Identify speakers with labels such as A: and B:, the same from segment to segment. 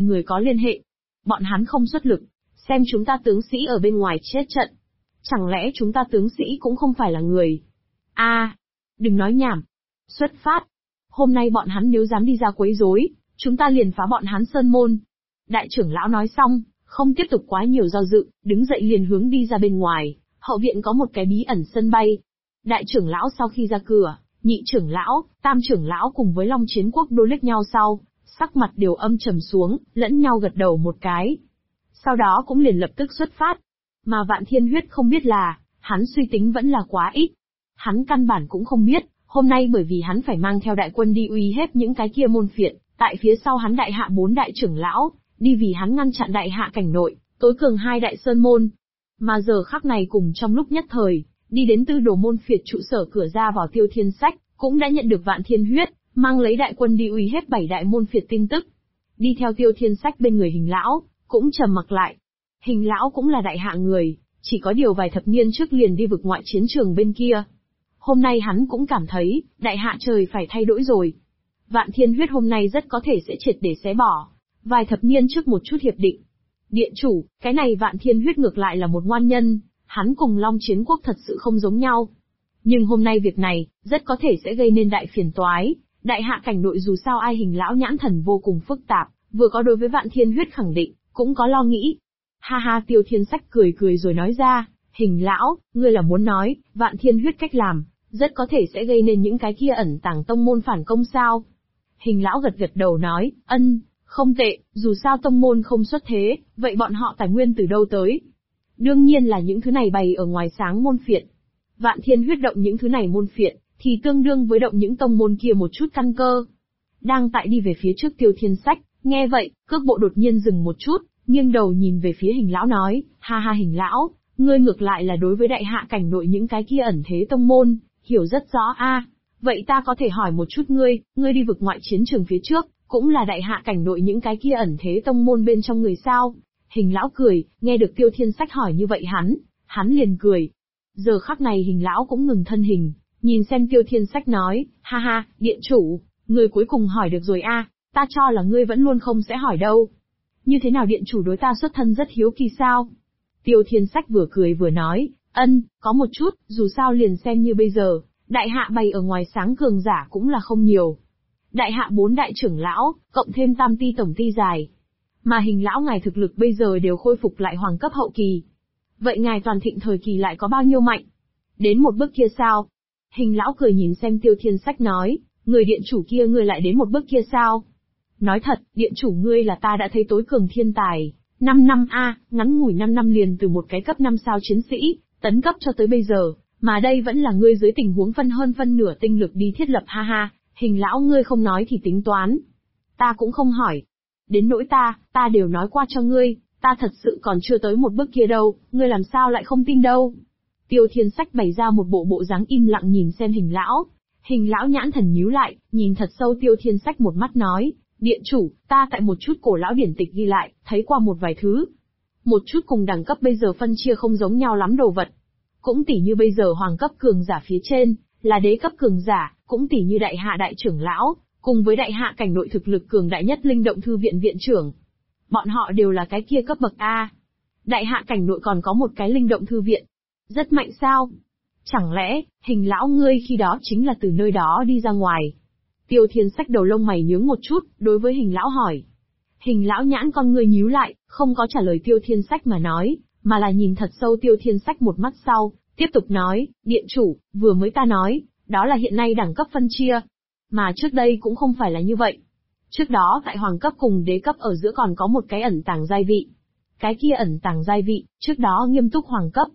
A: người có liên hệ. Bọn hắn không xuất lực, xem chúng ta tướng sĩ ở bên ngoài chết trận. Chẳng lẽ chúng ta tướng sĩ cũng không phải là người? Đừng nói nhảm. Xuất phát. Hôm nay bọn hắn nếu dám đi ra quấy rối, chúng ta liền phá bọn hắn sơn môn. Đại trưởng lão nói xong, không tiếp tục quá nhiều do dự, đứng dậy liền hướng đi ra bên ngoài. Hậu viện có một cái bí ẩn sân bay. Đại trưởng lão sau khi ra cửa, nhị trưởng lão, tam trưởng lão cùng với Long Chiến Quốc đối liếc nhau sau, sắc mặt đều âm trầm xuống, lẫn nhau gật đầu một cái. Sau đó cũng liền lập tức xuất phát. Mà Vạn Thiên Huyết không biết là, hắn suy tính vẫn là quá ít. Hắn căn bản cũng không biết, hôm nay bởi vì hắn phải mang theo đại quân đi uy hiếp những cái kia môn phiệt, tại phía sau hắn đại hạ 4 đại trưởng lão, đi vì hắn ngăn chặn đại hạ cảnh nội, tối cường 2 đại sơn môn. Mà giờ khắc này cùng trong lúc nhất thời, đi đến Tư Đồ môn phiệt trụ sở cửa ra vào Tiêu Thiên Sách, cũng đã nhận được Vạn Thiên Huyết, mang lấy đại quân đi uy hiếp 7 đại môn phiệt tin tức. Đi theo Tiêu Thiên Sách bên người Hình lão, cũng trầm mặc lại. Hình lão cũng là đại hạ người, chỉ có điều vài thập niên trước liền đi vực ngoại chiến trường bên kia. Hôm nay hắn cũng cảm thấy, đại hạ trời phải thay đổi rồi. Vạn Thiên Huyết hôm nay rất có thể sẽ triệt để xé bỏ vài thập niên trước một chút hiệp định. Điện chủ, cái này Vạn Thiên Huyết ngược lại là một ngoan nhân, hắn cùng Long Chiến Quốc thật sự không giống nhau. Nhưng hôm nay việc này, rất có thể sẽ gây nên đại phiền toái, đại hạ cảnh nội dù sao ai Hình lão nhãn thần vô cùng phức tạp, vừa có đối với Vạn Thiên Huyết khẳng định, cũng có lo nghĩ. Ha ha, Tiêu Thiên Sách cười cười rồi nói ra, Hình lão, ngươi là muốn nói, Vạn Thiên Huyết cách làm, rất có thể sẽ gây nên những cái kia ẩn tàng tông môn phản công sao? Hình lão gật gật đầu nói, không tệ, dù sao tông môn không xuất thế, vậy bọn họ tài nguyên từ đâu tới? Đương nhiên là những thứ này bày ở ngoài sáng môn phiệt. Vạn Thiên Huyết động những thứ này môn phiệt, thì tương đương với động những tông môn kia một chút căn cơ. Đang tại đi về phía trước Tiêu Thiên Sách, nghe vậy, cước bộ đột nhiên dừng một chút, nghiêng đầu nhìn về phía Hình lão nói, ha ha Hình lão, ngươi ngược lại là đối với đại hạ cảnh nội những cái kia ẩn thế tông môn, hiểu rất rõ a. Vậy ta có thể hỏi một chút ngươi đi vực ngoại chiến trường phía trước, cũng là đại hạ cảnh nội những cái kia ẩn thế tông môn bên trong người sao? Hình lão cười, nghe được Tiêu Thiên Sách hỏi như vậy hắn liền cười. Giờ khắc này Hình lão cũng ngừng thân hình, nhìn xem Tiêu Thiên Sách nói, ha ha, điện chủ, ngươi cuối cùng hỏi được rồi a, ta cho là ngươi vẫn luôn không sẽ hỏi đâu. Như thế nào điện chủ đối ta xuất thân rất hiếu kỳ sao? Tiêu Thiên Sách vừa cười vừa nói, có một chút, dù sao liền xem như bây giờ, đại hạ bày ở ngoài sáng cường giả cũng là không nhiều. Đại hạ 4 đại trưởng lão, cộng thêm tam ti tổng ti dài. Mà Hình lão ngài thực lực bây giờ đều khôi phục lại hoàng cấp hậu kỳ. Vậy ngài toàn thịnh thời kỳ lại có bao nhiêu mạnh? Đến một bước kia sao? Hình lão cười nhìn xem Tiêu Thiên Sách nói, người điện chủ kia ngươi lại đến một bước kia sao? Nói thật, điện chủ ngươi là ta đã thấy tối cường thiên tài. 5 năm ngắn ngủi 5 năm liền từ một cái cấp 5 sao chiến sĩ, tấn cấp cho tới bây giờ, mà đây vẫn là ngươi dưới tình huống hơn phân nửa tinh lực đi thiết lập ha ha, Hình lão ngươi không nói thì tính toán. Ta cũng không hỏi. Đến nỗi ta đều nói qua cho ngươi, ta thật sự còn chưa tới một bước kia đâu, ngươi làm sao lại không tin đâu. Tiêu Thiên Sách bày ra một bộ dáng im lặng nhìn xem Hình lão. Hình lão nhãn thần nhíu lại, nhìn thật sâu Tiêu Thiên Sách một mắt nói, điện chủ, ta tại một chút cổ lão điển tịch ghi lại, thấy qua một vài thứ. Một chút cùng đẳng cấp bây giờ phân chia không giống nhau lắm đồ vật. Cũng tỉ như bây giờ hoàng cấp cường giả phía trên, là đế cấp cường giả, cũng tỉ như đại hạ đại trưởng lão, cùng với đại hạ cảnh nội thực lực cường đại nhất linh động thư viện viện trưởng. Bọn họ đều là cái kia cấp bậc A. Đại hạ cảnh nội còn có một cái linh động thư viện. Rất mạnh sao? Chẳng lẽ, Hình lão ngươi khi đó chính là từ nơi đó đi ra ngoài? Tiêu Thiên Sách đầu lông mày nhướng một chút, đối với Hình lão hỏi. Hình lão nhãn con ngươi nhíu lại, không có trả lời Tiêu Thiên Sách mà nói, mà là nhìn thật sâu Tiêu Thiên Sách một mắt sau, tiếp tục nói, điện chủ, vừa mới ta nói, đó là hiện nay đẳng cấp phân chia. Mà trước đây cũng không phải là như vậy. Trước đó tại hoàng cấp cùng đế cấp ở giữa còn có một cái ẩn tàng giai vị. Cái kia ẩn tàng giai vị, trước đó nghiêm túc hoàng cấp.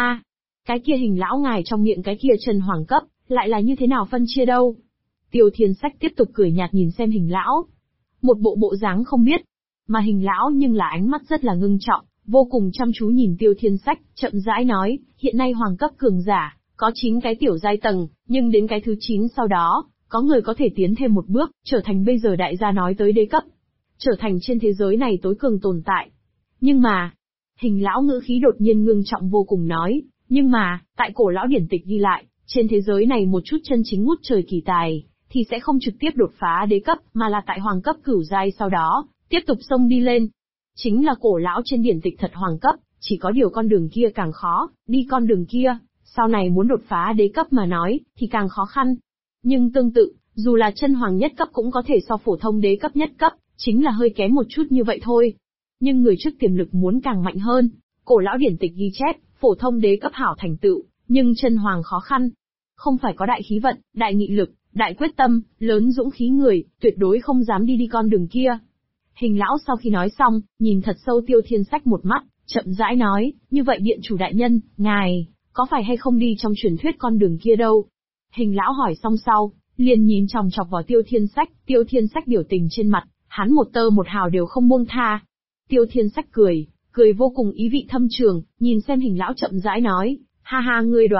A: Cái kia Hình lão ngài trong miệng cái kia trần hoàng cấp, lại là như thế nào phân chia đâu? Tiêu Thiên Sách tiếp tục cười nhạt nhìn xem Hình lão. Một bộ dáng không biết. Mà Hình lão nhưng là ánh mắt rất là ngưng trọng, vô cùng chăm chú nhìn Tiêu Thiên Sách, chậm rãi nói, hiện nay hoàng cấp cường giả, có 9 cái tiểu giai tầng, nhưng đến cái thứ 9 sau đó, có người có thể tiến thêm một bước, trở thành bây giờ đại gia nói tới đế cấp. Trở thành trên thế giới này tối cường tồn tại. Nhưng mà, Hình lão ngữ khí đột nhiên ngưng trọng vô cùng nói, nhưng mà, tại cổ lão điển tịch ghi lại, trên thế giới này một chút chân chính ngút trời kỳ tài, thì sẽ không trực tiếp đột phá đế cấp, mà là tại hoàng cấp cửu giai sau đó, tiếp tục xông đi lên. Chính là cổ lão trên điển tịch thật hoàng cấp, chỉ có điều con đường kia càng khó, đi con đường kia, sau này muốn đột phá đế cấp mà nói, thì càng khó khăn. Nhưng tương tự, dù là chân hoàng nhất cấp cũng có thể so phổ thông đế cấp nhất cấp, chính là hơi kém một chút như vậy thôi. Nhưng người trước tiềm lực muốn càng mạnh hơn, cổ lão điển tịch ghi chép, phổ thông đế cấp hảo thành tựu, nhưng chân hoàng khó khăn. Không phải có đại khí vận, đại nghị lực, đại quyết tâm, lớn dũng khí người, tuyệt đối không dám đi con đường kia. Hình lão sau khi nói xong, nhìn thật sâu Tiêu Thiên Sách một mắt, chậm rãi nói, như vậy điện chủ đại nhân, ngài, có phải hay không đi trong truyền thuyết con đường kia đâu? Hình lão hỏi xong sau, liền nhìn chòng chọc vào Tiêu Thiên Sách biểu tình trên mặt, hắn một tơ một hào đều không buông tha. Tiêu Thiên Sách cười vô cùng ý vị thâm trường, nhìn xem hình lão chậm rãi nói, ha ha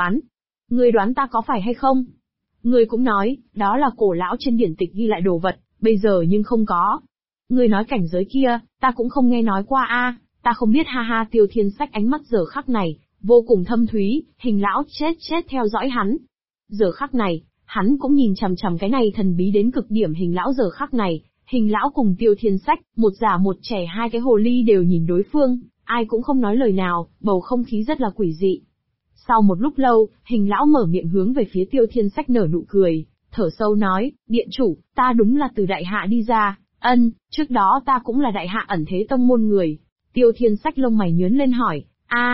A: ngươi đoán ta có phải hay không? Ngươi cũng nói, đó là cổ lão trên điển tịch ghi lại đồ vật, bây giờ nhưng không có. Ngươi nói cảnh giới kia, ta cũng không nghe nói qua a, ta không biết ha ha. Tiêu Thiên Sách ánh mắt giờ khắc này, vô cùng thâm thúy, hình lão chết theo dõi hắn. Giờ khắc này, hắn cũng nhìn chằm chằm cái này thần bí đến cực điểm hình lão giờ khắc này, hình lão cùng Tiêu Thiên Sách, một già một trẻ hai cái hồ ly đều nhìn đối phương, ai cũng không nói lời nào, bầu không khí rất là quỷ dị. Sau một lúc lâu, hình lão mở miệng hướng về phía Tiêu Thiên Sách nở nụ cười, thở sâu nói, điện chủ, ta đúng là từ đại hạ đi ra, trước đó ta cũng là đại hạ ẩn thế tông môn người. Tiêu Thiên Sách lông mày nhướng lên hỏi,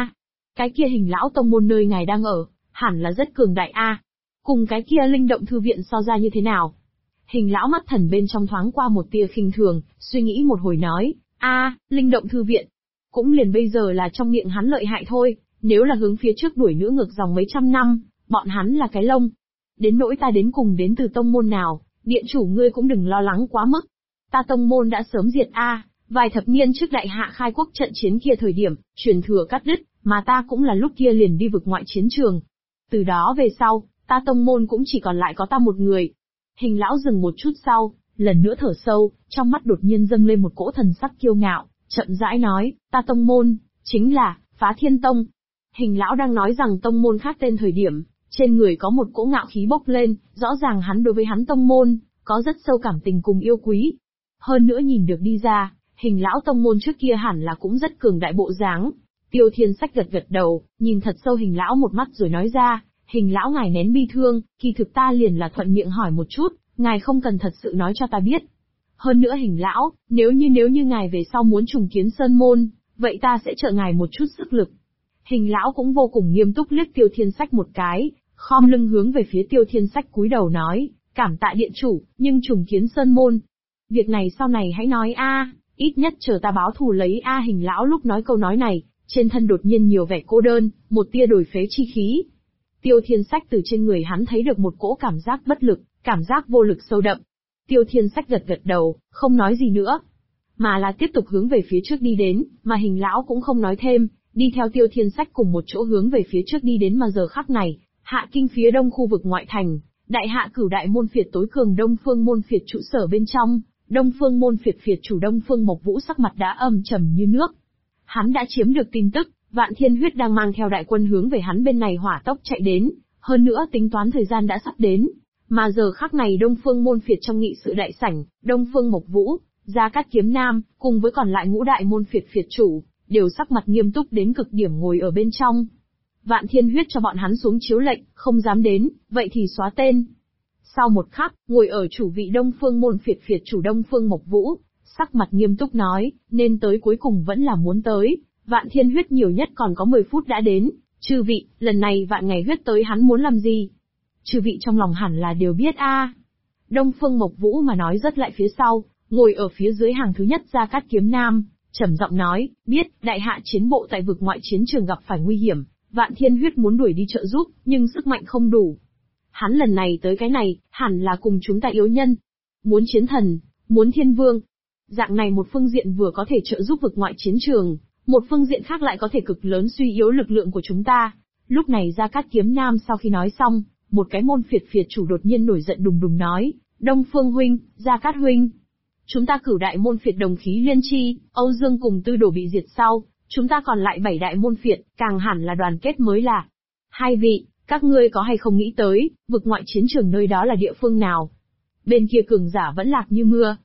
A: cái kia hình lão tông môn nơi ngài đang ở, hẳn là rất cường đại cùng cái kia linh động thư viện so ra như thế nào? Hình lão mắt thần bên trong thoáng qua một tia khinh thường, suy nghĩ một hồi nói, linh động thư viện. Cũng liền bây giờ là trong miệng hắn lợi hại thôi, nếu là hướng phía trước đuổi nữa ngược dòng mấy trăm năm, bọn hắn là cái lông. Đến nỗi ta đến cùng đến từ tông môn nào, điện chủ ngươi cũng đừng lo lắng quá mức. Ta tông môn đã sớm diệt vài thập niên trước đại hạ khai quốc trận chiến kia thời điểm, truyền thừa cắt đứt, mà ta cũng là lúc kia liền đi vực ngoại chiến trường. Từ đó về sau, ta tông môn cũng chỉ còn lại có ta một người. Hình lão dừng một chút sau, lần nữa thở sâu, trong mắt đột nhiên dâng lên một cỗ thần sắc kiêu ngạo, chậm rãi nói, ta tông môn, chính là, Phá Thiên Tông. Hình lão đang nói rằng tông môn khác tên thời điểm, trên người có một cỗ ngạo khí bốc lên, rõ ràng hắn đối với hắn tông môn, có rất sâu cảm tình cùng yêu quý. Hơn nữa nhìn được đi ra, hình lão tông môn trước kia hẳn là cũng rất cường đại bộ dáng. Tiêu Thiên Sách gật đầu, nhìn thật sâu hình lão một mắt rồi nói ra, hình lão ngài nén bi thương, kỳ thực ta liền là thuận miệng hỏi một chút, ngài không cần thật sự nói cho ta biết. Hơn nữa hình lão, nếu như ngài về sau muốn trùng kiến sơn môn, vậy ta sẽ trợ ngài một chút sức lực. Hình lão cũng vô cùng nghiêm túc liếc Tiêu Thiên Sách một cái, khom lưng hướng về phía Tiêu Thiên Sách cúi đầu nói, cảm tạ điện chủ, nhưng trùng kiến sơn môn. Việc này sau này hãy nói ít nhất chờ ta báo thù lấy hình lão lúc nói câu nói này, trên thân đột nhiên nhiều vẻ cô đơn, một tia đổi phế chi khí. Tiêu Thiên Sách từ trên người hắn thấy được một cỗ cảm giác bất lực, cảm giác vô lực sâu đậm. Tiêu Thiên Sách gật đầu, không nói gì nữa, mà là tiếp tục hướng về phía trước đi đến, mà hình lão cũng không nói thêm, đi theo Tiêu Thiên Sách cùng một chỗ hướng về phía trước đi đến. Mà giờ khắc này, Hạ Kinh phía đông khu vực ngoại thành, đại hạ cửu đại môn phiệt tối cường Đông Phương môn phiệt trụ sở bên trong, Đông Phương môn phiệt phiệt chủ Đông Phương Mộc Vũ sắc mặt đã âm trầm như nước. Hắn đã chiếm được tin tức, Vạn Thiên Huyết đang mang theo đại quân hướng về hắn bên này hỏa tốc chạy đến, hơn nữa tính toán thời gian đã sắp đến. Mà giờ khắc này Đông Phương môn phiệt trong nghị sự đại sảnh, Đông Phương Mộc Vũ, Gia Cát Kiếm Nam, cùng với còn lại ngũ đại môn phiệt phiệt chủ, đều sắc mặt nghiêm túc đến cực điểm ngồi ở bên trong. Vạn Thiên Huyết cho bọn hắn xuống chiếu lệnh, không dám đến, vậy thì xóa tên. Sau một khắc, ngồi ở chủ vị Đông Phương môn phiệt phiệt chủ Đông Phương Mộc Vũ, sắc mặt nghiêm túc nói, nên tới cuối cùng vẫn là muốn tới, Vạn Thiên Huyết nhiều nhất còn có 10 phút đã đến, chư vị, lần này Vạn Ngày Huyết tới hắn muốn làm gì? Chư vị trong lòng hẳn là đều biết Đông Phương Mộc Vũ mà nói rất lại phía sau, ngồi ở phía dưới hàng thứ nhất Gia Cát Kiếm Nam, trầm giọng nói, biết, đại hạ chiến bộ tại vực ngoại chiến trường gặp phải nguy hiểm, Vạn Thiên Huyết muốn đuổi đi trợ giúp, nhưng sức mạnh không đủ. Hắn lần này tới cái này, hẳn là cùng chúng ta yếu nhân. Muốn chiến thần, muốn thiên vương. Dạng này một phương diện vừa có thể trợ giúp vực ngoại chiến trường, một phương diện khác lại có thể cực lớn suy yếu lực lượng của chúng ta. Lúc này Gia Cát Kiếm Nam sau khi nói xong, một cái môn phiệt phiệt chủ đột nhiên nổi giận đùng đùng nói, Đông Phương huynh, Gia Cát huynh. Chúng ta cửu đại môn phiệt đồng khí liên chi, Âu Dương cùng Tư Đồ bị diệt sau, chúng ta còn lại 7 đại môn phiệt, càng hẳn là đoàn kết mới là. Hai vị, các ngươi có hay không nghĩ tới, vực ngoại chiến trường nơi đó là địa phương nào? Bên kia cường giả vẫn lạc như mưa.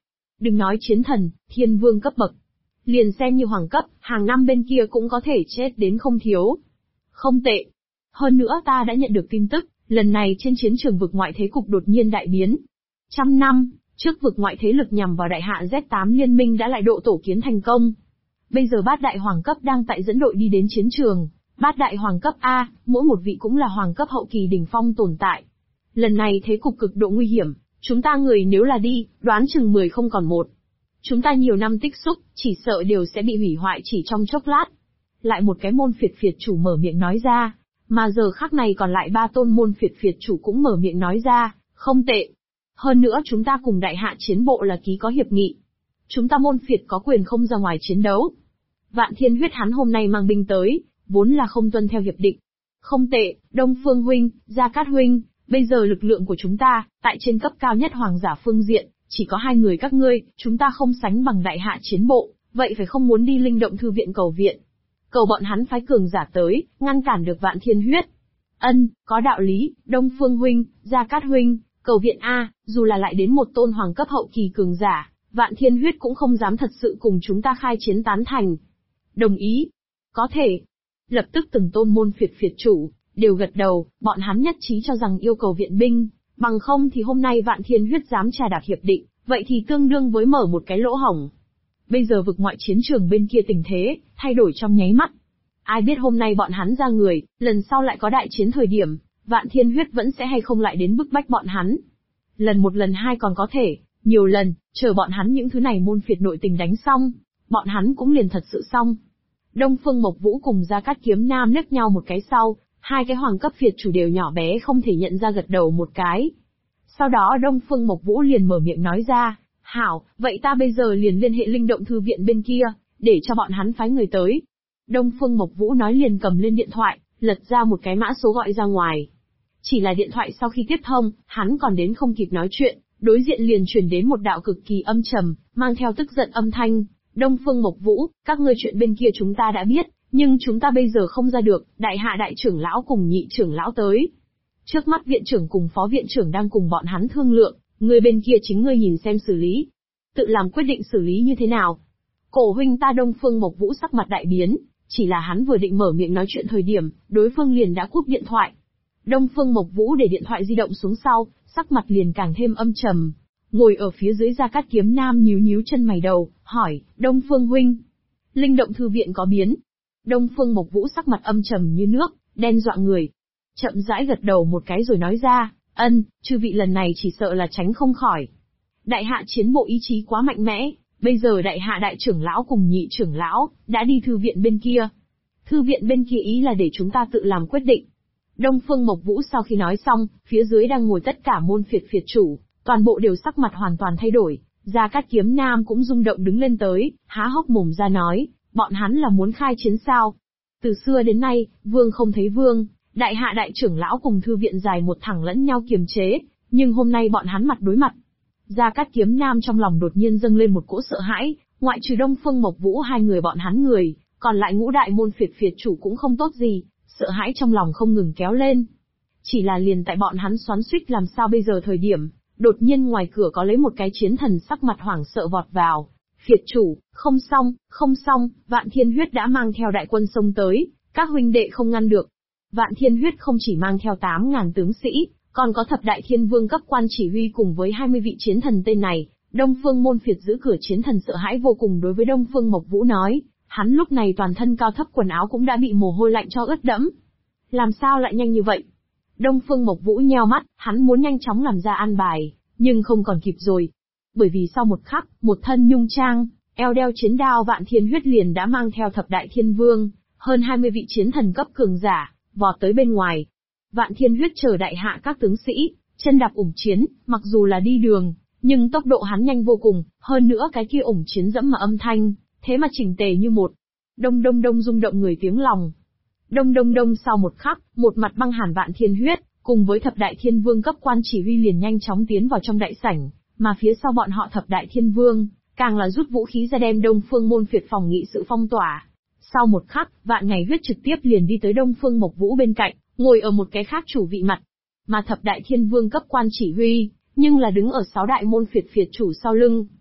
A: Đừng nói chiến thần, thiên vương cấp bậc. Liền xem như hoàng cấp, hàng năm bên kia cũng có thể chết đến không thiếu. Không tệ. Hơn nữa ta đã nhận được tin tức, lần này trên chiến trường vực ngoại thế cục đột nhiên đại biến. 100 năm, trước vực ngoại thế lực nhằm vào đại hạ Z8 liên minh đã lại độ tổ kiến thành công. Bây giờ bát đại hoàng cấp đang tại dẫn đội đi đến chiến trường. Bát đại hoàng cấp A, mỗi một vị cũng là hoàng cấp hậu kỳ đỉnh phong tồn tại. Lần này thế cục cực độ nguy hiểm, chúng ta người nếu là đi, đoán chừng 10 không còn một. Chúng ta nhiều năm tích xúc, chỉ sợ đều sẽ bị hủy hoại chỉ trong chốc lát. Lại một cái môn phiệt phiệt chủ mở miệng nói ra, mà giờ khắc này còn lại 3 tôn môn phiệt phiệt chủ cũng mở miệng nói ra, không tệ. Hơn nữa chúng ta cùng đại hạ chiến bộ là ký có hiệp nghị. Chúng ta môn phiệt có quyền không ra ngoài chiến đấu. Vạn Thiên Huyết hắn hôm nay mang binh tới, vốn là không tuân theo hiệp định. Không tệ, Đông Phương huynh, Gia Cát huynh, bây giờ lực lượng của chúng ta, tại trên cấp cao nhất hoàng giả phương diện, chỉ có 2 người các ngươi, chúng ta không sánh bằng đại hạ chiến bộ, vậy phải không muốn đi linh động thư viện cầu viện. Cầu bọn hắn phái cường giả tới, ngăn cản được Vạn Thiên Huyết. Ân, có đạo lý, Đông Phương huynh, Gia Cát huynh, cầu viện A, dù là lại đến một tôn hoàng cấp hậu kỳ cường giả, Vạn Thiên Huyết cũng không dám thật sự cùng chúng ta khai chiến tán thành. Đồng ý. Có thể. Lập tức từng tôn môn phiệt phiệt chủ, đều gật đầu, bọn hắn nhất trí cho rằng yêu cầu viện binh, bằng không thì hôm nay Vạn Thiên Huyết dám trà đạp hiệp định, vậy thì tương đương với mở một cái lỗ hổng. Bây giờ vực ngoại chiến trường bên kia tình thế, thay đổi trong nháy mắt. Ai biết hôm nay bọn hắn ra người, lần sau lại có đại chiến thời điểm, Vạn Thiên Huyết vẫn sẽ hay không lại đến bức bách bọn hắn. Lần 1 lần 2 còn có thể, nhiều lần, chờ bọn hắn những thứ này môn phiệt nội tình đánh xong, bọn hắn cũng liền thật sự xong. Đông Phương Mộc Vũ cùng Gia Cát Kiếm Nam liếc nhau một cái sau, 2 cái hoàng cấp phiệt chủ đều nhỏ bé không thể nhận ra gật đầu một cái. Sau đó Đông Phương Mộc Vũ liền mở miệng nói ra, hảo, vậy ta bây giờ liền liên hệ linh động thư viện bên kia, để cho bọn hắn phái người tới. Đông Phương Mộc Vũ nói liền cầm lên điện thoại, lật ra một cái mã số gọi ra ngoài. Chỉ là điện thoại sau khi tiếp thông, hắn còn đến không kịp nói chuyện, đối diện liền truyền đến một đạo cực kỳ âm trầm, mang theo tức giận âm thanh. Đông Phương Mộc Vũ, các ngươi chuyện bên kia chúng ta đã biết, nhưng chúng ta bây giờ không ra được, đại hạ đại trưởng lão cùng nhị trưởng lão tới. Trước mắt viện trưởng cùng phó viện trưởng đang cùng bọn hắn thương lượng, người bên kia chính ngươi nhìn xem xử lý. Tự làm quyết định xử lý như thế nào. Cổ huynh ta Đông Phương Mộc Vũ sắc mặt đại biến, chỉ là hắn vừa định mở miệng nói chuyện thời điểm, đối phương liền đã cúp điện thoại. Đông Phương Mộc Vũ để điện thoại di động xuống sau, sắc mặt liền càng thêm âm trầm. Ngồi ở phía dưới Gia Cát Kiếm Nam nhíu nhíu chân mày đầu, hỏi, Đông Phương huynh, linh động thư viện có biến. Đông Phương Mộc Vũ sắc mặt âm trầm như nước, đen dọa người. Chậm rãi gật đầu một cái rồi nói ra, chư vị lần này chỉ sợ là tránh không khỏi. Đại hạ chiến bộ ý chí quá mạnh mẽ, bây giờ đại hạ đại trưởng lão cùng nhị trưởng lão, đã đi thư viện bên kia. Thư viện bên kia ý là để chúng ta tự làm quyết định. Đông Phương Mộc Vũ sau khi nói xong, phía dưới đang ngồi tất cả môn phiệt phiệt chủ, toàn bộ đều sắc mặt hoàn toàn thay đổi. Gia Cát Kiếm Nam cũng rung động đứng lên tới, há hốc mồm ra nói, bọn hắn là muốn khai chiến sao? Từ xưa đến nay, vương không thấy vương, đại hạ đại trưởng lão cùng thư viện dài một thẳng lẫn nhau kiềm chế, nhưng hôm nay bọn hắn mặt đối mặt. Gia Cát Kiếm Nam trong lòng đột nhiên dâng lên một cỗ sợ hãi, ngoại trừ Đông Phương Mộc Vũ 2 người bọn hắn người, còn lại ngũ đại môn phiệt phiệt chủ cũng không tốt gì, sợ hãi trong lòng không ngừng kéo lên. Chỉ là liền tại bọn hắn xoắn xuýt làm sao bây giờ thời điểm, đột nhiên ngoài cửa có lấy một cái chiến thần sắc mặt hoảng sợ vọt vào. Phiệt chủ, không xong, Vạn Thiên Huyết đã mang theo đại quân xông tới, các huynh đệ không ngăn được. Vạn Thiên Huyết không chỉ mang theo 8.000 tướng sĩ, còn có thập đại thiên vương cấp quan chỉ huy cùng với 20 vị chiến thần tên này. Đông Phương môn phiệt giữ cửa chiến thần sợ hãi vô cùng đối với Đông Phương Mộc Vũ nói, hắn lúc này toàn thân cao thấp quần áo cũng đã bị mồ hôi lạnh cho ướt đẫm. Làm sao lại nhanh như vậy? Đông Phương Mộc Vũ nheo mắt, hắn muốn nhanh chóng làm ra an bài, nhưng không còn kịp rồi. Bởi vì sau một khắc, một thân nhung trang, eo đeo chiến đao Vạn Thiên Huyết liền đã mang theo thập đại thiên vương, hơn 20 vị chiến thần cấp cường giả, vọt tới bên ngoài. Vạn Thiên Huyết chờ đại hạ các tướng sĩ, chân đạp ủng chiến, mặc dù là đi đường, nhưng tốc độ hắn nhanh vô cùng, hơn nữa cái kia ủng chiến dẫm mà âm thanh, thế mà chỉnh tề như một. Đông đông đông rung động người tiếng lòng. Đông đông đông sau một khắc, một mặt băng hàn Vạn Thiên Huyết, cùng với thập đại thiên vương cấp quan chỉ huy liền nhanh chóng tiến vào trong đại sảnh, mà phía sau bọn họ thập đại thiên vương, càng là rút vũ khí ra đem Đông Phương môn phiệt phòng nghị sự phong tỏa. Sau một khắc, Vạn Ngày Huyết trực tiếp liền đi tới Đông Phương Mộc Vũ bên cạnh, ngồi ở một cái khác chủ vị mặt. Mà thập đại thiên vương cấp quan chỉ huy, nhưng là đứng ở 6 đại môn phiệt phiệt chủ sau lưng.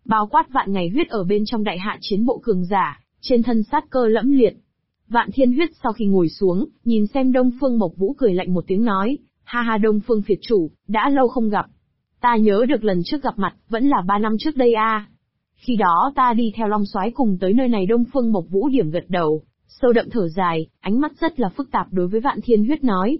A: bao quát vạn ngày huyết ở bên trong đại hạ chiến bộ cường giả, trên thân sát cơ lẫm liệt. Vạn Thiên Huyết sau khi ngồi xuống, nhìn xem Đông Phương Mộc Vũ cười lạnh một tiếng nói, ha ha Đông Phương Phiệt chủ, đã lâu không gặp. Ta nhớ được lần trước gặp mặt, vẫn là 3 năm trước đây a. Khi đó ta đi theo Long Soái cùng tới nơi này. Đông Phương Mộc Vũ điểm gật đầu, sâu đậm thở dài, ánh mắt rất là phức tạp đối với Vạn Thiên Huyết nói,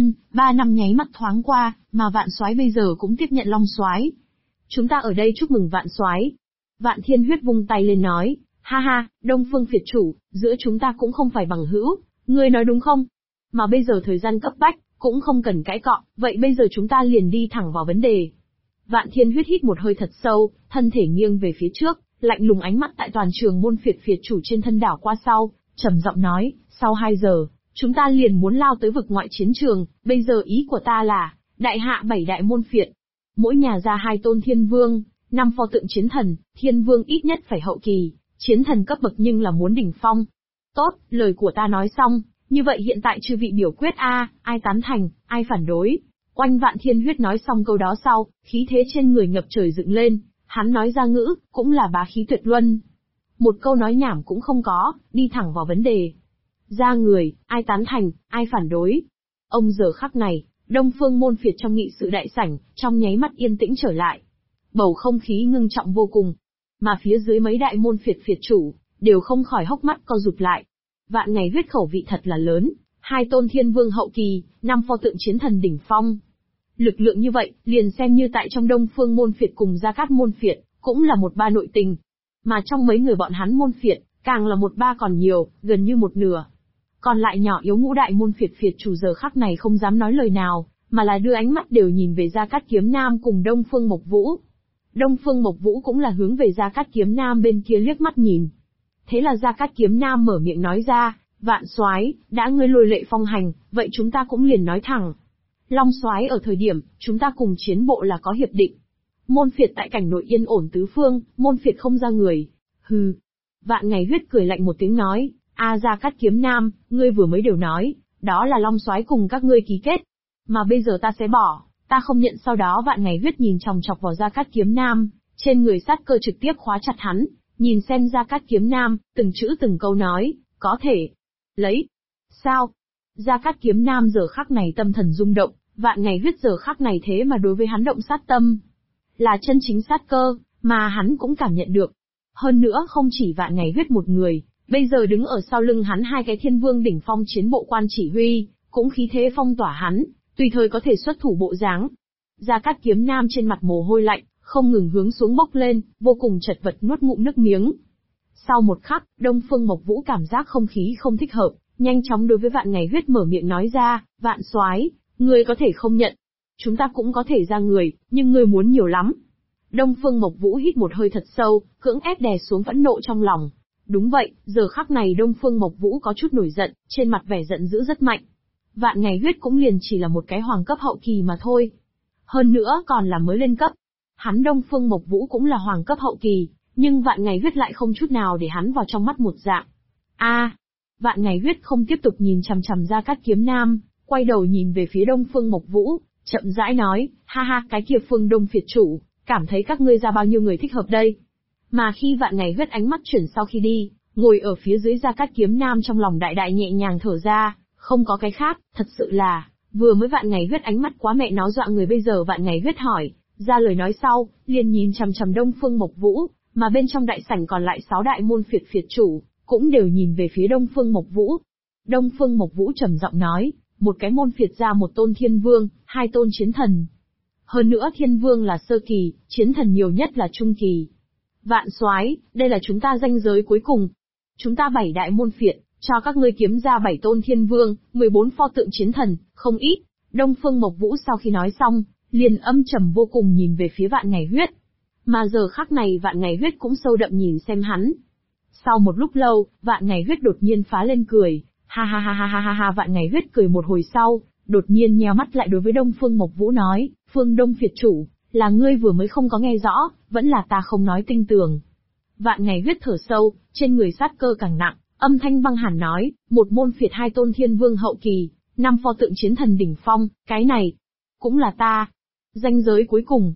A: 3 năm nháy mắt thoáng qua, mà Vạn Soái bây giờ cũng tiếp nhận Long Soái. Chúng ta ở đây chúc mừng Vạn Soái. Vạn Thiên Huyết vung tay lên nói, ha ha, Đông Phương Phiệt chủ, giữa chúng ta cũng không phải bằng hữu, ngươi nói đúng không? Mà bây giờ thời gian cấp bách, cũng không cần cãi cọ, vậy bây giờ chúng ta liền đi thẳng vào vấn đề. Vạn Thiên Huyết hít một hơi thật sâu, thân thể nghiêng về phía trước, lạnh lùng ánh mắt tại toàn trường môn phiệt chủ trên thân đảo qua sau, trầm giọng nói, sau 2 giờ, chúng ta liền muốn lao tới vực ngoại chiến trường, bây giờ ý của ta là, đại hạ 7 đại môn phiệt, mỗi nhà ra 2 tôn thiên vương, 5 pho tượng chiến thần, thiên vương ít nhất phải hậu kỳ, chiến thần cấp bậc nhưng là muốn đỉnh phong. Tốt, lời của ta nói xong, như vậy hiện tại chư vị biểu quyết ai tán thành, ai phản đối. Oanh Vạn Thiên Huyết nói xong câu đó sau, khí thế trên người ngập trời dựng lên, hắn nói ra ngữ, cũng là bá khí tuyệt luân. Một câu nói nhảm cũng không có, đi thẳng vào vấn đề. Ra người, ai tán thành, ai phản đối. Ông giờ khắc này, Đông Phương môn phiệt trong nghị sự đại sảnh, trong nháy mắt yên tĩnh trở lại. Bầu không khí ngưng trọng vô cùng. Mà phía dưới mấy đại môn phiệt chủ, đều không khỏi hốc mắt co rụt lại. Vạn ngày huyết khẩu vị thật là lớn, 2 tôn thiên vương hậu kỳ, 5 pho tượng chiến thần đỉnh phong. Lực lượng như vậy, liền xem như tại trong Đông Phương môn phiệt cùng Gia Cát môn phiệt, cũng là một ba nội tình. Mà trong mấy người bọn hắn môn phiệt, càng là một ba còn nhiều, gần như một nửa. Còn lại nhỏ yếu ngũ đại môn phiệt chủ giờ khắc này không dám nói lời nào, mà là đưa ánh mắt đều nhìn về Gia Cát Kiếm Nam cùng Đông Phương Mộc Vũ. Đông Phương Mộc Vũ cũng là hướng về Gia Cát Kiếm Nam bên kia liếc mắt nhìn. Thế là Gia Cát Kiếm Nam mở miệng nói ra, Vạn Soái, đã ngươi lôi lệ phong hành, vậy chúng ta cũng liền nói thẳng. Long Soái ở thời điểm, chúng ta cùng chiến bộ là có hiệp định. Môn phiệt tại cảnh nội yên ổn tứ phương, môn phiệt không ra người. Hừ. Vạn ngày huyết cười lạnh một tiếng nói, Gia Cát Kiếm Nam, ngươi vừa mới đều nói, đó là Long Soái cùng các ngươi ký kết. Mà bây giờ ta sẽ bỏ, ta không nhận. Sau đó Vạn ngày huyết nhìn chòng chọc vào Gia Cát Kiếm Nam, trên người sát cơ trực tiếp khóa chặt hắn, nhìn xem Gia Cát Kiếm Nam, từng chữ từng câu nói, có thể. Lấy. Sao? Gia Cát Kiếm Nam giờ khắc này tâm thần rung động, Vạn ngày huyết giờ khắc này thế mà đối với hắn động sát tâm. Là chân chính sát cơ, mà hắn cũng cảm nhận được. Hơn nữa không chỉ Vạn ngày huyết một người, bây giờ đứng ở sau lưng hắn 2 cái thiên vương đỉnh phong chiến bộ quan chỉ huy, cũng khí thế phong tỏa hắn, tùy thời có thể xuất thủ bộ dáng. Gia Cát Kiếm Nam trên mặt mồ hôi lạnh, không ngừng hướng xuống bốc lên, vô cùng chật vật nuốt ngụm nước miếng. Sau một khắc, Đông Phương Mộc Vũ cảm giác không khí không thích hợp, nhanh chóng đối với Vạn ngày huyết mở miệng nói ra, Vạn Soái, ngươi có thể không nhận. Chúng ta cũng có thể ra người, nhưng ngươi muốn nhiều lắm. Đông Phương Mộc Vũ hít một hơi thật sâu, cưỡng ép đè xuống phẫn nộ trong lòng. Đúng vậy, giờ khắc này Đông Phương Mộc Vũ có chút nổi giận, trên mặt vẻ giận dữ rất mạnh. Vạn ngày huyết cũng liền chỉ là một cái hoàng cấp hậu kỳ mà thôi. Hơn nữa còn là mới lên cấp. Hắn Đông Phương Mộc Vũ cũng là hoàng cấp hậu kỳ, nhưng Vạn ngày huyết lại không chút nào để hắn vào trong mắt một dạng. Vạn ngày huyết không tiếp tục nhìn chằm chằm Gia Cát Kiếm Nam, quay đầu nhìn về phía Đông Phương Mộc Vũ, chậm rãi nói, ha ha, cái kia Phương Đông phiệt chủ, cảm thấy các ngươi ra bao nhiêu người thích hợp đây. Mà khi Vạn ngày huyết ánh mắt chuyển sau khi đi, ngồi ở phía dưới Gia Cát Kiếm Nam trong lòng đại đại nhẹ nhàng thở ra, không có cái khác, thật sự là, vừa mới Vạn ngày huyết ánh mắt quá mẹ nó dọa người. Bây giờ Vạn ngày huyết hỏi, ra lời nói sau, liền nhìn chằm chằm Đông Phương Mộc Vũ, mà bên trong đại sảnh còn lại 6 đại môn phiệt chủ, cũng đều nhìn về phía Đông Phương Mộc Vũ. Đông Phương Mộc Vũ trầm giọng nói, một cái môn phiệt ra 1 tôn thiên vương, 2 tôn chiến thần. Hơn nữa thiên vương là sơ kỳ, chiến thần nhiều nhất là trung kỳ. Vạn Soái, đây là chúng ta ranh giới cuối cùng. Chúng ta 7 đại môn phiệt, cho các ngươi kiếm ra 7 tôn thiên vương, 14 pho tượng chiến thần, không ít. Đông Phương Mộc Vũ sau khi nói xong, liền âm trầm vô cùng nhìn về phía Vạn ngày huyết. Mà giờ khắc này Vạn ngày huyết cũng sâu đậm nhìn xem hắn. Sau một lúc lâu, Vạn ngày huyết đột nhiên phá lên cười, ha ha ha ha ha ha ha. Vạn ngày huyết cười một hồi sau, đột nhiên nheo mắt lại đối với Đông Phương Mộc Vũ nói, Phương Đông phiệt chủ, là ngươi vừa mới không có nghe rõ, vẫn là ta không nói tinh tường. Vạn ngày huyết thở sâu, trên người sát cơ càng nặng, âm thanh băng hàn nói, một môn phiệt 2 tôn thiên vương hậu kỳ, 5 pho tượng chiến thần đỉnh phong, cái này, cũng là ta. Ranh giới cuối cùng.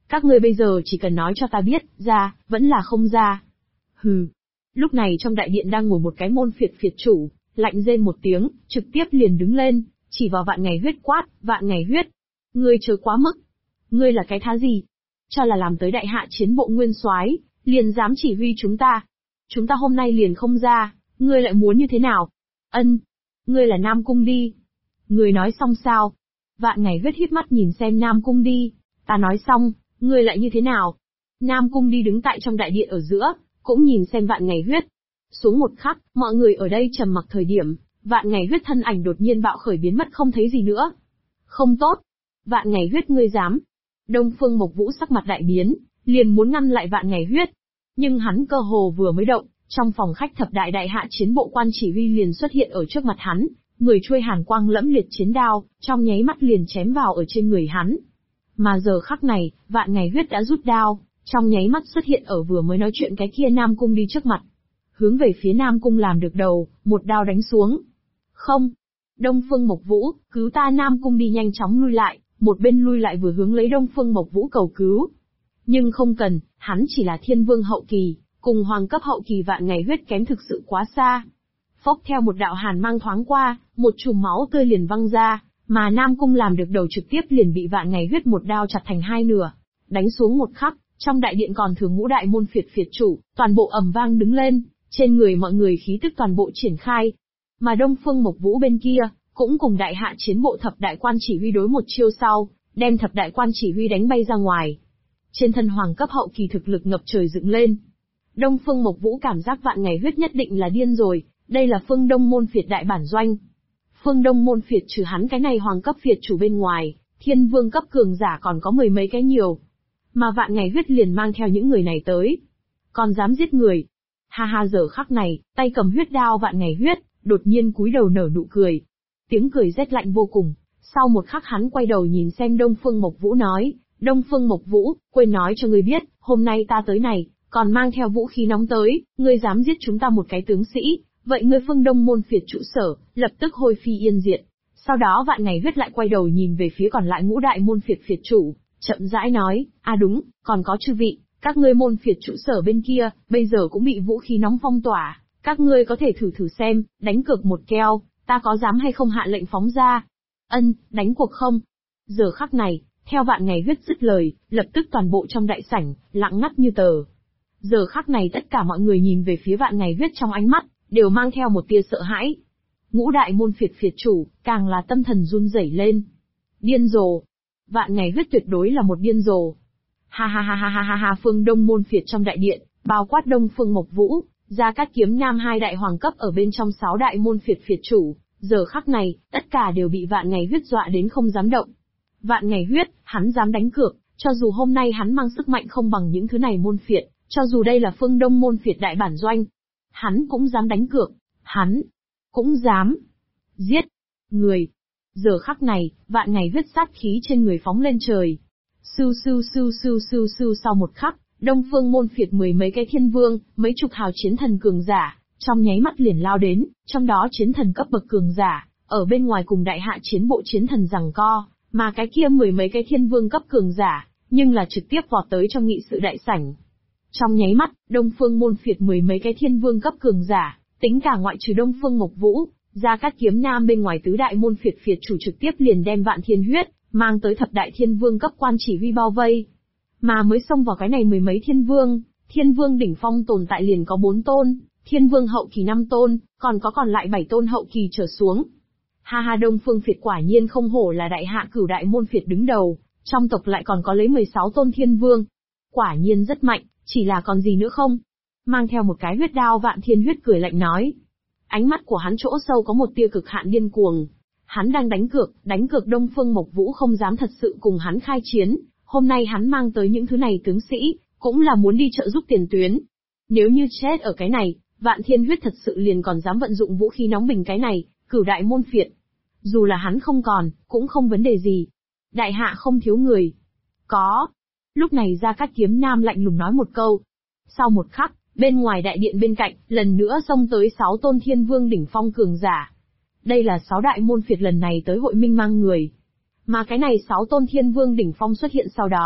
A: Các ngươi bây giờ chỉ cần nói cho ta biết, ra, vẫn là không ra. Hừ. Lúc này trong đại điện đang ngồi một cái môn phiệt phiệt chủ, lạnh rên một tiếng, trực tiếp liền đứng lên, chỉ vào Vạn Ngày Huyết quát, Vạn Ngày Huyết. Ngươi chờ quá mức. Ngươi là cái thá gì? Cho là làm tới đại hạ chiến bộ nguyên soái, liền dám chỉ huy chúng ta. Chúng ta hôm nay liền không ra, ngươi lại muốn như thế nào? Ân. Ngươi là Nam Cung đi. Ngươi nói xong sao? Vạn Ngày Huyết híp mắt nhìn xem Nam Cung đi. Ta nói xong, ngươi lại như thế nào? Nam Cung đi đứng tại trong đại điện ở giữa, cũng nhìn xem Vạn Ngày Huyết. Xuống một khắc, mọi người ở đây trầm mặc thời điểm, Vạn Ngày Huyết thân ảnh đột nhiên bạo khởi biến mất không thấy gì nữa. Không tốt. Vạn Ngày Huyết ngươi dám. Đông Phương Mộc Vũ sắc mặt đại biến, liền muốn ngăn lại Vạn Ngày Huyết. Nhưng hắn cơ hồ vừa mới động, trong phòng khách thập đại đại hạ chiến bộ quan chỉ huy liền xuất hiện ở trước mặt hắn, 10 chuôi hàn quang lẫm liệt chiến đao, trong nháy mắt liền chém vào ở trên người hắn. Mà giờ khắc này, Vạn Ngày Huyết đã rút đao, trong nháy mắt xuất hiện ở vừa mới nói chuyện cái kia Nam Cung đi trước mặt. Hướng về phía Nam Cung làm được đầu, một đao đánh xuống. Không! Đông Phương Mộc Vũ, cứu ta! Nam Cung đi nhanh chóng lui lại, một bên lui lại vừa hướng lấy Đông Phương Mộc Vũ cầu cứu. Nhưng không cần, hắn chỉ là thiên vương hậu kỳ, cùng hoàng cấp hậu kỳ Vạn Ngày Huyết kém thực sự quá xa. Phốc theo một đạo hàn mang thoáng qua, một chùm máu tươi liền văng ra, mà Nam Cung làm được đầu trực tiếp liền bị Vạn Ngày Huyết một đao chặt thành hai nửa. Đánh xuống một khắc, trong đại điện còn thừa ngũ đại môn phiệt phiệt chủ, toàn bộ ầm vang đứng lên, trên người mọi người khí tức toàn bộ triển khai. Mà Đông Phương Mộc Vũ bên kia, cũng cùng đại hạ chiến bộ thập đại quan chỉ huy đối một chiêu sau, đem thập đại quan chỉ huy đánh bay ra ngoài. Trên thân hoàng cấp hậu kỳ thực lực ngập trời dựng lên. Đông Phương Mộc Vũ cảm giác Vạn Ngày Huyết nhất định là điên rồi, đây là Phương Đông môn phiệt đại bản doanh. Phương Đông môn phiệt trừ hắn cái này hoàng cấp phiệt chủ bên ngoài, thiên vương cấp cường giả còn có mười mấy cái nhiều. Mà Vạn Ngày Huyết liền mang theo những người này tới. Còn dám giết người. Ha ha, giờ khắc này, tay cầm huyết đao Vạn Ngày Huyết, đột nhiên cúi đầu nở nụ cười. Tiếng cười rét lạnh vô cùng. Sau một khắc hắn quay đầu nhìn xem Đông Phương Mộc Vũ nói, Đông Phương Mộc Vũ, quên nói cho ngươi biết, hôm nay ta tới này, còn mang theo vũ khí nóng tới, ngươi dám giết chúng ta một cái tướng sĩ, vậy ngươi Phương Đông môn phiệt trụ sở, lập tức hôi phi yên diệt. Sau đó Vạn Ngày Huyết lại quay đầu nhìn về phía còn lại ngũ đại môn phiệt phiệt chủ, chậm rãi nói, đúng, còn có chư vị, các ngươi môn phiệt trụ sở bên kia, bây giờ cũng bị vũ khí nóng phong tỏa, các ngươi có thể thử xem, đánh cược một keo, ta có dám hay không hạ lệnh phóng ra. Đánh cuộc không? Giờ khắc này, theo Vạn Ngày Huyết dứt lời, lập tức toàn bộ trong đại sảnh, lặng ngắt như tờ. Giờ khắc này tất cả mọi người nhìn về phía Vạn Ngày Huyết trong ánh mắt, đều mang theo một tia sợ hãi. Ngũ đại môn phiệt phiệt chủ, càng là tâm thần run rẩy lên. Điên rồ. Vạn Ngày Huyết tuyệt đối là một điên rồ. Ha ha ha ha ha ha ha, Phương Đông môn phiệt trong đại điện, bao quát Đông Phương Mộc Vũ, Gia Cát Kiếm Nam hai đại hoàng cấp ở bên trong 6 đại môn phiệt phiệt chủ, giờ khắc này, tất cả đều bị Vạn Ngày Huyết dọa đến không dám động. Vạn Ngày Huyết, hắn dám đánh cược, cho dù hôm nay hắn mang sức mạnh không bằng những thứ này môn phiệt, cho dù đây là Phương Đông môn phiệt đại bản doanh, hắn cũng dám đánh cược, hắn cũng dám giết người. Giờ khắc này, Vạn Ngày Huyết sát khí trên người phóng lên trời. Sưu sưu sưu sưu sưu sưu, sau một khắc, Đông Phương môn phiệt mười mấy cái thiên vương, mấy chục hào chiến thần cường giả, trong nháy mắt liền lao đến, trong đó chiến thần cấp bậc cường giả, ở bên ngoài cùng đại hạ chiến bộ chiến thần giằng co, mà cái kia mười mấy cái thiên vương cấp cường giả, nhưng là trực tiếp vọt tới trong nghị sự đại sảnh. Trong nháy mắt, Đông Phương môn phiệt mười mấy cái thiên vương cấp cường giả, tính cả ngoại trừ Đông Phương Mộc Vũ, Gia Cát Kiếm Nam bên ngoài tứ đại môn phiệt phiệt chủ trực tiếp liền đem Vạn Thiên Huyết mang tới thập đại thiên vương cấp quan chỉ huy bao vây. Mà mới xông vào cái này mười mấy thiên vương đỉnh phong tồn tại liền có 4 tôn, thiên vương hậu kỳ 5 tôn, còn lại 7 tôn hậu kỳ trở xuống. Ha ha, Đông Phương phiệt quả nhiên không hổ là đại hạ cửu đại môn phiệt đứng đầu, trong tộc lại còn có lấy 16 tôn thiên vương. Quả nhiên rất mạnh, chỉ là còn gì nữa không? Mang theo một cái huyết đao Vạn Thiên Huyết cười lạnh nói. Ánh mắt của hắn chỗ sâu có một tia cực hạn điên cuồng. Hắn đang đánh cược Đông Phương Mộc Vũ không dám thật sự cùng hắn khai chiến, hôm nay hắn mang tới những thứ này tướng sĩ, cũng là muốn đi trợ giúp tiền tuyến. Nếu như chết ở cái này, Vạn Thiên Huyết thật sự liền còn dám vận dụng vũ khí nóng bình cái này, cửu đại môn phiệt. Dù là hắn không còn, cũng không vấn đề gì. Đại hạ không thiếu người. Có. Lúc này Gia Cát Kiếm Nam lạnh lùng nói một câu. Sau một khắc, bên ngoài đại điện bên cạnh, lần nữa xông tới 6 tôn thiên vương đỉnh phong cường giả. Đây là 6 đại môn phiệt lần này tới hội minh mang người. Mà cái này 6 tôn thiên vương đỉnh phong xuất hiện sau đó,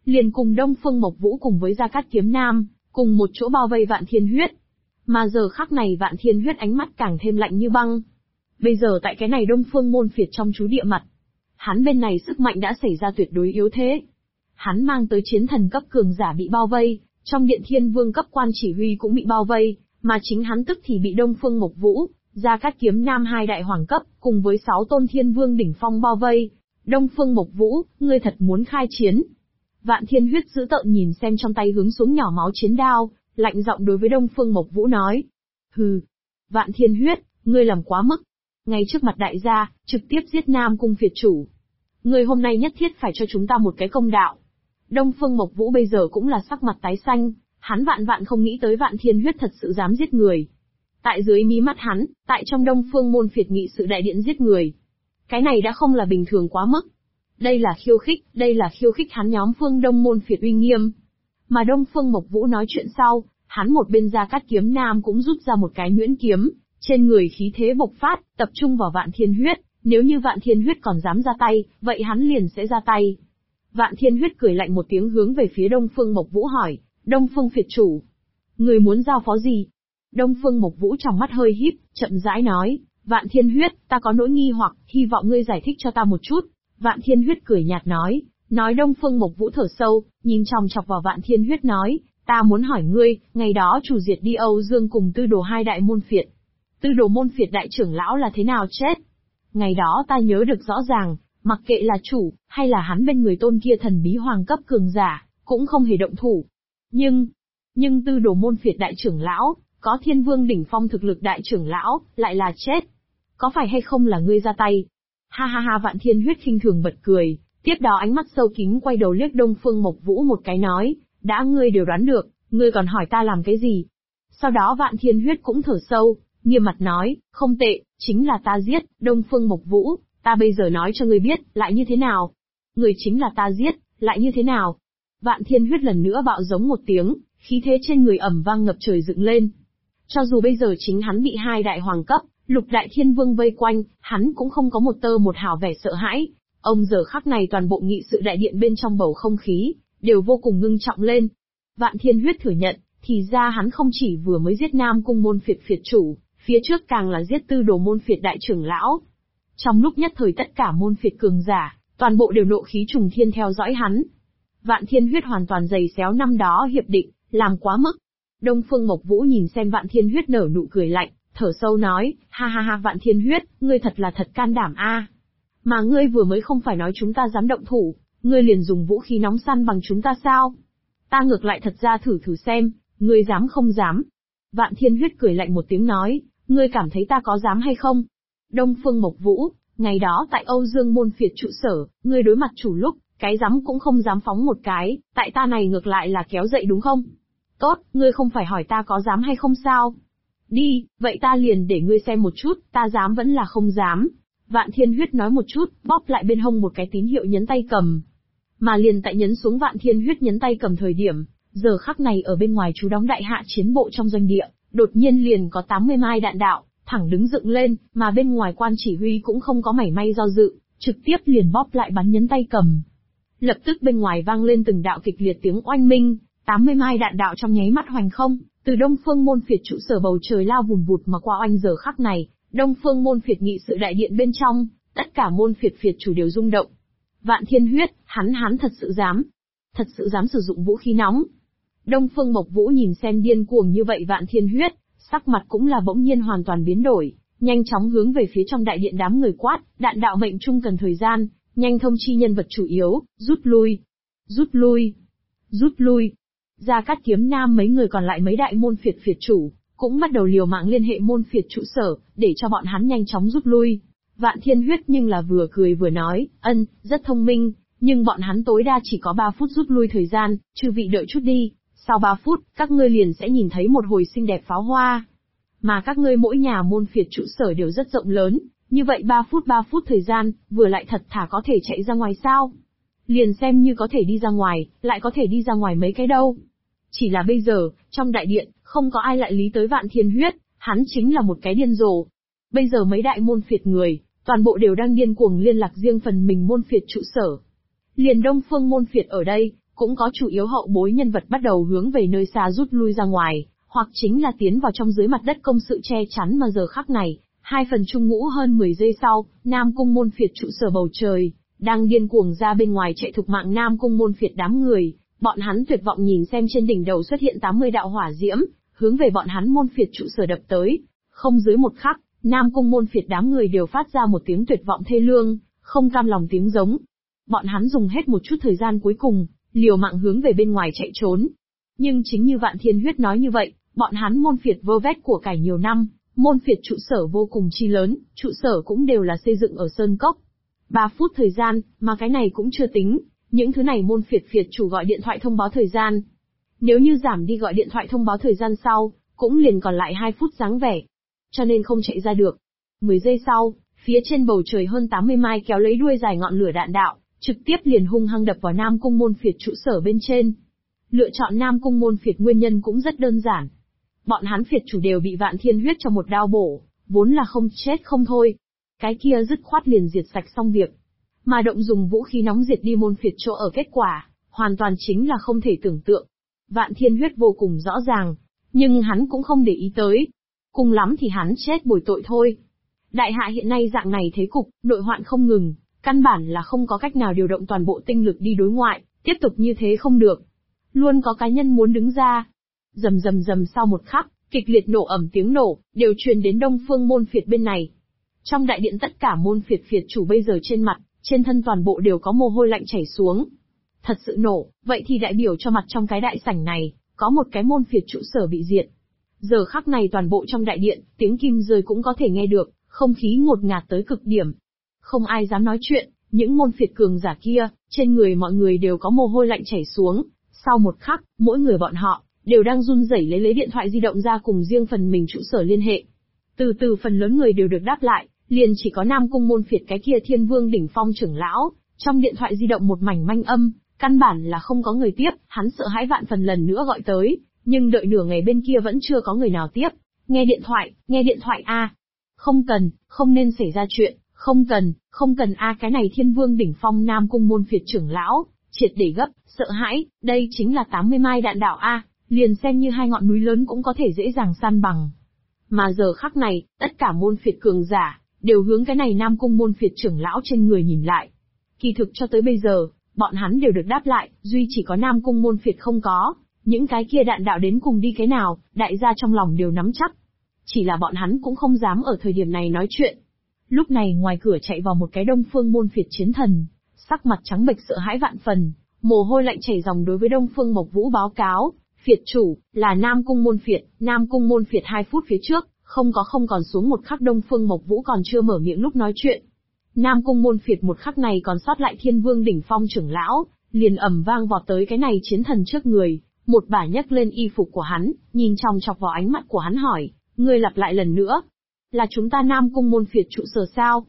A: liền cùng Đông Phương Mộc Vũ cùng với Gia Cát Kiếm Nam, cùng một chỗ bao vây Vạn Thiên Huyết. Mà giờ khắc này Vạn Thiên Huyết ánh mắt càng thêm lạnh như băng. Bây giờ tại cái này Đông Phương môn phiệt trong chú địa mặt, hắn bên này sức mạnh đã xảy ra tuyệt đối yếu thế. Hắn mang tới chiến thần cấp cường giả bị bao vây, trong điện thiên vương cấp quan chỉ huy cũng bị bao vây, mà chính hắn tức thì bị Đông Phương Mộc Vũ, Gia Cát Kiếm Nam hai đại hoàng cấp, cùng với 6 tôn thiên vương đỉnh phong bao vây. Đông Phương Mộc Vũ, ngươi thật muốn khai chiến? Vạn Thiên Huyết dữ tợn nhìn xem trong tay hướng xuống nhỏ máu chiến đao, lạnh giọng đối với Đông Phương Mộc Vũ nói. Hừ, Vạn Thiên Huyết, ngươi làm quá mức. Ngay trước mặt đại gia, trực tiếp giết Nam Cung phiệt chủ. Ngươi hôm nay nhất thiết phải cho chúng ta một cái công đạo. Đông Phương Mộc Vũ bây giờ cũng là sắc mặt tái xanh, hắn vạn không nghĩ tới Vạn Thiên Huyết thật sự dám giết người. Tại dưới mí mắt hắn, tại trong Đông Phương môn phiệt nghị sự đại điện giết người. Cái này đã không là bình thường quá mức. Đây là khiêu khích hắn nhóm Phương Đông môn phiệt uy nghiêm. Mà Đông Phương Mộc Vũ nói chuyện sau, hắn một bên Gia Cát Kiếm Nam cũng rút ra một cái nhuyễn kiếm, trên người khí thế bộc phát, tập trung vào Vạn Thiên Huyết, nếu như Vạn Thiên Huyết còn dám ra tay, vậy hắn liền sẽ ra tay. Vạn Thiên Huyết cười lạnh một tiếng hướng về phía Đông Phương Mộc Vũ hỏi, Đông Phương phiệt chủ, người muốn giao phó gì? Đông Phương Mộc Vũ trong mắt hơi híp, chậm rãi nói, Vạn Thiên Huyết, ta có nỗi nghi hoặc, hy vọng ngươi giải thích cho ta một chút. Vạn Thiên Huyết cười nhạt nói Đông Phương Mộc Vũ thở sâu, nhìn chòng chọc vào Vạn Thiên Huyết nói, ta muốn hỏi ngươi, ngày đó chủ diệt đi Âu Dương cùng Tư Đồ hai đại môn phiệt. Tư Đồ môn phiệt đại trưởng lão là thế nào chết? Ngày đó ta nhớ được rõ ràng, mặc kệ là chủ, hay là hắn bên người tôn kia thần bí hoàng cấp cường giả, cũng không hề động thủ. Nhưng Tư Đồ môn phiệt đại trưởng lão, có thiên vương đỉnh phong thực lực đại trưởng lão, lại là chết. Có phải hay không là ngươi ra tay? Ha ha ha, Vạn Thiên Huyết khinh thường bật cười, tiếp đó ánh mắt sâu kín quay đầu liếc Đông Phương Mộc Vũ một cái nói, đã ngươi đều đoán được, ngươi còn hỏi ta làm cái gì? Sau đó Vạn Thiên Huyết cũng thở sâu, nghiêm mặt nói, không tệ, chính là ta giết, Đông Phương Mộc Vũ, ta bây giờ nói cho ngươi biết, lại như thế nào? Người chính là ta giết, lại như thế nào? Vạn Thiên Huyết lần nữa bạo giống một tiếng, khí thế trên người ầm vang ngập trời dựng lên. Cho dù bây giờ chính hắn bị hai đại hoàng cấp, lục đại thiên vương vây quanh, hắn cũng không có một tơ một hào vẻ sợ hãi. Ông giờ khắc này toàn bộ nghị sự đại điện bên trong bầu không khí, đều vô cùng ngưng trọng lên. Vạn Thiên Huyết thừa nhận, thì ra hắn không chỉ vừa mới giết Nam Cung môn phiệt phiệt chủ, phía trước càng là giết Tư Đồ môn phiệt đại trưởng lão. Trong lúc nhất thời tất cả môn phiệt cường giả, toàn bộ đều nộ khí trùng thiên theo dõi hắn. Vạn Thiên Huyết hoàn toàn giày xéo năm đó hiệp định, làm quá mức. Đông Phương Mộc Vũ nhìn xem Vạn Thiên Huyết nở nụ cười lạnh, thở sâu nói, ha ha ha Vạn Thiên Huyết, ngươi thật là thật can đảm a. Mà ngươi vừa mới không phải nói chúng ta dám động thủ, ngươi liền dùng vũ khí nóng săn bằng chúng ta sao? Ta ngược lại thật ra thử xem, ngươi dám không dám? Vạn Thiên Huyết cười lạnh một tiếng nói, ngươi cảm thấy ta có dám hay không? Đông Phương Mộc Vũ, ngày đó tại Âu Dương môn phiệt trụ sở, ngươi đối mặt chủ lúc, cái dám cũng không dám phóng một cái, tại ta này ngược lại là kéo dậy đúng không? Tốt, ngươi không phải hỏi ta có dám hay không sao? Đi, vậy ta liền để ngươi xem một chút, ta dám vẫn là không dám. Vạn Thiên Huyết nói một chút, bóp lại bên hông một cái tín hiệu nhấn tay cầm. Mà liền tại nhấn xuống Vạn Thiên Huyết nhấn tay cầm thời điểm, giờ khắc này ở bên ngoài chú đóng đại hạ chiến bộ trong doanh địa, đột nhiên liền có 80 mai đạn đạo, thẳng đứng dựng lên, mà bên ngoài quan chỉ huy cũng không có mảy may do dự, trực tiếp liền bóp lại bắn nhấn tay cầm. Lập tức bên ngoài vang lên từng đạo kịch liệt tiếng oanh minh, 80 mai đạn đạo trong nháy mắt hoành không, từ Đông Phương môn phiệt trụ sở bầu trời lao vùn vụt mà qua oanh. Giờ khắc này, Đông Phương môn phiệt nghị sự đại điện bên trong, tất cả môn phiệt chủ đều rung động. Vạn Thiên Huyết, hắn thật sự dám sử dụng vũ khí nóng. Đông Phương Mộc Vũ nhìn xem điên cuồng như vậy Vạn Thiên Huyết, sắc mặt cũng là bỗng nhiên hoàn toàn biến đổi, nhanh chóng hướng về phía trong đại điện đám người quát, đạn đạo mệnh trung cần thời gian, nhanh thông chi nhân vật chủ yếu, rút lui. Gia Cát Kiếm Nam mấy người còn lại mấy đại môn phiệt chủ, cũng bắt đầu liều mạng liên hệ môn phiệt trụ sở, để cho bọn hắn nhanh chóng rút lui. Vạn Thiên Huyết nhưng là vừa cười vừa nói, rất thông minh, nhưng bọn hắn tối đa chỉ có 3 phút rút lui thời gian, chư vị đợi chút đi, sau 3 phút, các ngươi liền sẽ nhìn thấy một hồi xinh đẹp pháo hoa. Mà các ngươi mỗi nhà môn phiệt trụ sở đều rất rộng lớn, như vậy 3 phút thời gian, vừa lại thật thà có thể chạy ra ngoài sao? Liền xem như có thể đi ra ngoài, lại có thể đi ra ngoài mấy cái đâu. Chỉ là bây giờ, trong đại điện, không có ai lại lý tới Vạn Thiên Huyết, hắn chính là một cái điên rồ. Bây giờ mấy đại môn phiệt người, toàn bộ đều đang điên cuồng liên lạc riêng phần mình môn phiệt trụ sở. Liền Đông Phương môn phiệt ở đây, cũng có chủ yếu hậu bối nhân vật bắt đầu hướng về nơi xa rút lui ra ngoài, hoặc chính là tiến vào trong dưới mặt đất công sự che chắn mà giờ khắc này, 2 phần chung ngũ hơn 10 giây sau, Nam Cung Môn Phiệt trụ sở bầu trời, đang điên cuồng ra bên ngoài chạy thục mạng Nam Cung Môn Phiệt đám người, bọn hắn tuyệt vọng nhìn xem trên đỉnh đầu xuất hiện 80 đạo hỏa diễm, hướng về bọn hắn Môn Phiệt trụ sở đập tới. Không dưới một khắc, Nam Cung Môn Phiệt đám người đều phát ra một tiếng tuyệt vọng thê lương, không cam lòng tiếng giống. Bọn hắn dùng hết một chút thời gian cuối cùng, liều mạng hướng về bên ngoài chạy trốn. Nhưng chính như Vạn Thiên Huyết nói như vậy, bọn hắn Môn Phiệt vơ vét của cải nhiều năm, Môn Phiệt trụ sở vô cùng chi lớn, trụ sở cũng đều là xây dựng ở Sơn Cốc. 3 phút thời gian, mà cái này cũng chưa tính, những thứ này Môn Phiệt chủ gọi điện thoại thông báo thời gian. Nếu như giảm đi gọi điện thoại thông báo thời gian sau, cũng liền còn lại 2 phút dáng vẻ. Cho nên không chạy ra được. 10 giây sau, phía trên bầu trời hơn 80 mai kéo lấy đuôi dài ngọn lửa đạn đạo, trực tiếp liền hung hăng đập vào Nam Cung Môn Phiệt trụ sở bên trên. Lựa chọn Nam Cung Môn Phiệt nguyên nhân cũng rất đơn giản. Bọn hắn Phiệt chủ đều bị Vạn Thiên Huyết cho một đao bổ, vốn là không chết không thôi. Cái kia dứt khoát liền diệt sạch xong việc. Mà động dùng vũ khí nóng diệt đi Môn Phiệt chỗ ở kết quả, hoàn toàn chính là không thể tưởng tượng. Vạn Thiên Huyết vô cùng rõ ràng, nhưng hắn cũng không để ý tới. Cùng lắm thì hắn chết bồi tội thôi. Đại hạ hiện nay dạng này thế cục, nội hoạn không ngừng, căn bản là không có cách nào điều động toàn bộ tinh lực đi đối ngoại, tiếp tục như thế không được. Luôn có cá nhân muốn đứng ra. Rầm rầm rầm sau một khắc, kịch liệt nổ ầm tiếng nổ, đều truyền đến Đông Phương Môn Phiệt bên này. Trong đại điện tất cả Môn Phiệt chủ bây giờ trên mặt, trên thân toàn bộ đều có mồ hôi lạnh chảy xuống. Thật sự nổ, vậy thì đại biểu cho mặt trong cái đại sảnh này, có một cái Môn Phiệt trụ sở bị diệt. Giờ khắc này toàn bộ trong đại điện, tiếng kim rơi cũng có thể nghe được, không khí ngột ngạt tới cực điểm. Không ai dám nói chuyện, những Môn Phiệt cường giả kia, trên người mọi người đều có mồ hôi lạnh chảy xuống. Sau một khắc, mỗi người bọn họ, đều đang run rẩy lấy điện thoại di động ra cùng riêng phần mình trụ sở liên hệ. Từ từ phần lớn người đều được đáp lại, liền chỉ có Nam Cung Môn Phiệt cái kia Thiên Vương đỉnh phong trưởng lão, trong điện thoại di động một mảnh manh âm, căn bản là không có người tiếp, hắn sợ hãi vạn phần lần nữa gọi tới, nhưng đợi nửa ngày bên kia vẫn chưa có người nào tiếp. Nghe điện thoại a. Không cần, không nên xảy ra chuyện, không cần a cái này Thiên Vương đỉnh phong Nam Cung Môn Phiệt trưởng lão, triệt để gấp, sợ hãi, đây chính là 80 mai đạn đạo a, liền xem như 2 ngọn núi lớn cũng có thể dễ dàng san bằng. Mà giờ khắc này, tất cả Môn Phiệt cường giả, đều hướng cái này Nam Cung Môn Phiệt trưởng lão trên người nhìn lại. Kỳ thực cho tới bây giờ, bọn hắn đều được đáp lại, duy chỉ có Nam Cung Môn Phiệt không có, những cái kia đạn đạo đến cùng đi cái nào, đại gia trong lòng đều nắm chắc. Chỉ là bọn hắn cũng không dám ở thời điểm này nói chuyện. Lúc này ngoài cửa chạy vào một cái Đông Phương Môn Phiệt chiến thần, sắc mặt trắng bệch sợ hãi vạn phần, mồ hôi lạnh chảy ròng đối với Đông Phương Mộc Vũ báo cáo, Phiệt chủ, là Nam Cung Môn Phiệt 2 phút phía trước, không còn xuống một khắc Đông Phương Mộc Vũ còn chưa mở miệng lúc nói chuyện. Nam Cung Môn Phiệt một khắc này còn sót lại Thiên Vương đỉnh phong trưởng lão, liền ầm vang vọt tới cái này chiến thần trước người, một bả nhấc lên y phục của hắn, nhìn chòng chọc vào ánh mắt của hắn hỏi, ngươi lặp lại lần nữa, là chúng ta Nam Cung Môn Phiệt trụ sở sao?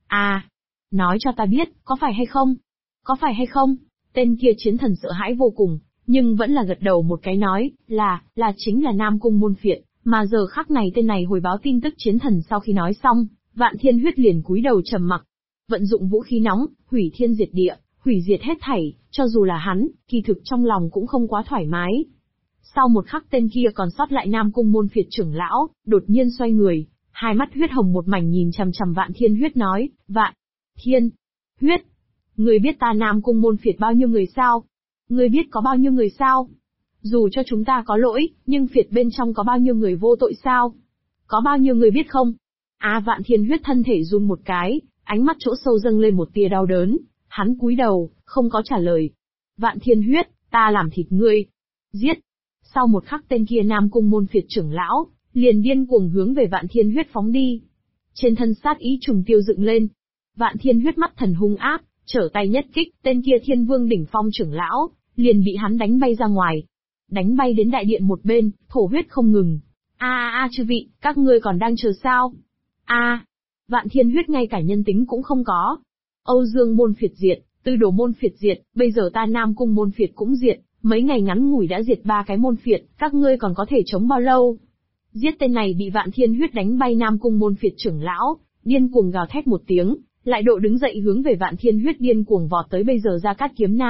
A: Nói cho ta biết, có phải hay không? Tên kia chiến thần sợ hãi vô cùng, nhưng vẫn là gật đầu một cái nói, là chính là Nam Cung Môn Phiệt, mà giờ khắc này tên này hồi báo tin tức chiến thần sau khi nói xong, Vạn Thiên Huyết liền cúi đầu trầm mặc. Vận dụng vũ khí nóng, hủy thiên diệt địa, hủy diệt hết thảy, cho dù là hắn, kỳ thực trong lòng cũng không quá thoải mái. Sau một khắc tên kia còn sót lại Nam Cung Môn Phiệt trưởng lão, đột nhiên xoay người, hai mắt huyết hồng một mảnh nhìn chằm chằm Vạn Thiên Huyết nói, Vạn Thiên Huyết, ngươi biết ta Nam Cung Môn Phiệt bao nhiêu người sao? Ngươi biết có bao nhiêu người sao? Dù cho chúng ta có lỗi, nhưng Phiệt bên trong có bao nhiêu người vô tội sao? Có bao nhiêu người biết không? Vạn Thiên Huyết thân thể run một cái, ánh mắt chỗ sâu dâng lên một tia đau đớn, hắn cúi đầu, không có trả lời. Vạn Thiên Huyết, ta làm thịt ngươi. Giết. Sau một khắc tên kia Nam Cung Môn Phiệt trưởng lão, liền điên cuồng hướng về Vạn Thiên Huyết phóng đi. Trên thân sát ý trùng tiêu dựng lên. Vạn Thiên Huyết mắt thần hung ác, trở tay nhất kích, tên kia Thiên Vương đỉnh phong trưởng lão, liền bị hắn đánh bay ra ngoài. Đánh bay đến đại điện một bên, thổ huyết không ngừng. Chư vị, các ngươi còn đang chờ sao? Vạn Thiên Huyết ngay cả nhân tính cũng không có. Âu Dương Môn Phiệt diệt, Tư Đồ Môn Phiệt diệt, bây giờ ta Nam Cung Môn Phiệt cũng diệt, mấy ngày ngắn ngủi đã diệt 3 cái môn phiệt, các ngươi còn có thể chống bao lâu? Giết tên này bị Vạn Thiên Huyết đánh bay Nam Cung Môn Phiệt trưởng lão, điên cuồng gào thét một tiếng, lại độ đứng dậy hướng về Vạn Thiên Huyết điên cuồng vọt tới bây giờ Gia Cát Kiếm Nam,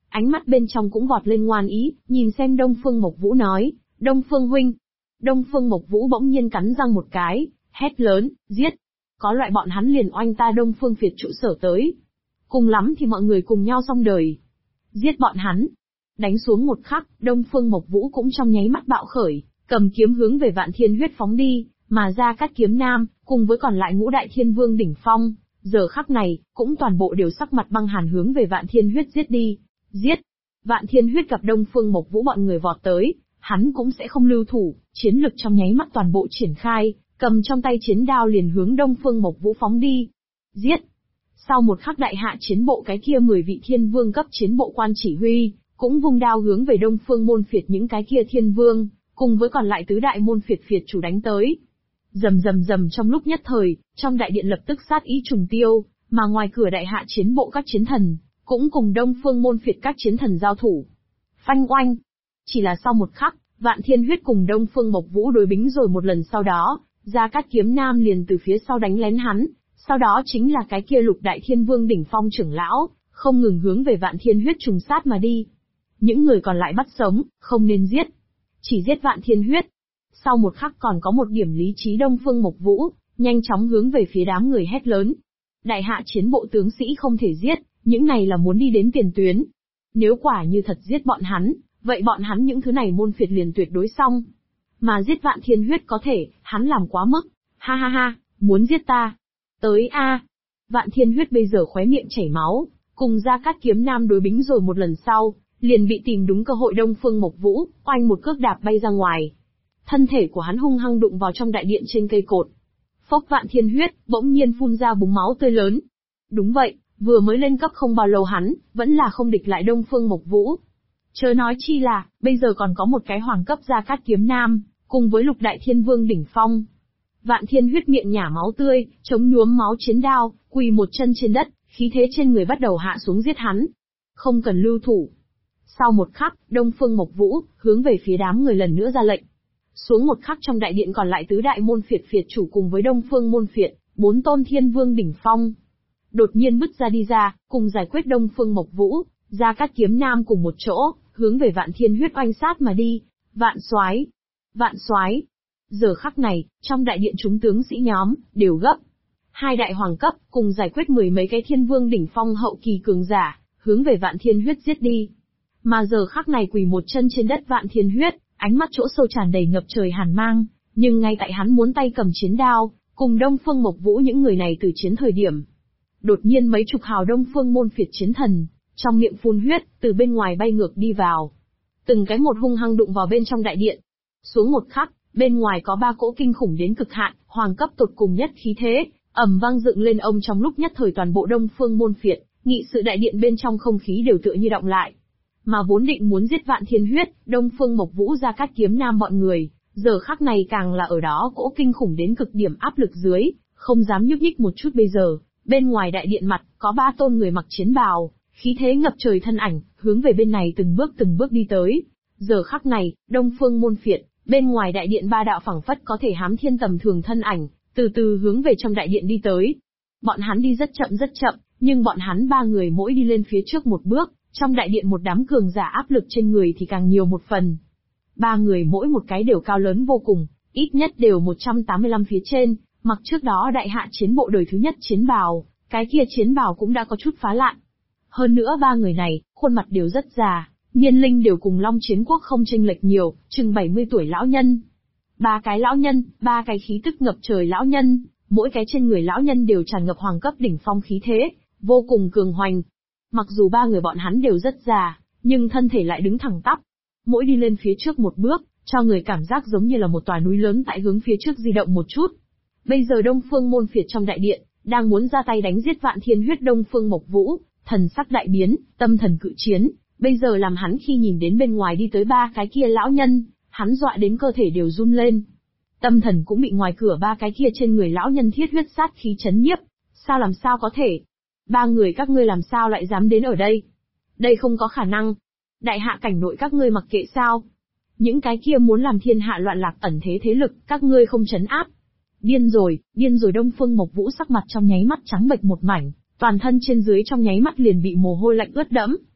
A: Ánh mắt bên trong cũng vọt lên ngoan ý, nhìn xem Đông Phương Mộc Vũ nói, Đông Phương huynh. Đông Phương Mộc Vũ bỗng nhiên cắn răng một cái, hét lớn, giết. Có loại bọn hắn liền oanh ta Đông Phương Việt trụ sở tới. Cùng lắm thì mọi người cùng nhau xong đời. Giết bọn hắn. Đánh xuống một khắc, Đông Phương Mộc Vũ cũng trong nháy mắt bạo khởi, cầm kiếm hướng về Vạn Thiên Huyết phóng đi, mà Gia Cát Kiếm Nam, cùng với còn lại ngũ đại thiên vương đỉnh phong, giờ khắc này, cũng toàn bộ đều sắc mặt băng hàn hướng về Vạn Thiên Huyết giết đi. Giết! Vạn Thiên Huyết gặp Đông Phương Mộc Vũ bọn người vọt tới, hắn cũng sẽ không lưu thủ, chiến lực trong nháy mắt toàn bộ triển khai, cầm trong tay chiến đao liền hướng Đông Phương Mộc Vũ phóng đi. Giết! Sau một khắc đại hạ chiến bộ cái kia 10 vị thiên vương cấp chiến bộ quan chỉ huy, cũng vung đao hướng về Đông Phương môn phiệt những cái kia thiên vương, cùng với còn lại tứ đại môn phiệt phiệt chủ đánh tới. Rầm rầm rầm trong lúc nhất thời, trong đại điện lập tức sát ý trùng tiêu, mà ngoài cửa đại hạ chiến bộ các chiến thần, cũng cùng Đông Phương môn phiệt các chiến thần giao thủ. Phanh oanh! Chỉ là sau một khắc, Vạn Thiên Huyết cùng Đông Phương Mộc Vũ đối bính rồi một lần sau đó, Gia Cát Kiếm Nam liền từ phía sau đánh lén hắn, sau đó chính là cái kia lục đại thiên vương đỉnh phong trưởng lão, không ngừng hướng về Vạn Thiên Huyết trùng sát mà đi. Những người còn lại bắt sống, không nên giết. Chỉ giết Vạn Thiên Huyết. Sau một khắc còn có một điểm lý trí Đông Phương Mộc Vũ, nhanh chóng hướng về phía đám người hét lớn. Đại hạ chiến bộ tướng sĩ không thể giết, những này là muốn đi đến tiền tuyến. Nếu quả như thật giết bọn hắn, vậy bọn hắn những thứ này môn phiệt liền tuyệt đối xong. Mà giết Vạn Thiên Huyết có thể, hắn làm quá mức. Ha ha ha, muốn giết ta. Tới a! Vạn Thiên Huyết bây giờ khóe miệng chảy máu, cùng Gia Cát Kiếm Nam đối bính rồi một lần sau, liền bị tìm đúng cơ hội Đông Phương Mộc Vũ, oanh một cước đạp bay ra ngoài. Thân thể của hắn hung hăng đụng vào trong đại điện trên cây cột. Phốc Vạn Thiên Huyết, bỗng nhiên phun ra búng máu tươi lớn. Đúng vậy, vừa mới lên cấp không bao lâu hắn, vẫn là không địch lại Đông Phương Mộc Vũ. Chớ nói chi là, bây giờ còn có một cái hoàng cấp Gia Cát Kiếm Nam, cùng với lục đại thiên vương đỉnh phong. Vạn Thiên Huyết miệng nhả máu tươi, chống nhuốm máu chiến đao, quỳ một chân trên đất, khí thế trên người bắt đầu hạ xuống giết hắn. Không cần lưu thủ. Sau một khắc, Đông Phương Mộc Vũ, hướng về phía đám người lần nữa ra lệnh. Xuống một khắc trong đại điện còn lại tứ đại môn phiệt phiệt chủ cùng với Đông Phương môn phiệt, 4 tôn thiên vương đỉnh phong. Đột nhiên bứt ra đi ra, cùng giải quyết Đông Phương Mộc Vũ, Gia Cát Kiếm Nam cùng một chỗ, hướng về Vạn Thiên Huyết oanh sát mà đi. Vạn soái, Vạn soái. Giờ khắc này, trong đại điện chúng tướng sĩ nhóm, đều gấp. Hai đại hoàng cấp, cùng giải quyết 10 mấy cái thiên vương đỉnh phong hậu kỳ cường giả, hướng về Vạn Thiên Huyết giết đi. Mà giờ khắc này quỳ một chân trên đất Vạn Thiên Huyết, ánh mắt chỗ sâu tràn đầy ngập trời hàn mang, nhưng ngay tại hắn muốn tay cầm chiến đao, cùng Đông Phương Mộc Vũ những người này từ chiến thời điểm. Đột nhiên mấy chục hào Đông Phương môn phiệt chiến thần, trong miệng phun huyết, từ bên ngoài bay ngược đi vào. Từng cái một hung hăng đụng vào bên trong đại điện. Xuống một khắc, bên ngoài có 3 cỗ kinh khủng đến cực hạn, hoàng cấp tột cùng nhất khí thế, ầm vang dựng lên ông trong lúc nhất thời toàn bộ Đông Phương môn phiệt, nghị sự đại điện bên trong không khí đều tựa như động lại. Mà vốn định muốn giết Vạn Thiên Huyết, Đông Phương Mộc Vũ Gia Cát Kiếm Nam bọn người, giờ khắc này càng là ở đó cỗ kinh khủng đến cực điểm áp lực dưới, không dám nhúc nhích một chút bây giờ. Bên ngoài đại điện mặt, có 3 tôn người mặc chiến bào, khí thế ngập trời thân ảnh, hướng về bên này từng bước đi tới. Giờ khắc này, Đông Phương môn phiệt, bên ngoài đại điện 3 đạo phẳng phất có thể hám thiên tầm thường thân ảnh, từ từ hướng về trong đại điện đi tới. Bọn hắn đi rất chậm, nhưng bọn hắn 3 người mỗi đi lên phía trước một bước, trong đại điện một đám cường giả áp lực trên người thì càng nhiều một phần. 3 người mỗi một cái đều cao lớn vô cùng, ít nhất đều 185 phía trên, mặc trước đó đại hạ chiến bộ đời thứ nhất chiến bào, cái kia chiến bào cũng đã có chút phá lạn. Hơn nữa 3 người này, khuôn mặt đều rất già, niên linh đều cùng Long Chiến Quốc không chênh lệch nhiều, chừng 70 tuổi lão nhân. 3 cái lão nhân, 3 cái khí tức ngập trời lão nhân, mỗi cái trên người lão nhân đều tràn ngập hoàng cấp đỉnh phong khí thế, vô cùng cường hoành. Mặc dù 3 người bọn hắn đều rất già, nhưng thân thể lại đứng thẳng tắp. Mỗi đi lên phía trước một bước, cho người cảm giác giống như là một tòa núi lớn tại hướng phía trước di động một chút. Bây giờ Đông Phương môn phiệt trong đại điện, đang muốn ra tay đánh giết Vạn Thiên Huyết Đông Phương Mộc Vũ, thần sắc đại biến, tâm thần cự chiến, bây giờ làm hắn khi nhìn đến bên ngoài đi tới 3 cái kia lão nhân, hắn dọa đến cơ thể đều run lên. Tâm thần cũng bị ngoài cửa 3 cái kia trên người lão nhân thiết huyết sát khí chấn nhiếp, làm sao có thể? 3 người các ngươi làm sao lại dám đến ở đây? Đây không có khả năng. Đại hạ cảnh nội các ngươi mặc kệ sao? Những cái kia muốn làm thiên hạ loạn lạc ẩn thế lực, các ngươi không trấn áp. Điên rồi, Đông Phương Mộc Vũ sắc mặt trong nháy mắt trắng bệch một mảnh, toàn thân trên dưới trong nháy mắt liền bị mồ hôi lạnh ướt đẫm.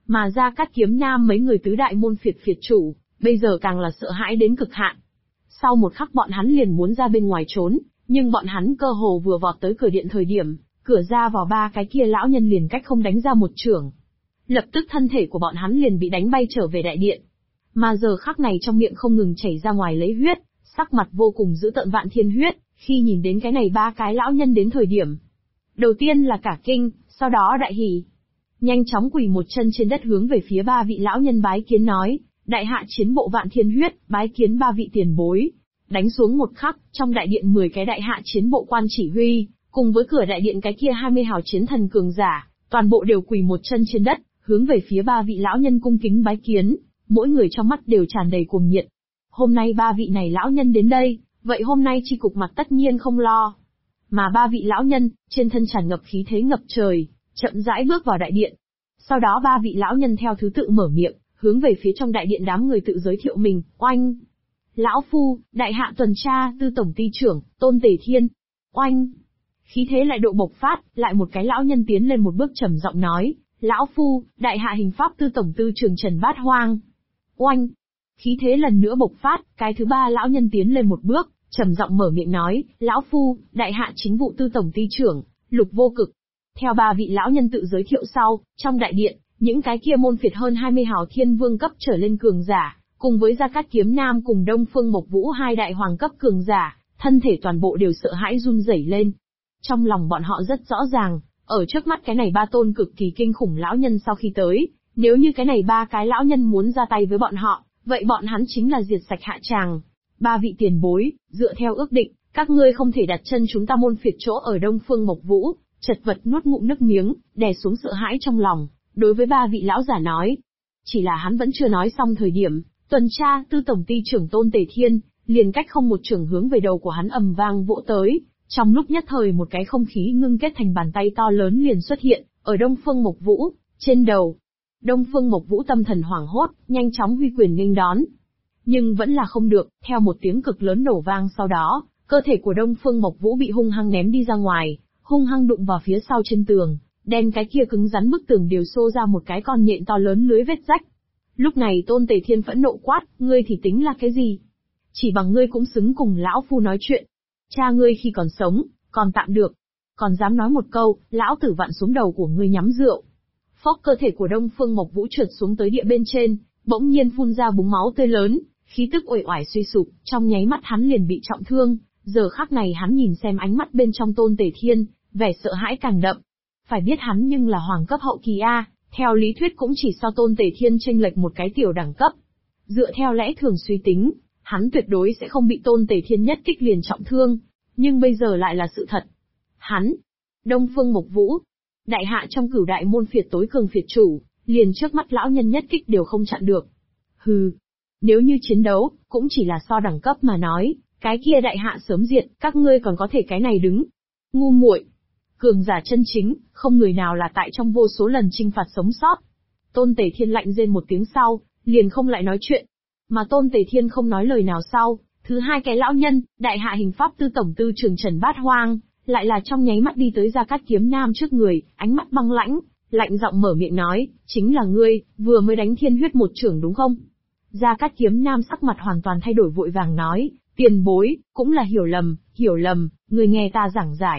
A: Mà Gia Cát Kiếm Nam mấy người tứ đại môn phiệt phiệt chủ, bây giờ càng là sợ hãi đến cực hạn. Sau một khắc bọn hắn liền muốn ra bên ngoài trốn, nhưng bọn hắn cơ hồ vừa vọt tới cửa điện thời điểm, cửa ra vào ba cái kia lão nhân liền cách không đánh ra một chưởng. Lập tức thân thể của bọn hắn liền bị đánh bay trở về đại điện. Mà giờ khắc này trong miệng không ngừng chảy ra ngoài lấy huyết, sắc mặt vô cùng dữ tợn Vạn Thiên Huyết, khi nhìn đến cái này ba cái lão nhân đến thời điểm. Đầu tiên là cả kinh, sau đó đại hỉ. Nhanh chóng quỳ một chân trên đất hướng về phía ba vị lão nhân bái kiến nói, đại hạ chiến bộ Vạn Thiên Huyết, bái kiến ba vị tiền bối. Đánh xuống một khắc, trong đại điện 10 cái đại hạ chiến bộ quan chỉ huy, cùng với cửa đại điện cái kia 20 hào chiến thần cường giả, toàn bộ đều quỳ một chân trên đất, hướng về phía ba vị lão nhân cung kính bái kiến, mỗi người trong mắt đều tràn đầy cuồng nhiệt. Hôm nay ba vị này lão nhân đến đây, vậy hôm nay chi cục mặt tất nhiên không lo. Mà ba vị lão nhân, trên thân tràn ngập khí thế ngập trời, chậm rãi bước vào đại điện. Sau đó ba vị lão nhân theo thứ tự mở miệng, hướng về phía trong đại điện đám người tự giới thiệu mình, oanh. Lão Phu, đại hạ tuần tra, tư tổng ty trưởng, Tôn Tề Thiên. Oanh. Khí thế lại độ bộc phát, lại một cái lão nhân tiến lên một bước trầm giọng nói, Lão Phu, đại hạ hình pháp tư tổng tư trưởng Trần Bát Hoang. Oanh. Khí thế lần nữa bộc phát, cái thứ ba lão nhân tiến lên một bước, trầm giọng mở miệng nói, Lão Phu, đại hạ chính vụ tư tổng ty trưởng, Lục Vô Cực. Theo ba vị lão nhân tự giới thiệu sau, trong đại điện, những cái kia môn phiệt hơn 20 hào thiên vương cấp trở lên cường giả, cùng với Gia Cát Kiếm Nam cùng Đông Phương Mộc Vũ hai đại hoàng cấp cường giả, thân thể toàn bộ đều sợ hãi run rẩy lên. Trong lòng bọn họ rất rõ ràng, ở trước mắt cái này ba tôn cực kỳ kinh khủng lão nhân sau khi tới, nếu như cái này ba cái lão nhân muốn ra tay với bọn họ, vậy bọn hắn chính là diệt sạch hạ tràng. Ba vị tiền bối, dựa theo ước định, các ngươi không thể đặt chân chúng ta môn phiệt chỗ ở Đông Phương Mộc Vũ, chật vật nuốt ngụm nước miếng, đè xuống sợ hãi trong lòng, đối với ba vị lão giả nói. Chỉ là hắn vẫn chưa nói xong thời điểm, tuần tra, tư tổng ty trưởng Tôn Tề Thiên, liền cách không một chưởng hướng về đầu của hắn ầm vang vỗ tới, trong lúc nhất thời một cái không khí ngưng kết thành bàn tay to lớn liền xuất hiện, ở Đông Phương Mộc Vũ, trên đầu. Đông Phương Mộc Vũ tâm thần hoảng hốt, nhanh chóng huy quyền nghênh đón. Nhưng vẫn là không được, theo một tiếng cực lớn nổ vang sau đó, cơ thể của Đông Phương Mộc Vũ bị hung hăng ném đi ra ngoài, hung hăng đụng vào phía sau trên tường, đen cái kia cứng rắn bức tường đều xô ra một cái con nhện to lớn lưới vết rách. Lúc này Tôn Tề Thiên phẫn nộ quát, ngươi thì tính là cái gì? Chỉ bằng ngươi cũng xứng cùng lão phu nói chuyện. Cha ngươi khi còn sống, còn tạm được. Còn dám nói một câu, lão tử vặn xuống đầu của ngươi nhắm rượu. Phốc, cơ thể của Đông Phương Mộc Vũ trượt xuống tới địa bên trên, bỗng nhiên phun ra búng máu tươi lớn, khí tức uể oải suy sụp, trong nháy mắt hắn liền bị trọng thương. Giờ khắc này hắn nhìn xem ánh mắt bên trong Tôn Tề Thiên, vẻ sợ hãi càng đậm. Phải biết hắn nhưng là hoàng cấp hậu kỳ A, theo lý thuyết cũng chỉ so Tôn Tề Thiên chênh lệch một cái tiểu đẳng cấp. Dựa theo lẽ thường suy tính, hắn tuyệt đối sẽ không bị Tôn Tề Thiên nhất kích liền trọng thương, nhưng bây giờ lại là sự thật. Hắn, Đông Phương Mộc Vũ, đại hạ trong cửu đại môn phiệt tối cường phiệt chủ, liền trước mắt lão nhân nhất kích đều không chặn được. Hừ, nếu như chiến đấu, cũng chỉ là so đẳng cấp mà nói, cái kia đại hạ sớm diệt, các ngươi còn có thể cái này đứng. Ngu muội. Cường giả chân chính, không người nào là tại trong vô số lần chinh phạt sống sót. Tôn Tề Thiên lạnh rên một tiếng sau, liền không lại nói chuyện. Mà Tôn Tề Thiên không nói lời nào sau, thứ hai cái lão nhân, đại hạ hình pháp tư tổng tư trưởng Trần Bát Hoang, lại là trong nháy mắt đi tới Gia Cát Kiếm Nam trước người, ánh mắt băng lãnh, lạnh giọng mở miệng nói, chính là ngươi, vừa mới đánh Thiên Huyết một chưởng đúng không? Gia Cát Kiếm Nam sắc mặt hoàn toàn thay đổi vội vàng nói, tiền bối, cũng là hiểu lầm, người nghe ta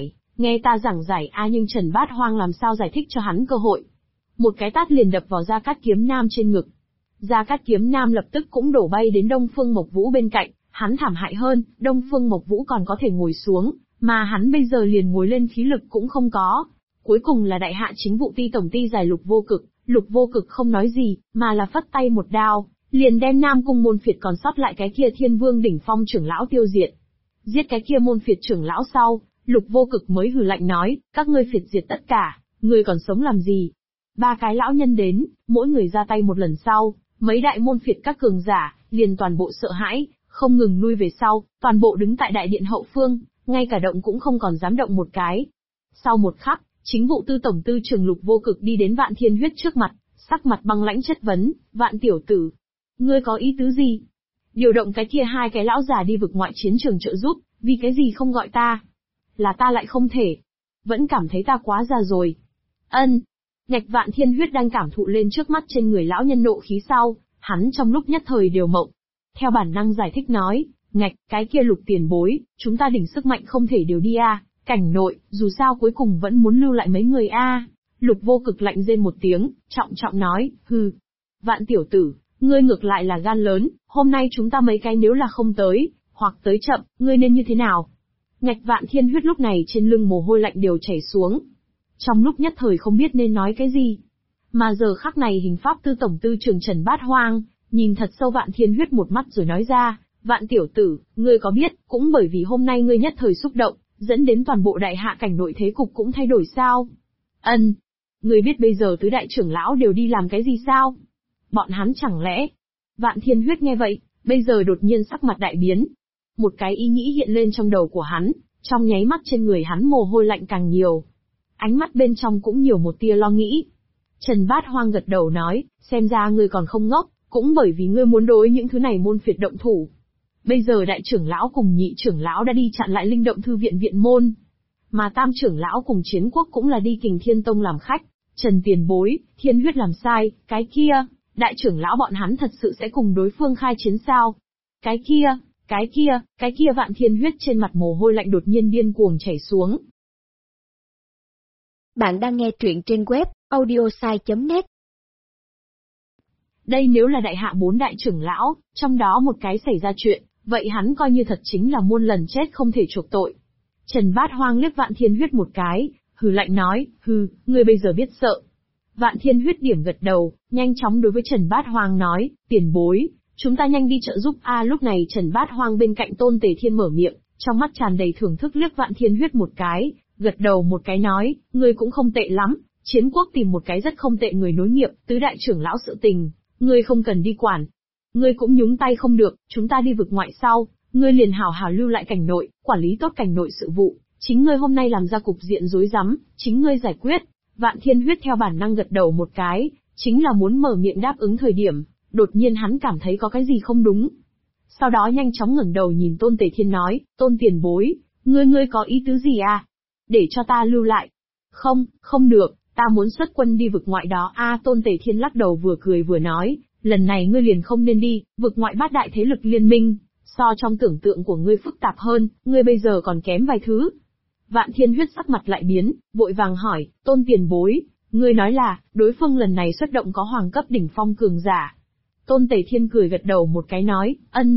A: giảng giải nhưng Trần Bát Hoang làm sao giải thích cho hắn cơ hội. Một cái tát liền đập vào Gia Cát Kiếm Nam trên ngực. Gia Cát Kiếm Nam lập tức cũng đổ bay đến Đông Phương Mộc Vũ bên cạnh, hắn thảm hại hơn, Đông Phương Mộc Vũ còn có thể ngồi xuống, mà hắn bây giờ liền ngồi lên khí lực cũng không có. Cuối cùng là đại hạ chính vụ ty tổng ty giải Lục Vô Cực không nói gì, mà là phất tay một đao, liền đem Nam Cung môn phiệt còn sót lại cái kia Thiên Vương đỉnh phong trưởng lão tiêu diệt. Giết cái kia môn phiệt trưởng lão sau, Lục Vô Cực mới hừ lạnh nói, các ngươi phiệt diệt tất cả, ngươi còn sống làm gì? Ba cái lão nhân đến, mỗi người ra tay một lần sau, mấy đại môn phiệt các cường giả, liền toàn bộ sợ hãi, không ngừng lui về sau, toàn bộ đứng tại đại điện hậu phương, ngay cả động cũng không còn dám động một cái. Sau một khắc, chính vụ tư tổng tư trưởng Lục Vô Cực đi đến Vạn Thiên Huyết trước mặt, sắc mặt băng lãnh chất vấn, Vạn tiểu tử, ngươi có ý tứ gì? Điều động cái kia hai cái lão già đi vực ngoại chiến trường trợ giúp, vì cái gì không gọi ta? Là ta lại không thể. Vẫn cảm thấy ta quá già rồi. Ngạch Vạn Thiên Huyết đang cảm thụ lên trước mắt trên người lão nhân nộ khí sau, hắn trong lúc nhất thời đều mộng. Theo bản năng giải thích nói, ngạch, cái kia Lục tiền bối, chúng ta đỉnh sức mạnh không thể đều đi cảnh nội, dù sao cuối cùng vẫn muốn lưu lại mấy người Lục Vô Cực lạnh rên một tiếng, trọng trọng nói, hừ. Vạn tiểu tử, ngươi ngược lại là gan lớn, hôm nay chúng ta mấy cái nếu là không tới, hoặc tới chậm, ngươi nên như thế nào? Ngạch Vạn Thiên Huyết lúc này trên lưng mồ hôi lạnh đều chảy xuống. Trong lúc nhất thời không biết nên nói cái gì. Mà giờ khắc này hình pháp tư tổng tư trường Trần Bát Hoang, nhìn thật sâu Vạn Thiên Huyết một mắt rồi nói ra, Vạn tiểu tử, ngươi có biết, cũng bởi vì hôm nay ngươi nhất thời xúc động, dẫn đến toàn bộ đại hạ cảnh nội thế cục cũng thay đổi sao? Ân. Ngươi biết bây giờ tứ đại trưởng lão đều đi làm cái gì sao? Bọn hắn chẳng lẽ? Vạn Thiên Huyết nghe vậy, bây giờ đột nhiên sắc mặt đại biến. Một cái ý nghĩ hiện lên trong đầu của hắn, trong nháy mắt trên người hắn mồ hôi lạnh càng nhiều. Ánh mắt bên trong cũng nhiều một tia lo nghĩ. Trần Bát Hoang gật đầu nói, xem ra ngươi còn không ngốc, cũng bởi vì ngươi muốn đối những thứ này môn phiệt động thủ. Bây giờ đại trưởng lão cùng nhị trưởng lão đã đi chặn lại linh động thư viện viện môn. Mà tam trưởng lão cùng chiến quốc cũng là đi Kình Thiên Tông làm khách. Trần tiền bối, Thiên Huyết làm sai, cái kia, đại trưởng lão bọn hắn thật sự sẽ cùng đối phương khai chiến sao? Cái kia Vạn Thiên Huyết trên mặt mồ hôi lạnh đột nhiên điên cuồng chảy xuống.
B: Bạn đang nghe truyện trên web audiosai.net.
A: Đây nếu là đại hạ 4 đại trưởng lão, trong đó một cái xảy ra chuyện, vậy hắn coi như thật chính là muôn lần chết không thể chuộc tội. Trần Bát Hoang liếc Vạn Thiên Huyết một cái, hừ lạnh nói, ngươi bây giờ biết sợ. Vạn Thiên Huyết điểm gật đầu, nhanh chóng đối với Trần Bát Hoang nói, tiền bối, chúng ta nhanh đi trợ giúp lúc này Trần Bát Hoang bên cạnh Tôn Tề Thiên mở miệng, trong mắt tràn đầy thưởng thức liếc Vạn Thiên Huyết một cái, gật đầu một cái nói, ngươi cũng không tệ lắm, chiến quốc tìm một cái rất không tệ người nối nghiệp, tứ đại trưởng lão sự tình, ngươi không cần đi quản. Ngươi cũng nhúng tay không được, chúng ta đi vực ngoại sau, ngươi liền hảo hảo lưu lại cảnh nội, quản lý tốt cảnh nội sự vụ, chính ngươi hôm nay làm ra cục diện rối rắm, chính ngươi giải quyết. Vạn Thiên Huyết theo bản năng gật đầu một cái, chính là muốn mở miệng đáp ứng thời điểm, đột nhiên hắn cảm thấy có cái gì không đúng. Sau đó nhanh chóng ngẩng đầu nhìn Tôn Tề Thiên nói, Tôn tiền bối, ngươi có ý tứ gì Để cho ta lưu lại. Không được, ta muốn xuất quân đi vực ngoại đó Tôn Tề Thiên lắc đầu vừa cười vừa nói, lần này ngươi liền không nên đi, vực ngoại bát đại thế lực liên minh, so trong tưởng tượng của ngươi phức tạp hơn, ngươi bây giờ còn kém vài thứ. Vạn Thiên Huyết sắc mặt lại biến, vội vàng hỏi, Tôn tiền bối, ngươi nói là, đối phương lần này xuất động có hoàng cấp đỉnh phong cường giả. Tôn Tề Thiên cười gật đầu một cái nói,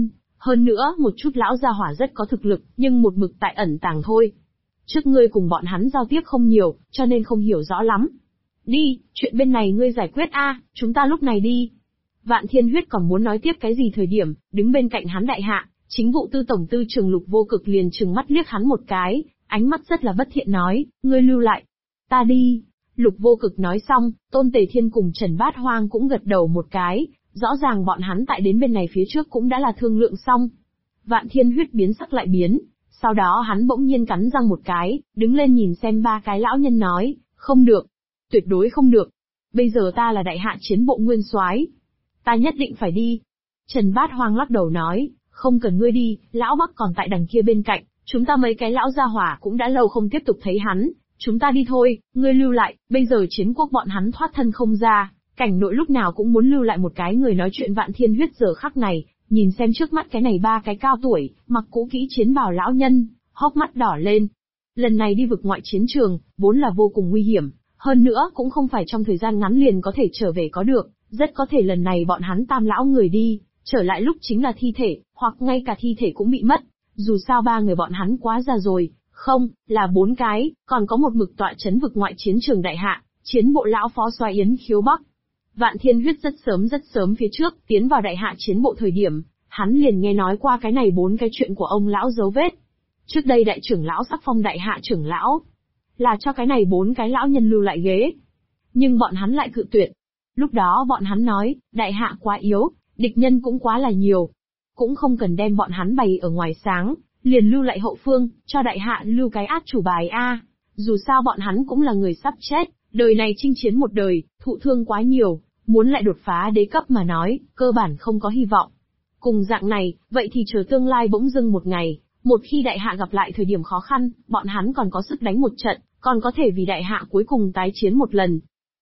A: hơn nữa một chút lão gia hỏa rất có thực lực, nhưng một mực tại ẩn tàng thôi. Trước ngươi cùng bọn hắn giao tiếp không nhiều, cho nên không hiểu rõ lắm. Đi, chuyện bên này ngươi giải quyết chúng ta lúc này đi. Vạn Thiên Huyết còn muốn nói tiếp cái gì thời điểm, đứng bên cạnh hắn đại hạ, chính vụ tư tổng tư trường Lục Vô Cực liền trừng mắt liếc hắn một cái, ánh mắt rất là bất thiện nói, ngươi lưu lại. Ta đi. Lục Vô Cực nói xong, Tôn Tề Thiên cùng Trần Bát Hoang cũng gật đầu một cái, rõ ràng bọn hắn tại đến bên này phía trước cũng đã là thương lượng xong. Vạn Thiên Huyết biến sắc lại biến, sau đó hắn bỗng nhiên cắn răng một cái, đứng lên nhìn xem ba cái lão nhân nói, không được, tuyệt đối không được. Bây giờ ta là đại hạ chiến bộ nguyên soái, ta nhất định phải đi. Trần Bát Hoang lắc đầu nói, không cần ngươi đi, lão Bắc còn tại đằng kia bên cạnh, chúng ta mấy cái lão gia hỏa cũng đã lâu không tiếp tục thấy hắn, chúng ta đi thôi, ngươi lưu lại, bây giờ chiến quốc bọn hắn thoát thân không ra, cảnh nội lúc nào cũng muốn lưu lại một cái người nói chuyện. Vạn Thiên Huyết giờ khắc này, nhìn xem trước mắt cái này ba cái cao tuổi, mặc cũ kỹ chiến bào lão nhân, hốc mắt đỏ lên. Lần này đi vực ngoại chiến trường, vốn là vô cùng nguy hiểm, hơn nữa cũng không phải trong thời gian ngắn liền có thể trở về có được, rất có thể lần này bọn hắn tam lão người đi, trở lại lúc chính là thi thể, hoặc ngay cả thi thể cũng bị mất. Dù sao ba người bọn hắn quá già rồi, không, là 4 cái, còn có một mực tọa chấn vực ngoại chiến trường đại hạ, chiến bộ lão phó soái Yến Khiếu Bắc. Vạn Thiên Huyết rất sớm phía trước, tiến vào đại hạ chiến bộ thời điểm, hắn liền nghe nói qua cái này 4 cái chuyện của ông lão dấu vết. Trước đây đại trưởng lão sắc phong đại hạ trưởng lão, là cho cái này 4 cái lão nhân lưu lại ghế. Nhưng bọn hắn lại cự tuyệt. Lúc đó bọn hắn nói, đại hạ quá yếu, địch nhân cũng quá là nhiều. Cũng không cần đem bọn hắn bày ở ngoài sáng, liền lưu lại hậu phương, cho đại hạ lưu cái át chủ bài Dù sao bọn hắn cũng là người sắp chết, đời này chinh chiến một đời, thụ thương quá nhiều, muốn lại đột phá đế cấp mà nói, cơ bản không có hy vọng. Cùng dạng này, vậy thì chờ tương lai bỗng dưng một ngày, một khi đại hạ gặp lại thời điểm khó khăn, bọn hắn còn có sức đánh một trận, còn có thể vì đại hạ cuối cùng tái chiến một lần.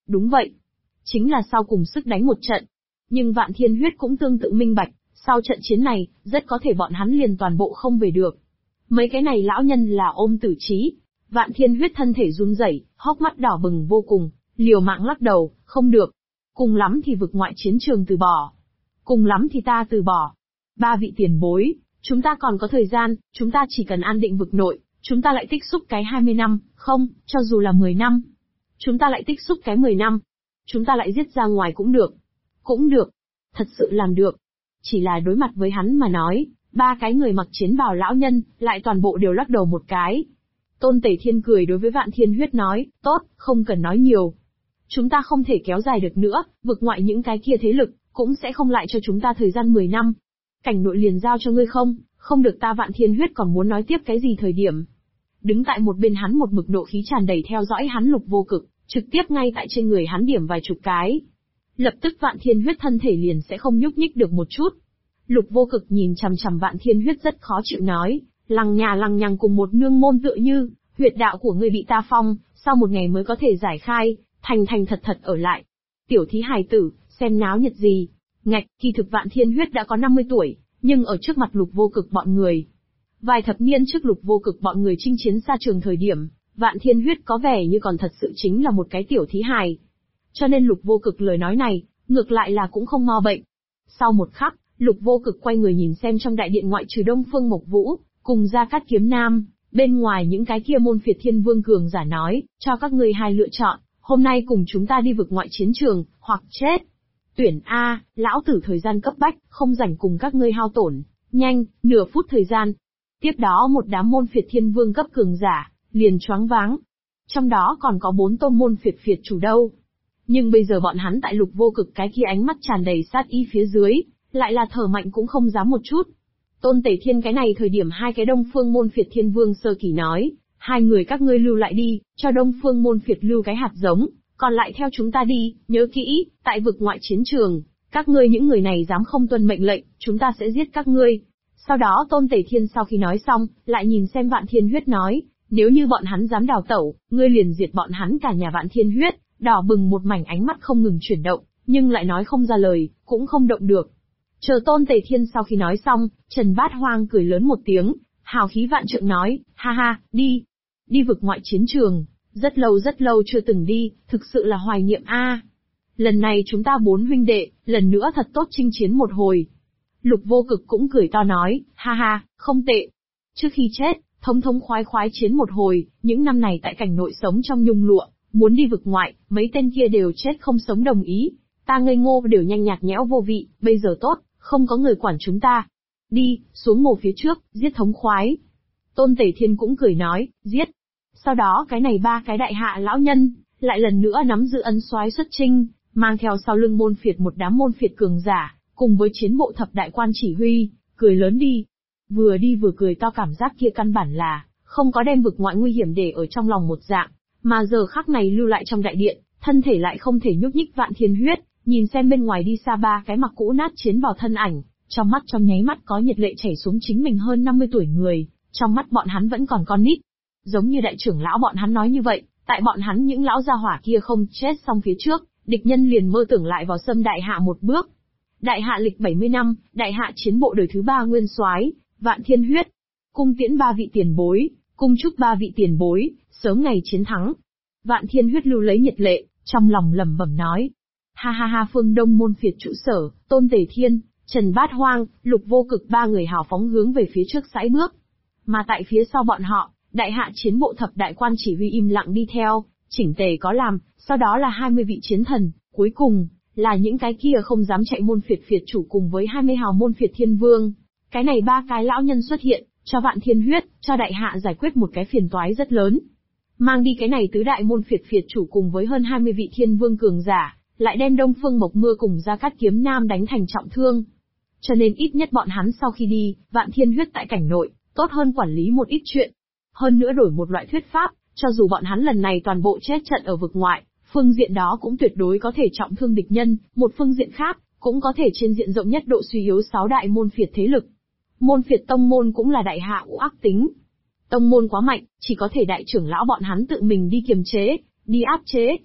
A: Đúng vậy. Chính là sau cùng sức đánh một trận. Nhưng Vạn Thiên Huyết cũng tương tự minh bạch, sau trận chiến này, rất có thể bọn hắn liền toàn bộ không về được. Mấy cái này lão nhân là ôm tử trí. Vạn Thiên Huyết thân thể run rẩy, hốc mắt đỏ bừng vô cùng, liều mạng lắc đầu, không được. Cùng lắm thì vực ngoại chiến trường từ bỏ. Cùng lắm thì ta từ bỏ. Ba vị tiền bối, chúng ta còn có thời gian, chúng ta chỉ cần an định vực nội, chúng ta lại tích xúc cái 20 năm, không, cho dù là 10 năm. Chúng ta lại tích xúc cái 10 năm. Chúng ta lại giết ra ngoài cũng được. Cũng được. Thật sự làm được. Chỉ là đối mặt với hắn mà nói, ba cái người mặc chiến bào lão nhân, lại toàn bộ đều lắc đầu một cái. Tôn Tể Thiên cười đối với Vạn Thiên Huyết nói, tốt, không cần nói nhiều. Chúng ta không thể kéo dài được nữa, vực ngoại những cái kia thế lực, cũng sẽ không lại cho chúng ta thời gian 10 năm. Cảnh nội liền giao cho ngươi không được ta. Vạn Thiên Huyết còn muốn nói tiếp cái gì thời điểm. Đứng tại một bên hắn một mực nộ khí tràn đầy theo dõi hắn Lục Vô Cực, trực tiếp ngay tại trên người hắn điểm vài chục cái. Lập tức Vạn Thiên Huyết thân thể liền sẽ không nhúc nhích được một chút. Lục Vô Cực nhìn chằm chằm Vạn Thiên Huyết rất khó chịu nói, lằng nhằng cùng một nương môn tựa như, huyệt đạo của ngươi bị ta phong, sau một ngày mới có thể giải khai, thành thật ở lại. Tiểu thí hài tử, xem náo nhiệt gì. Ngạch, kỳ thực Vạn Thiên Huyết đã có 50 tuổi, nhưng ở trước mặt Lục Vô Cực bọn người. Vài thập niên trước Lục Vô Cực bọn người chinh chiến xa trường thời điểm, Vạn Thiên Huyết có vẻ như còn thật sự chính là một cái tiểu thí hài. Cho nên Lục Vô Cực lời nói này, ngược lại là cũng không mo bệnh. Sau một khắc, Lục Vô Cực quay người nhìn xem trong đại điện ngoại trừ Đông Phương Mộc Vũ, cùng Gia Cát Kiếm Nam, bên ngoài những cái kia môn phiệt thiên vương cường giả nói, cho các ngươi hai lựa chọn, hôm nay cùng chúng ta đi vực ngoại chiến trường, hoặc chết. Tuyển A, lão tử thời gian cấp bách, không rảnh cùng các ngươi hao tổn, nhanh, nửa phút thời gian. Tiếp đó một đám môn phiệt thiên vương cấp cường giả, liền choáng váng. Trong đó còn có 4 tôn môn phiệt chủ đâu. Nhưng bây giờ bọn hắn tại Lục Vô Cực cái kia ánh mắt tràn đầy sát ý phía dưới, lại là thở mạnh cũng không dám một chút. Tôn Tể Thiên cái này thời điểm hai cái Đông Phương môn phiệt thiên vương sơ kỳ nói, hai người các ngươi lưu lại đi, cho Đông Phương môn phiệt lưu cái hạt giống, còn lại theo chúng ta đi, nhớ kỹ, tại vực ngoại chiến trường, các ngươi những người này dám không tuân mệnh lệnh, chúng ta sẽ giết các ngươi. Sau đó Tôn Tể Thiên sau khi nói xong, lại nhìn xem Vạn Thiên Huyết nói, nếu như bọn hắn dám đào tẩu, ngươi liền diệt bọn hắn cả nhà. Vạn Thiên Huyết, đỏ bừng một mảnh ánh mắt không ngừng chuyển động, nhưng lại nói không ra lời, cũng không động được. Chờ Tôn Tể Thiên sau khi nói xong, Trần Bát Hoang cười lớn một tiếng, hào khí vạn trượng nói, ha ha, đi. Đi vực ngoại chiến trường, rất lâu chưa từng đi, thực sự là hoài niệm a. Lần này chúng ta 4 huynh đệ, lần nữa thật tốt chinh chiến một hồi. Lục Vô Cực cũng cười to nói, ha ha, không tệ. Trước khi chết, thống khoái chiến một hồi, những năm này tại cảnh nội sống trong nhung lụa, muốn đi vực ngoại, mấy tên kia đều chết không sống đồng ý. Ta ngây ngô đều nhanh nhạt nhẽo vô vị, bây giờ tốt, không có người quản chúng ta. Đi, xuống mồ phía trước, giết thống khoái. Tôn Tể Thiên cũng cười nói, giết. Sau đó cái này ba cái đại hạ lão nhân, lại lần nữa nắm giữ ấn soái xuất chinh, mang theo sau lưng môn phiệt một đám môn phiệt cường giả, cùng với chiến bộ thập đại quan chỉ huy, cười lớn đi. Vừa đi vừa cười to, cảm giác kia căn bản là, không có đem vực ngoại nguy hiểm để ở trong lòng một dạng, mà giờ khắc này lưu lại trong đại điện, thân thể lại không thể nhúc nhích. Vạn Thiên Huyết, nhìn xem bên ngoài đi xa ba cái mặc cũ nát chiến bào thân ảnh, trong mắt trong nháy mắt có nhiệt lệ chảy xuống. Chính mình hơn 50 tuổi người, trong mắt bọn hắn vẫn còn con nít. Giống như đại trưởng lão bọn hắn nói như vậy, tại bọn hắn những lão gia hỏa kia không chết xong phía trước, địch nhân liền mơ tưởng lại vào xâm đại hạ một bước. Đại hạ lịch 70 năm, đại hạ chiến bộ đời thứ 3 nguyên soái, Vạn Thiên Huyết. Cung tiễn ba vị tiền bối, cung chúc ba vị tiền bối, sớm ngày chiến thắng. Vạn Thiên Huyết lưu lấy nhiệt lệ, trong lòng lẩm bẩm nói. Ha ha ha. Phương Đông môn phiệt trụ sở, Tôn Tể Thiên, Trần Bát Hoang, Lục Vô Cực ba người hào phóng hướng về phía trước sải bước. Mà tại phía sau bọn họ, đại hạ chiến bộ thập đại quan chỉ huy im lặng đi theo, chỉnh tề có làm, sau đó là 20 vị chiến thần, cuối cùng là những cái kia không dám chạy môn phiệt chủ cùng với 20 hào môn phiệt thiên vương. Cái này ba cái lão nhân xuất hiện, cho Vạn Thiên Huyết, cho đại hạ giải quyết một cái phiền toái rất lớn. Mang đi cái này tứ đại môn phiệt chủ cùng với hơn 20 vị thiên vương cường giả, lại đem Đông Phương Mộc Mưa cùng Gia Cát Kiếm Nam đánh thành trọng thương. Cho nên ít nhất bọn hắn sau khi đi, Vạn Thiên Huyết tại cảnh nội, tốt hơn quản lý một ít chuyện. Hơn nữa đổi một loại thuyết pháp, cho dù bọn hắn lần này toàn bộ chết trận ở vực ngoại, phương diện đó cũng tuyệt đối có thể trọng thương địch nhân, một phương diện khác, cũng có thể trên diện rộng nhất độ suy yếu 6 đại môn phiệt thế lực. Môn phiệt tông môn cũng là đại hạ ác tính. Tông môn quá mạnh, chỉ có thể đại trưởng lão bọn hắn tự mình đi kiềm chế, đi áp chế.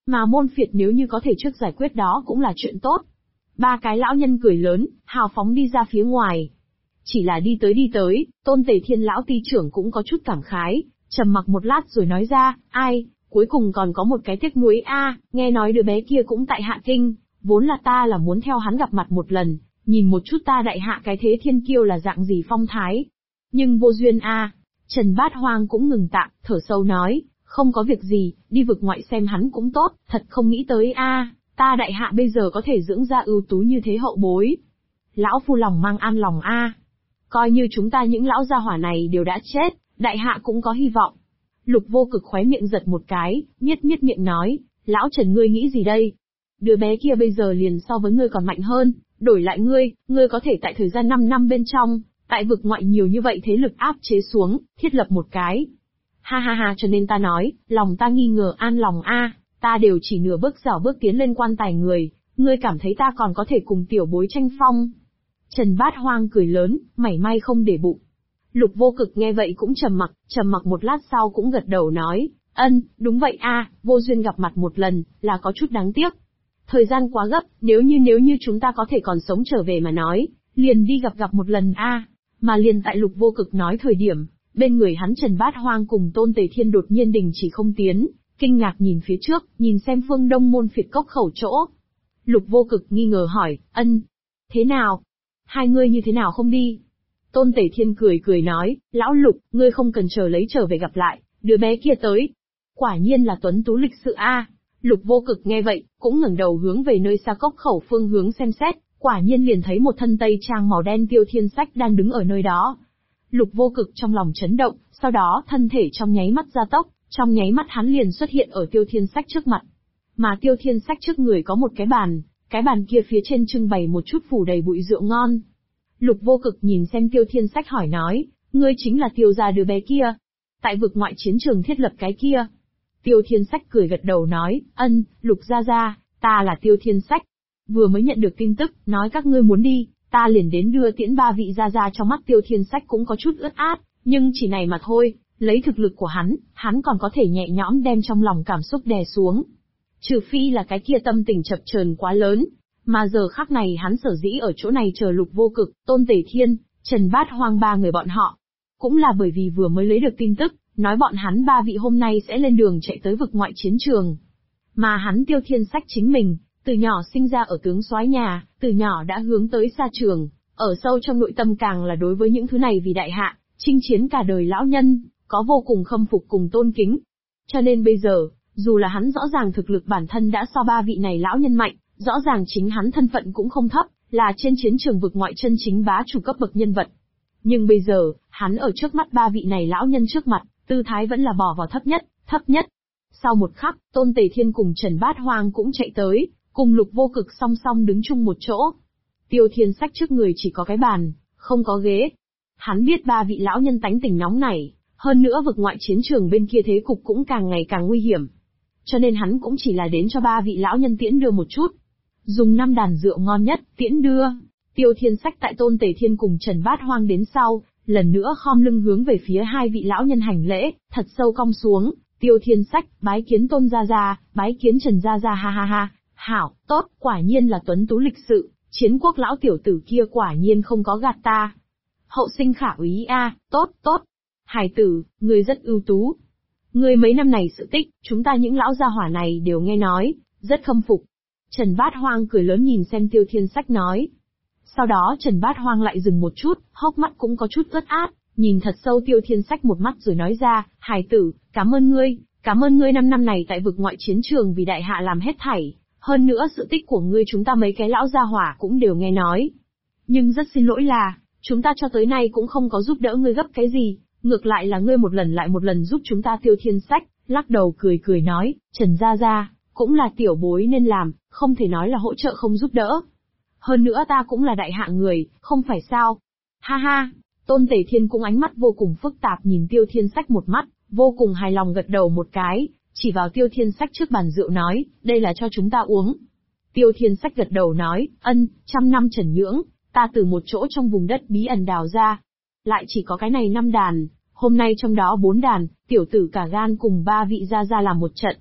A: Mà môn phiệt nếu như có thể trước giải quyết đó cũng là chuyện tốt. Ba cái lão nhân cười lớn, hào phóng đi ra phía ngoài. Chỉ là đi tới, Tôn Tề Thiên lão ty trưởng cũng có chút cảm khái, trầm mặc một lát rồi nói ra, ai, cuối cùng còn có một cái tiếc nuối a, nghe nói đứa bé kia cũng tại Hạ Kinh, vốn là ta là muốn theo hắn gặp mặt một lần, nhìn một chút ta đại hạ cái thế thiên kiêu là dạng gì phong thái. Nhưng vô duyên a. Trần Bát Hoang cũng ngừng tạm, thở sâu nói, không có việc gì, đi vực ngoại xem hắn cũng tốt, thật không nghĩ tới a, ta đại hạ bây giờ có thể dưỡng ra ưu tú như thế hậu bối. Lão phu lòng mang an lòng a. Coi như chúng ta những lão gia hỏa này đều đã chết, đại hạ cũng có hy vọng. Lục Vô Cực khóe miệng giật một cái, miết miệng nói, lão Trần ngươi nghĩ gì đây? Đứa bé kia bây giờ liền so với ngươi còn mạnh hơn, đổi lại ngươi có thể tại thời gian 5 năm bên trong, tại vực ngoại nhiều như vậy thế lực áp chế xuống, thiết lập một cái. Ha ha ha, cho nên ta nói, lòng ta nghi ngờ an lòng a, ta đều chỉ nửa bước dảo bước tiến lên quan tài người, ngươi cảm thấy ta còn có thể cùng tiểu bối tranh phong. Trần Bát Hoang cười lớn, mảy may không để bụng. Lục Vô Cực nghe vậy cũng trầm mặc một lát sau cũng gật đầu nói, đúng vậy a, vô duyên gặp mặt một lần, là có chút đáng tiếc. Thời gian quá gấp, nếu như chúng ta có thể còn sống trở về mà nói, liền đi gặp một lần a. Mà liền tại Lục Vô Cực nói thời điểm, bên người hắn Trần Bát Hoang cùng Tôn Tề Thiên đột nhiên đình chỉ không tiến, kinh ngạc nhìn phía trước, nhìn xem phương đông môn phiệt cốc khẩu chỗ. Lục Vô Cực nghi ngờ hỏi, thế nào? Hai ngươi như thế nào không đi? Tôn Tề Thiên cười nói, lão Lục, ngươi không cần chờ lấy trở về gặp lại, đứa bé kia tới. Quả nhiên là tuấn tú lịch sự a. Lục Vô Cực nghe vậy, cũng ngẩng đầu hướng về nơi xa cốc khẩu phương hướng xem xét, quả nhiên liền thấy một thân tây trang màu đen Tiêu Thiên Sách đang đứng ở nơi đó. Lục Vô Cực trong lòng chấn động, sau đó thân thể trong nháy mắt gia tốc, trong nháy mắt hắn liền xuất hiện ở Tiêu Thiên Sách trước mặt. Mà Tiêu Thiên Sách trước người có một cái bàn kia phía trên trưng bày một chút phủ đầy bụi rượu ngon. Lục Vô Cực nhìn xem Tiêu Thiên Sách hỏi nói, ngươi chính là Tiêu gia đứa bé kia, tại vực ngoại chiến trường thiết lập cái kia. Tiêu Thiên Sách cười gật đầu nói, Lục gia, ta là Tiêu Thiên Sách. Vừa mới nhận được tin tức, nói các ngươi muốn đi, ta liền đến đưa tiễn ba vị gia. Trong mắt Tiêu Thiên Sách cũng có chút ướt át, nhưng chỉ này mà thôi, lấy thực lực của hắn còn có thể nhẹ nhõm đem trong lòng cảm xúc đè xuống. Trừ phi là cái kia tâm tình chập chờn quá lớn, mà giờ khắc này hắn sở dĩ ở chỗ này chờ Lục Vô Cực, Tôn Tề Thiên, Trần Bát Hoang ba người bọn họ. Cũng là bởi vì vừa mới lấy được tin tức, nói bọn hắn ba vị hôm nay sẽ lên đường chạy tới vực ngoại chiến trường. Mà hắn Tiêu Thiên Sách chính mình, từ nhỏ sinh ra ở tướng soái nhà, từ nhỏ đã hướng tới xa trường, ở sâu trong nội tâm càng là đối với những thứ này vì đại hạ, chinh chiến cả đời lão nhân, có vô cùng khâm phục cùng tôn kính. Cho nên bây giờ, dù là hắn rõ ràng thực lực bản thân đã so ba vị này lão nhân mạnh, rõ ràng chính hắn thân phận cũng không thấp, là trên chiến trường vực ngoại chân chính bá chủ cấp bậc nhân vật. Nhưng bây giờ, hắn ở trước mắt ba vị này lão nhân trước mặt, tư thái vẫn là bỏ vào thấp nhất. Sau một khắc, Tôn Tề Thiên cùng Trần Bát Hoang cũng chạy tới, cùng Lục Vô Cực song song đứng chung một chỗ. Tiêu Thiên Sách trước người chỉ có cái bàn, không có ghế. Hắn biết ba vị lão nhân tánh tình nóng nảy, hơn nữa vực ngoại chiến trường bên kia thế cục cũng càng ngày càng nguy hiểm. Cho nên hắn cũng chỉ là đến cho ba vị lão nhân tiễn đưa một chút. Dùng 5 đàn rượu ngon nhất, tiễn đưa. Tiêu Thiên Sách tại Tôn Tề Thiên cùng Trần Bát Hoang đến sau, lần nữa khom lưng hướng về phía hai vị lão nhân hành lễ, thật sâu cong xuống. Tiêu Thiên Sách, bái kiến Tôn gia, bái kiến Trần gia, ha ha ha. Hảo, tốt, quả nhiên là tuấn tú lịch sự, chiến quốc lão tiểu tử kia quả nhiên không có gạt ta. Hậu sinh khả úy a, tốt. Hải tử, ngươi rất ưu tú. Ngươi mấy năm này sự tích, chúng ta những lão gia hỏa này đều nghe nói, rất khâm phục. Trần Bát Hoang cười lớn nhìn xem Tiêu Thiên Sách nói. Sau đó Trần Bát Hoang lại dừng một chút, hốc mắt cũng có chút ướt át, nhìn thật sâu Tiêu Thiên Sách một mắt rồi nói ra, hải tử, cảm ơn ngươi 5 năm này tại vực ngoại chiến trường vì đại hạ làm hết thảy. Hơn nữa sự tích của ngươi chúng ta mấy cái lão gia hỏa cũng đều nghe nói. Nhưng rất xin lỗi là, chúng ta cho tới nay cũng không có giúp đỡ ngươi gấp cái gì, ngược lại là ngươi một lần lại một lần giúp chúng ta. Tiêu Thiên Sách, lắc đầu cười nói, Trần gia, cũng là tiểu bối nên làm, không thể nói là hỗ trợ không giúp đỡ. Hơn nữa ta cũng là đại hạ người, không phải sao? Ha ha, Tôn Tề Thiên cũng ánh mắt vô cùng phức tạp nhìn Tiêu Thiên Sách một mắt, vô cùng hài lòng gật đầu một cái, chỉ vào Tiêu Thiên Sách trước bàn rượu nói, đây là cho chúng ta uống. Tiêu Thiên Sách gật đầu nói, 100 năm trần nhưỡng, ta từ một chỗ trong vùng đất bí ẩn đào ra. Lại chỉ có cái này 5 đàn, hôm nay trong đó 4 đàn, tiểu tử cả gan cùng 3 vị gia làm một trận.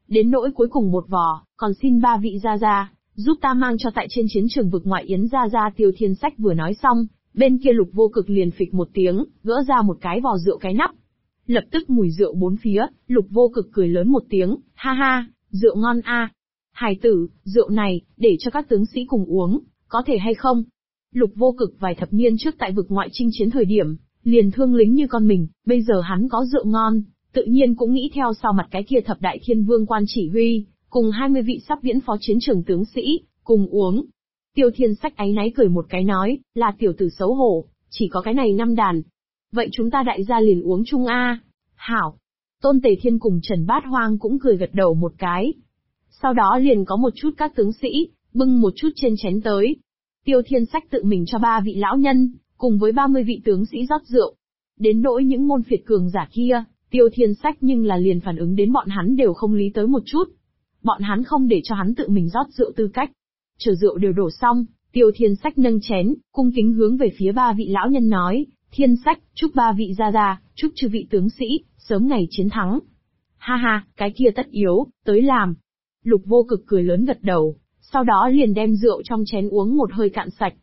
A: Đến nỗi cuối cùng một vò, còn xin ba vị gia gia, giúp ta mang cho tại trên chiến trường vực ngoại Yến gia gia. Tiêu Thiên Sách vừa nói xong, bên kia Lục Vô Cực liền phịch một tiếng, gỡ ra một cái vò rượu cái nắp. Lập tức mùi rượu bốn phía, Lục Vô Cực cười lớn một tiếng, ha ha, rượu ngon a. Hài tử, rượu này, để cho các tướng sĩ cùng uống, có thể hay không? Lục Vô Cực vài thập niên trước tại vực ngoại chinh chiến thời điểm, liền thương lính như con mình, bây giờ hắn có rượu ngon, tự nhiên cũng nghĩ theo sau mặt cái kia thập đại thiên vương quan chỉ huy, cùng 20 vị sắp viễn phó chiến trường tướng sĩ, cùng uống. Tiêu Thiên Sách áy náy cười một cái nói, là tiểu tử xấu hổ, chỉ có cái này 5 đàn. Vậy chúng ta đại gia liền uống chung a. Hảo. Tôn Tề Thiên cùng Trần Bát Hoang cũng cười gật đầu một cái. Sau đó liền có một chút các tướng sĩ, bưng một chút trên chén tới. Tiêu Thiên Sách tự mình cho 3 vị lão nhân, cùng với 30 vị tướng sĩ rót rượu. Đến nỗi những môn phiệt cường giả kia, Tiêu Thiên Sách nhưng là liền phản ứng đến bọn hắn đều không lý tới một chút. Bọn hắn không để cho hắn tự mình rót rượu tư cách. Chờ rượu đều đổ xong, Tiêu Thiên Sách nâng chén, cung kính hướng về phía 3 vị lão nhân nói, Thiên Sách, chúc 3 vị gia gia, chúc chư vị tướng sĩ, sớm ngày chiến thắng. Ha ha, cái kia tất yếu, tới làm. Lục Vô Cực cười lớn gật đầu, sau đó liền đem rượu trong chén uống một hơi cạn sạch.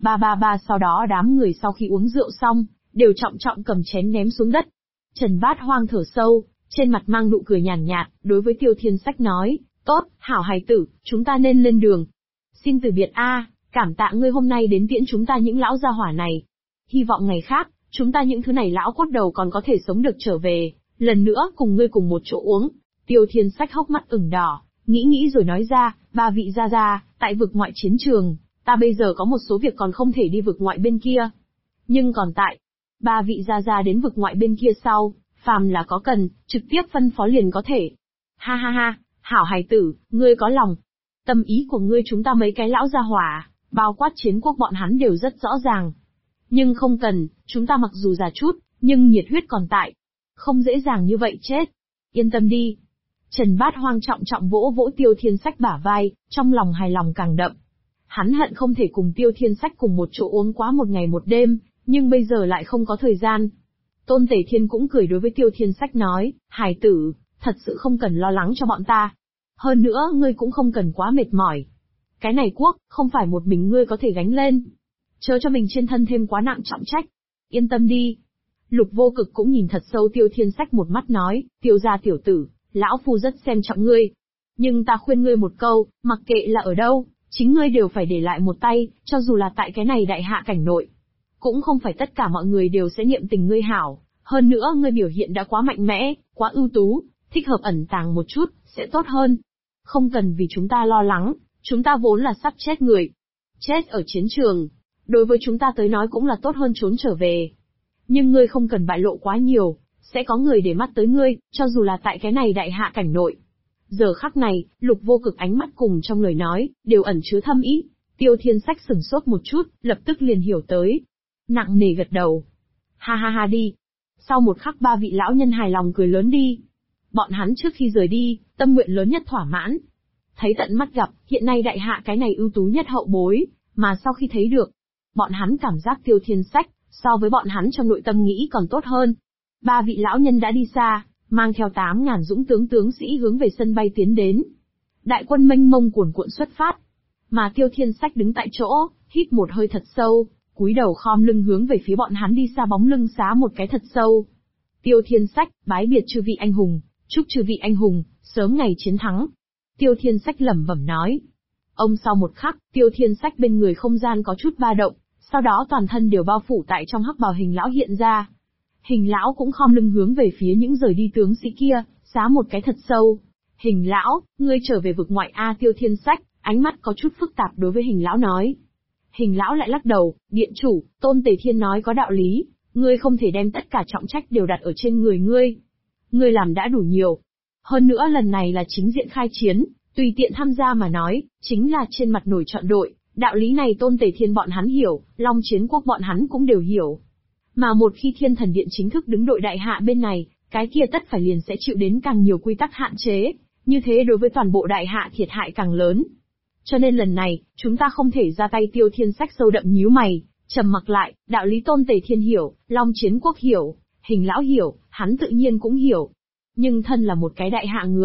A: Sau đó đám người sau khi uống rượu xong, đều trọng trọng cầm chén ném xuống đất. Trần Bát Hoang thở sâu, trên mặt mang nụ cười nhàn nhạt, đối với Tiêu Thiên Sách nói, tốt, hảo hài tử, chúng ta nên lên đường. Xin từ biệt a, cảm tạ ngươi hôm nay đến tiễn chúng ta những lão gia hỏa này. Hy vọng ngày khác, chúng ta những thứ này lão cốt đầu còn có thể sống được trở về, lần nữa cùng ngươi cùng một chỗ uống. Tiêu Thiên Sách hốc mắt ửng đỏ, nghĩ rồi nói ra, 3 vị gia gia, tại vực ngoại chiến trường, ta bây giờ có một số việc còn không thể đi vực ngoại bên kia. Nhưng còn tại, 3 vị gia gia đến vực ngoại bên kia sau, phàm là có cần, trực tiếp phân phó liền có thể. Ha ha ha, hảo hài tử, ngươi có lòng. Tâm ý của ngươi chúng ta mấy cái lão gia hỏa, bao quát chiến quốc bọn hắn đều rất rõ ràng. Nhưng không cần, chúng ta mặc dù già chút, nhưng nhiệt huyết còn tại. Không dễ dàng như vậy chết. Yên tâm đi. Trần Bát Hoang trọng trọng vỗ vỗ Tiêu Thiên Sách bả vai, trong lòng hài lòng càng đậm. Hắn hận không thể cùng Tiêu Thiên Sách cùng một chỗ uống quá một ngày một đêm, nhưng bây giờ lại không có thời gian. Tôn Tề Thiên cũng cười đối với Tiêu Thiên Sách nói, hài tử, thật sự không cần lo lắng cho bọn ta. Hơn nữa ngươi cũng không cần quá mệt mỏi. Cái này quốc, không phải một mình ngươi có thể gánh lên. Chớ cho mình trên thân thêm quá nặng trọng trách. Yên tâm đi. Lục Vô Cực cũng nhìn thật sâu Tiêu Thiên Sách một mắt nói, Tiêu gia tiểu tử, lão phu rất xem trọng ngươi. Nhưng ta khuyên ngươi một câu, mặc kệ là ở đâu, chính ngươi đều phải để lại một tay, cho dù là tại cái này đại hạ cảnh nội. Cũng không phải tất cả mọi người đều sẽ niệm tình ngươi hảo, hơn nữa ngươi biểu hiện đã quá mạnh mẽ, quá ưu tú, thích hợp ẩn tàng một chút, sẽ tốt hơn. Không cần vì chúng ta lo lắng, chúng ta vốn là sắp chết người. Chết ở chiến trường, đối với chúng ta tới nói cũng là tốt hơn trốn trở về. Nhưng ngươi không cần bại lộ quá nhiều, sẽ có người để mắt tới ngươi, cho dù là tại cái này đại hạ cảnh nội. Giờ khắc này, Lục Vô Cực ánh mắt cùng trong lời nói, đều ẩn chứa thâm ý. Tiêu Thiên Sách sửng sốt một chút, lập tức liền hiểu tới. Nặng nề gật đầu. Ha ha ha đi. Sau một khắc 3 vị lão nhân hài lòng cười lớn đi. Bọn hắn trước khi rời đi, tâm nguyện lớn nhất thỏa mãn. Thấy tận mắt gặp, hiện nay đại hạ cái này ưu tú nhất hậu bối, mà sau khi thấy được, bọn hắn cảm giác Tiêu Thiên Sách, so với bọn hắn trong nội tâm nghĩ còn tốt hơn. 3 vị lão nhân đã đi xa, mang theo 8.000 dũng tướng sĩ hướng về sân bay tiến đến. Đại quân mênh mông cuồn cuộn xuất phát. Mà Tiêu Thiên Sách đứng tại chỗ, hít một hơi thật sâu, cúi đầu khom lưng hướng về phía bọn hắn đi xa bóng lưng xá một cái thật sâu. Tiêu Thiên Sách, bái biệt chư vị anh hùng, chúc chư vị anh hùng, sớm ngày chiến thắng. Tiêu Thiên Sách lẩm bẩm nói. Ông sau một khắc, Tiêu Thiên Sách bên người không gian có chút ba động, sau đó toàn thân đều bao phủ tại trong hắc bào hình lão hiện ra. Hình lão cũng khom lưng hướng về phía những rời đi tướng sĩ kia, xá một cái thật sâu. Hình lão, ngươi trở về vực ngoại a. Tiêu Thiên Sách, ánh mắt có chút phức tạp đối với hình lão nói. Hình lão lại lắc đầu, điện chủ, Tôn Tề Thiên nói có đạo lý, ngươi không thể đem tất cả trọng trách đều đặt ở trên người ngươi. Ngươi làm đã đủ nhiều. Hơn nữa lần này là chính diện khai chiến, tùy tiện tham gia mà nói, chính là trên mặt nổi chọn đội, đạo lý này Tôn Tề Thiên bọn hắn hiểu, Long Chiến Quốc bọn hắn cũng đều hiểu. Mà một khi Thiên Thần Điện chính thức đứng đội đại hạ bên này, cái kia tất phải liền sẽ chịu đến càng nhiều quy tắc hạn chế, như thế đối với toàn bộ đại hạ thiệt hại càng lớn. Cho nên lần này, chúng ta không thể ra tay. Tiêu Thiên Sách sâu đậm nhíu mày, trầm mặc lại, đạo lý Tôn Tề Thiên hiểu, Long Chiến Quốc hiểu, hình lão hiểu, hắn tự nhiên cũng hiểu. Nhưng thân là một cái đại hạ người,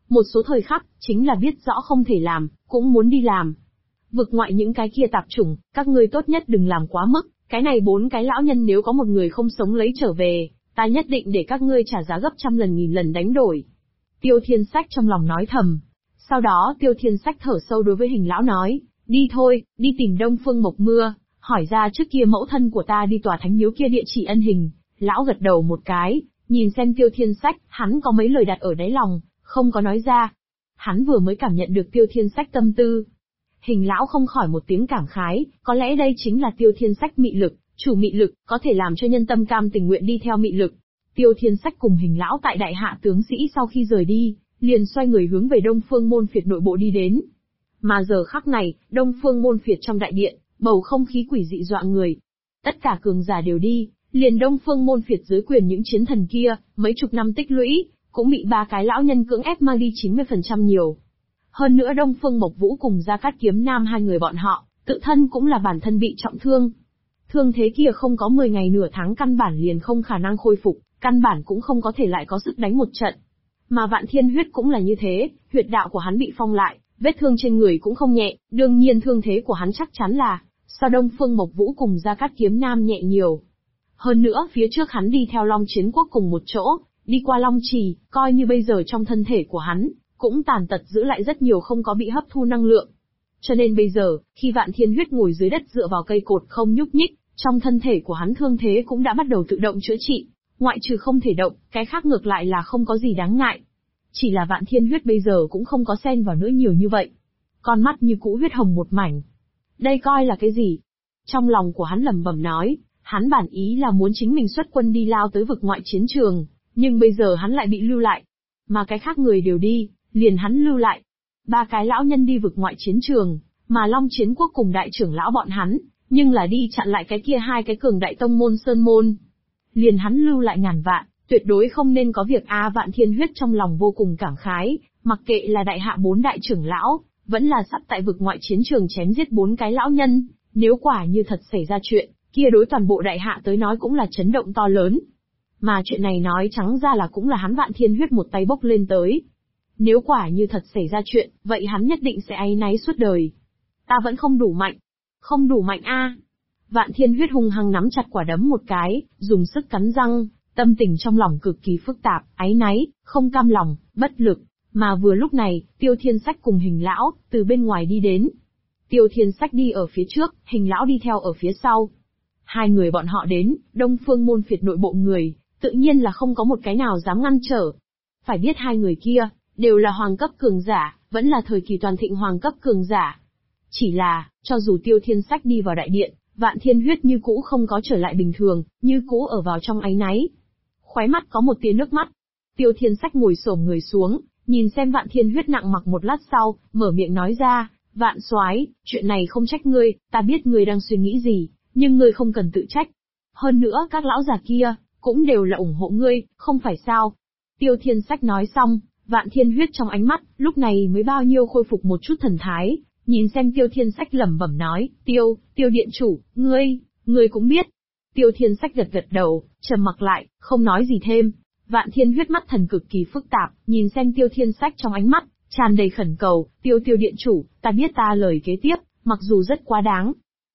A: Một số thời khắc, chính là biết rõ không thể làm, cũng muốn đi làm. Vực ngoại những cái kia tạp chủng, các ngươi tốt nhất đừng làm quá mức, cái này 4 cái lão nhân nếu có một người không sống lấy trở về, ta nhất định để các ngươi trả giá gấp trăm lần nghìn lần đánh đổi. Tiêu Thiên Sách trong lòng nói thầm. Sau đó Tiêu Thiên Sách thở sâu đối với Hình lão nói, đi thôi, đi tìm Đông Phương Mộc Mưa, hỏi ra trước kia mẫu thân của ta đi tòa thánh miếu kia địa chỉ ân hình. Lão gật đầu một cái, nhìn xem Tiêu Thiên Sách, hắn có mấy lời đặt ở đáy lòng, không có nói ra. Hắn vừa mới cảm nhận được Tiêu Thiên Sách tâm tư. Hình lão không khỏi một tiếng cảm khái, có lẽ đây chính là Tiêu Thiên Sách mị lực, chủ mị lực, có thể làm cho nhân tâm cam tình nguyện đi theo mị lực. Tiêu Thiên Sách cùng Hình lão tại đại hạ tướng sĩ sau khi rời đi, liền xoay người hướng về Đông Phương Môn Phiệt nội bộ đi đến. Mà giờ khắc này, Đông Phương Môn Phiệt trong đại điện, bầu không khí quỷ dị dọa người. Tất cả cường giả đều đi, liền Đông Phương Môn Phiệt dưới quyền những chiến thần kia, mấy chục năm tích lũy, cũng bị 3 cái lão nhân cưỡng ép mang đi 90% nhiều. Hơn nữa Đông Phương Mộc Vũ cùng Gia Cát Kiếm Nam hai người bọn họ, tự thân cũng là bản thân bị trọng thương. Thương thế kia không có 10 ngày nửa tháng căn bản liền không khả năng khôi phục, căn bản cũng không có thể lại có sức đánh một trận. Mà Vạn Thiên Huyết cũng là như thế, huyệt đạo của hắn bị phong lại, vết thương trên người cũng không nhẹ, đương nhiên thương thế của hắn chắc chắn là so Đông Phương Mộc Vũ cùng Gia Cát Kiếm Nam nhẹ nhiều. Hơn nữa phía trước hắn đi theo Long Chiến Quốc cùng một chỗ, đi qua Long Trì, coi như bây giờ trong thân thể của hắn, cũng tàn tật giữ lại rất nhiều không có bị hấp thu năng lượng. Cho nên bây giờ, khi Vạn Thiên Huyết ngồi dưới đất dựa vào cây cột không nhúc nhích, trong thân thể của hắn thương thế cũng đã bắt đầu tự động chữa trị, ngoại trừ không thể động, cái khác ngược lại là không có gì đáng ngại. Chỉ là Vạn Thiên Huyết bây giờ cũng không có xen vào nữa nhiều như vậy. Con mắt như cũ huyết hồng một mảnh. Đây coi là cái gì? Trong lòng của hắn lẩm bẩm nói, hắn bản ý là muốn chính mình xuất quân đi lao tới vực ngoại chiến trường, nhưng bây giờ hắn lại bị lưu lại. Mà cái khác người đều đi, liền hắn lưu lại. 3 cái lão nhân đi vực ngoại chiến trường, mà Long Chiến Quốc cùng đại trưởng lão bọn hắn, nhưng là đi chặn lại cái kia 2 cái cường đại tông môn sơn môn. Liền hắn lưu lại ngàn vạn, tuyệt đối không nên có việc Vạn Thiên Huyết trong lòng vô cùng cảm khái, mặc kệ là đại hạ 4 đại trưởng lão, vẫn là sắp tại vực ngoại chiến trường chém giết 4 cái lão nhân, nếu quả như thật xảy ra chuyện, kia đối toàn bộ đại hạ tới nói cũng là chấn động to lớn. Mà chuyện này nói trắng ra là cũng là hắn Vạn Thiên Huyết một tay bốc lên tới. Nếu quả như thật xảy ra chuyện, vậy hắn nhất định sẽ áy náy suốt đời. Ta vẫn không đủ mạnh. Không đủ mạnh a. Vạn Thiên Huyết hung hăng nắm chặt quả đấm một cái, dùng sức cắn răng, tâm tình trong lòng cực kỳ phức tạp, áy náy, không cam lòng, bất lực. Mà vừa lúc này, Tiêu Thiên Sách cùng Hình lão, từ bên ngoài đi đến. Tiêu Thiên Sách đi ở phía trước, Hình lão đi theo ở phía sau. Hai người bọn họ đến, Đông Phương Môn Phiệt nội bộ người, tự nhiên là không có một cái nào dám ngăn trở. Phải biết hai người kia, đều là hoàng cấp cường giả, vẫn là thời kỳ toàn thịnh hoàng cấp cường giả. Chỉ là, cho dù Tiêu Thiên Sách đi vào đại điện, Vạn Thiên Huyết như cũ không có trở lại bình thường, như cũ ở vào trong áy náy. Khóe mắt có một tia nước mắt. Tiêu Thiên Sách ngồi xổm người xuống, nhìn xem Vạn Thiên Huyết nặng mặc một lát sau, mở miệng nói ra, Vạn Soái, chuyện này không trách ngươi, ta biết ngươi đang suy nghĩ gì, nhưng ngươi không cần tự trách. Hơn nữa các lão già kia, cũng đều là ủng hộ ngươi, không phải sao? Tiêu Thiên Sách nói xong, Vạn Thiên Huyết trong ánh mắt, lúc này mới bao nhiêu khôi phục một chút thần thái, nhìn xem Tiêu Thiên Sách lẩm bẩm nói, Tiêu điện chủ, ngươi cũng biết. Tiêu Thiên Sách gật gật đầu, trầm mặc lại, không nói gì thêm. Vạn Thiên Huyết mắt thần cực kỳ phức tạp, nhìn xem Tiêu Thiên Sách trong ánh mắt, tràn đầy khẩn cầu, Tiêu điện chủ, ta biết ta lời kế tiếp, mặc dù rất quá đáng.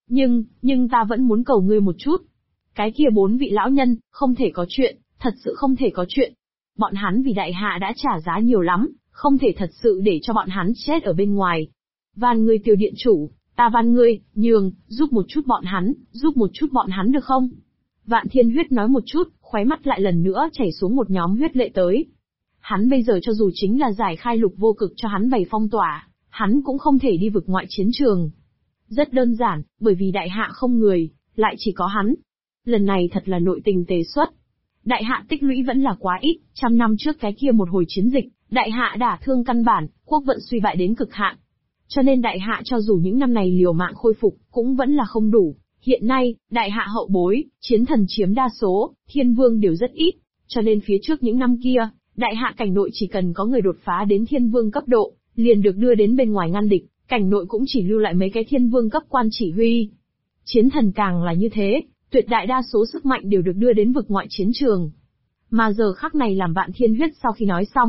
A: Nhưng ta vẫn muốn cầu ngươi một chút. Cái kia 4 vị lão nhân, không thể có chuyện, thật sự không thể có chuyện. Bọn hắn vì đại hạ đã trả giá nhiều lắm, không thể thật sự để cho bọn hắn chết ở bên ngoài. Van ngươi Tiêu điện chủ, ta van ngươi, giúp một chút bọn hắn được không? Vạn Thiên Huyết nói một chút, khóe mắt lại lần nữa chảy xuống một nhóm huyết lệ tới. Hắn bây giờ cho dù chính là giải khai lục vô cực cho hắn bày phong tỏa, hắn cũng không thể đi vực ngoại chiến trường. Rất đơn giản, bởi vì đại hạ không người, lại chỉ có hắn. Lần này thật là nội tình tề xuất. Đại hạ tích lũy vẫn là quá ít, 100 năm trước cái kia một hồi chiến dịch, đại hạ đả thương căn bản, quốc vận suy bại đến cực hạn. Cho nên đại hạ cho dù những năm này liều mạng khôi phục, cũng vẫn là không đủ. Hiện nay, đại hạ hậu bối, chiến thần chiếm đa số, thiên vương đều rất ít, cho nên phía trước những năm kia, đại hạ cảnh nội chỉ cần có người đột phá đến thiên vương cấp độ, liền được đưa đến bên ngoài ngăn địch, cảnh nội cũng chỉ lưu lại mấy cái thiên vương cấp quan chỉ huy. Chiến thần càng là như thế, tuyệt đại đa số sức mạnh đều được đưa đến vực ngoại chiến trường. Mà giờ khắc này làm Vạn Thiên Huyết sau khi nói xong,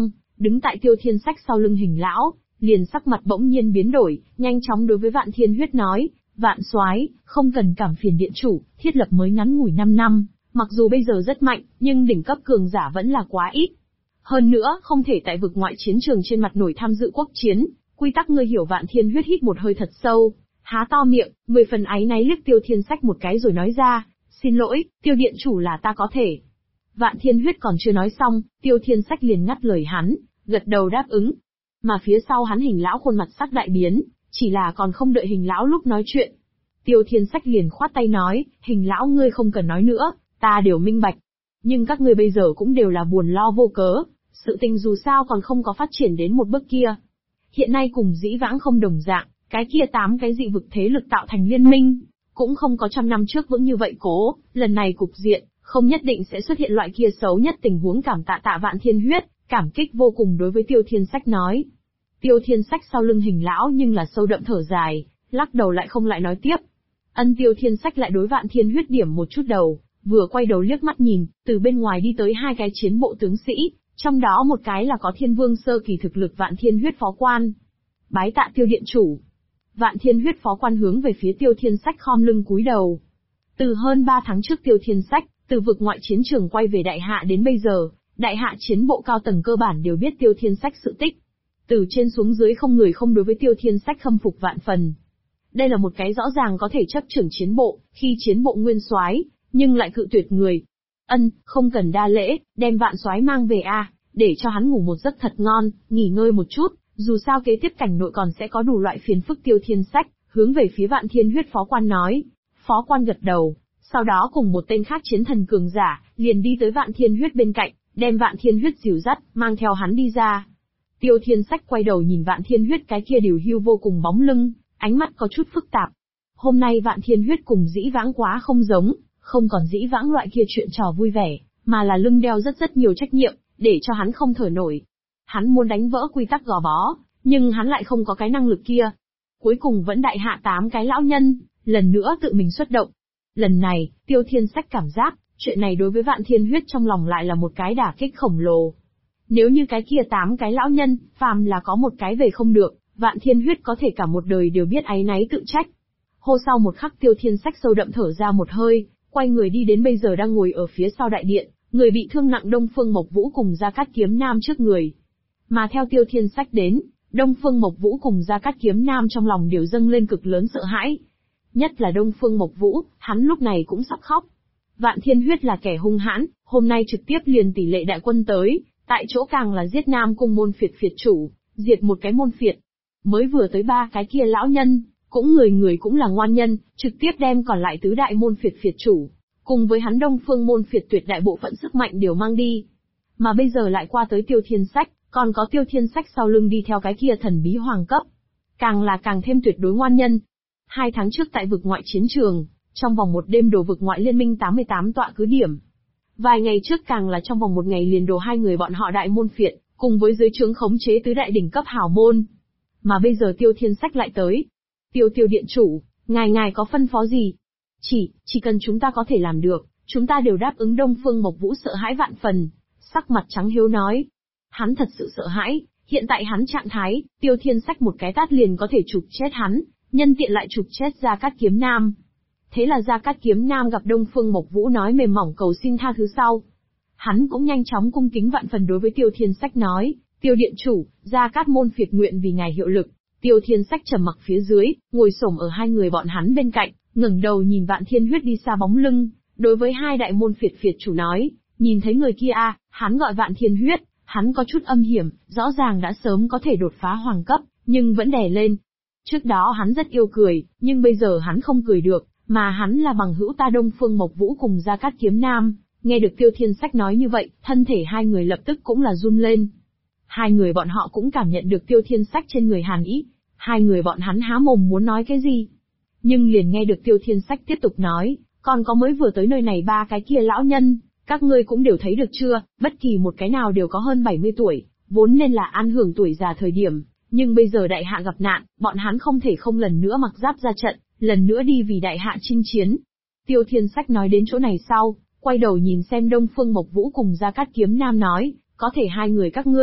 A: đứng tại Tiêu Thiên Sách sau lưng Hình lão, liền sắc mặt bỗng nhiên biến đổi, nhanh chóng đối với Vạn Thiên Huyết nói, Vạn soái, không cần cảm phiền điện chủ, thiết lập mới ngắn ngủi 5 năm, mặc dù bây giờ rất mạnh, nhưng đỉnh cấp cường giả vẫn là quá ít. Hơn nữa, không thể tại vực ngoại chiến trường trên mặt nổi tham dự quốc chiến, quy tắc ngươi hiểu. Vạn Thiên Huyết hít một hơi thật sâu, há to miệng, 10 phần áy náy liếc Tiêu Thiên Sách một cái rồi nói ra, xin lỗi, Tiêu điện chủ là ta có thể. Vạn Thiên Huyết còn chưa nói xong, Tiêu Thiên Sách liền ngắt lời hắn, gật đầu đáp ứng. Mà phía sau hắn Hình lão khuôn mặt sắc đại biến, chỉ là còn không đợi Hình lão lúc nói chuyện. Tiêu Thiên Sách liền khoát tay nói, Hình lão ngươi không cần nói nữa, ta đều minh bạch. Nhưng các ngươi bây giờ cũng đều là buồn lo vô cớ, sự tình dù sao còn không có phát triển đến một bước kia. Hiện nay cùng dĩ vãng không đồng dạng, cái kia 8 cái dị vực thế lực tạo thành liên minh, cũng không có 100 năm trước vững như vậy cố, lần này cục diện, không nhất định sẽ xuất hiện loại kia xấu nhất tình huống. Cảm tạ Vạn Thiên Huyết, cảm kích vô cùng đối với Tiêu Thiên Sách nói. Tiêu Thiên Sách sau lưng Hình lão nhưng là sâu đậm thở dài, lắc đầu lại không lại nói tiếp. Tiêu Thiên Sách lại đối Vạn Thiên Huyết điểm một chút đầu, vừa quay đầu liếc mắt nhìn, từ bên ngoài đi tới 2 cái chiến bộ tướng sĩ, trong đó một cái là có Thiên Vương sơ kỳ thực lực Vạn Thiên Huyết phó quan. Bái tạ Tiêu điện chủ. Vạn Thiên Huyết phó quan hướng về phía Tiêu Thiên Sách khom lưng cúi đầu. Từ hơn 3 tháng trước Tiêu Thiên Sách, từ vực ngoại chiến trường quay về đại hạ đến bây giờ, đại hạ chiến bộ cao tầng cơ bản đều biết Tiêu Thiên Sách sự tích. Từ trên xuống dưới không người không đối với Tiêu Thiên Sách khâm phục vạn phần. Đây là một cái rõ ràng có thể chấp trưởng chiến bộ, khi chiến bộ nguyên soái, nhưng lại cự tuyệt người. Không cần đa lễ, đem Vạn soái mang về để cho hắn ngủ một giấc thật ngon, nghỉ ngơi một chút, dù sao kế tiếp cảnh nội còn sẽ có đủ loại phiền phức. Tiêu Thiên Sách, hướng về phía Vạn Thiên Huyết phó quan nói. Phó quan gật đầu, sau đó cùng một tên khác chiến thần cường giả, liền đi tới Vạn Thiên Huyết bên cạnh, đem Vạn Thiên Huyết dìu dắt, mang theo hắn đi ra. Tiêu Thiên Sách quay đầu nhìn Vạn Thiên Huyết cái kia điều hưu vô cùng bóng lưng, ánh mắt có chút phức tạp. Hôm nay Vạn Thiên Huyết cùng dĩ vãng quá không giống, không còn dĩ vãng loại kia chuyện trò vui vẻ, mà là lưng đeo rất nhiều trách nhiệm, để cho hắn không thở nổi. Hắn muốn đánh vỡ quy tắc gò bó, nhưng hắn lại không có cái năng lực kia. Cuối cùng vẫn đại hạ 8 cái lão nhân, lần nữa tự mình xuất động. Lần này, Tiêu Thiên Sách cảm giác, chuyện này đối với Vạn Thiên Huyết trong lòng lại là một cái đả kích khổng lồ. Nếu như cái kia 8 cái lão nhân, phàm là có một cái về không được, Vạn Thiên Huyết có thể cả một đời đều biết áy náy tự trách. Hô sau một khắc Tiêu Thiên Sách sâu đậm thở ra một hơi, quay người đi đến bây giờ đang ngồi ở phía sau đại điện, người bị thương nặng Đông Phương Mộc Vũ cùng Gia Cát Kiếm Nam trước người. Mà theo Tiêu Thiên Sách đến, Đông Phương Mộc Vũ cùng Gia Cát Kiếm Nam trong lòng đều dâng lên cực lớn sợ hãi. Nhất là Đông Phương Mộc Vũ, hắn lúc này cũng sắp khóc. Vạn Thiên Huyết là kẻ hung hãn, hôm nay trực tiếp liền tỷ lệ đại quân tới, tại chỗ càng là giết Nam Cung môn phiệt chủ, diệt một cái môn phiệt. Mới vừa tới 3 cái kia lão nhân, cũng người cũng là ngoan nhân, trực tiếp đem còn lại tứ đại môn phiệt chủ, cùng với hắn Đông Phương môn phiệt tuyệt đại bộ phận sức mạnh đều mang đi. Mà bây giờ lại qua tới Tiêu Thiên Sách, còn có Tiêu Thiên Sách sau lưng đi theo cái kia thần bí hoàng cấp. Càng thêm tuyệt đối ngoan nhân. 2 tháng trước tại vực ngoại chiến trường, trong vòng một đêm đổ vực ngoại liên minh 88 tọa cứ điểm. Vài ngày trước càng là trong vòng một ngày liền đổ 2 người bọn họ đại môn phiệt, cùng với dưới trướng khống chế tứ đại đỉnh cấp hảo môn. Mà bây giờ Tiêu Thiên Sách lại tới. Tiêu điện chủ, ngài có phân phó gì? Chỉ cần chúng ta có thể làm được, chúng ta đều đáp ứng. Đông Phương Mộc Vũ sợ hãi vạn phần, sắc mặt trắng hiếu nói. Hắn thật sự sợ hãi, hiện tại hắn trạng thái, Tiêu Thiên Sách một cái tát liền có thể chụp chết hắn, nhân tiện lại chụp chết Gia Cát Kiếm Nam. Thế là Gia Cát Kiếm Nam gặp Đông Phương Mộc Vũ nói mềm mỏng cầu xin tha thứ sau. Hắn cũng nhanh chóng cung kính vạn phần đối với Tiêu Thiên Sách nói, Tiêu điện chủ, Gia Cát môn phiệt nguyện vì ngài hiệu lực. Tiêu Thiên Sách trầm mặc phía dưới, ngồi xổm ở 2 người bọn hắn bên cạnh, ngẩng đầu nhìn Vạn Thiên Huyết đi xa bóng lưng, đối với 2 đại môn phiệt chủ nói, nhìn thấy người kia hắn gọi Vạn Thiên Huyết, hắn có chút âm hiểm, rõ ràng đã sớm có thể đột phá hoàng cấp, nhưng vẫn đè lên. Trước đó hắn rất yêu cười, nhưng bây giờ hắn không cười được, mà hắn là bằng hữu ta Đông Phương Mộc Vũ cùng Gia Cát Kiếm Nam. Nghe được Tiêu Thiên Sách nói như vậy, thân thể 2 người lập tức cũng là run lên. 2 người bọn họ cũng cảm nhận được Tiêu Thiên Sách trên người hàn ý. 2 người bọn hắn há mồm muốn nói cái gì, nhưng liền nghe được Tiêu Thiên Sách tiếp tục nói, còn có mới vừa tới nơi này 3 cái kia lão nhân, các ngươi cũng đều thấy được chưa, bất kỳ một cái nào đều có hơn 70 tuổi, vốn nên là an hưởng tuổi già thời điểm, nhưng bây giờ đại hạ gặp nạn, bọn hắn không thể không lần nữa mặc giáp ra trận, lần nữa đi vì đại hạ chinh chiến. Tiêu Thiên Sách nói đến chỗ này sau, quay đầu nhìn xem Đông Phương Mộc Vũ cùng Gia Cát Kiếm Nam nói, có thể 2 người các ngươi,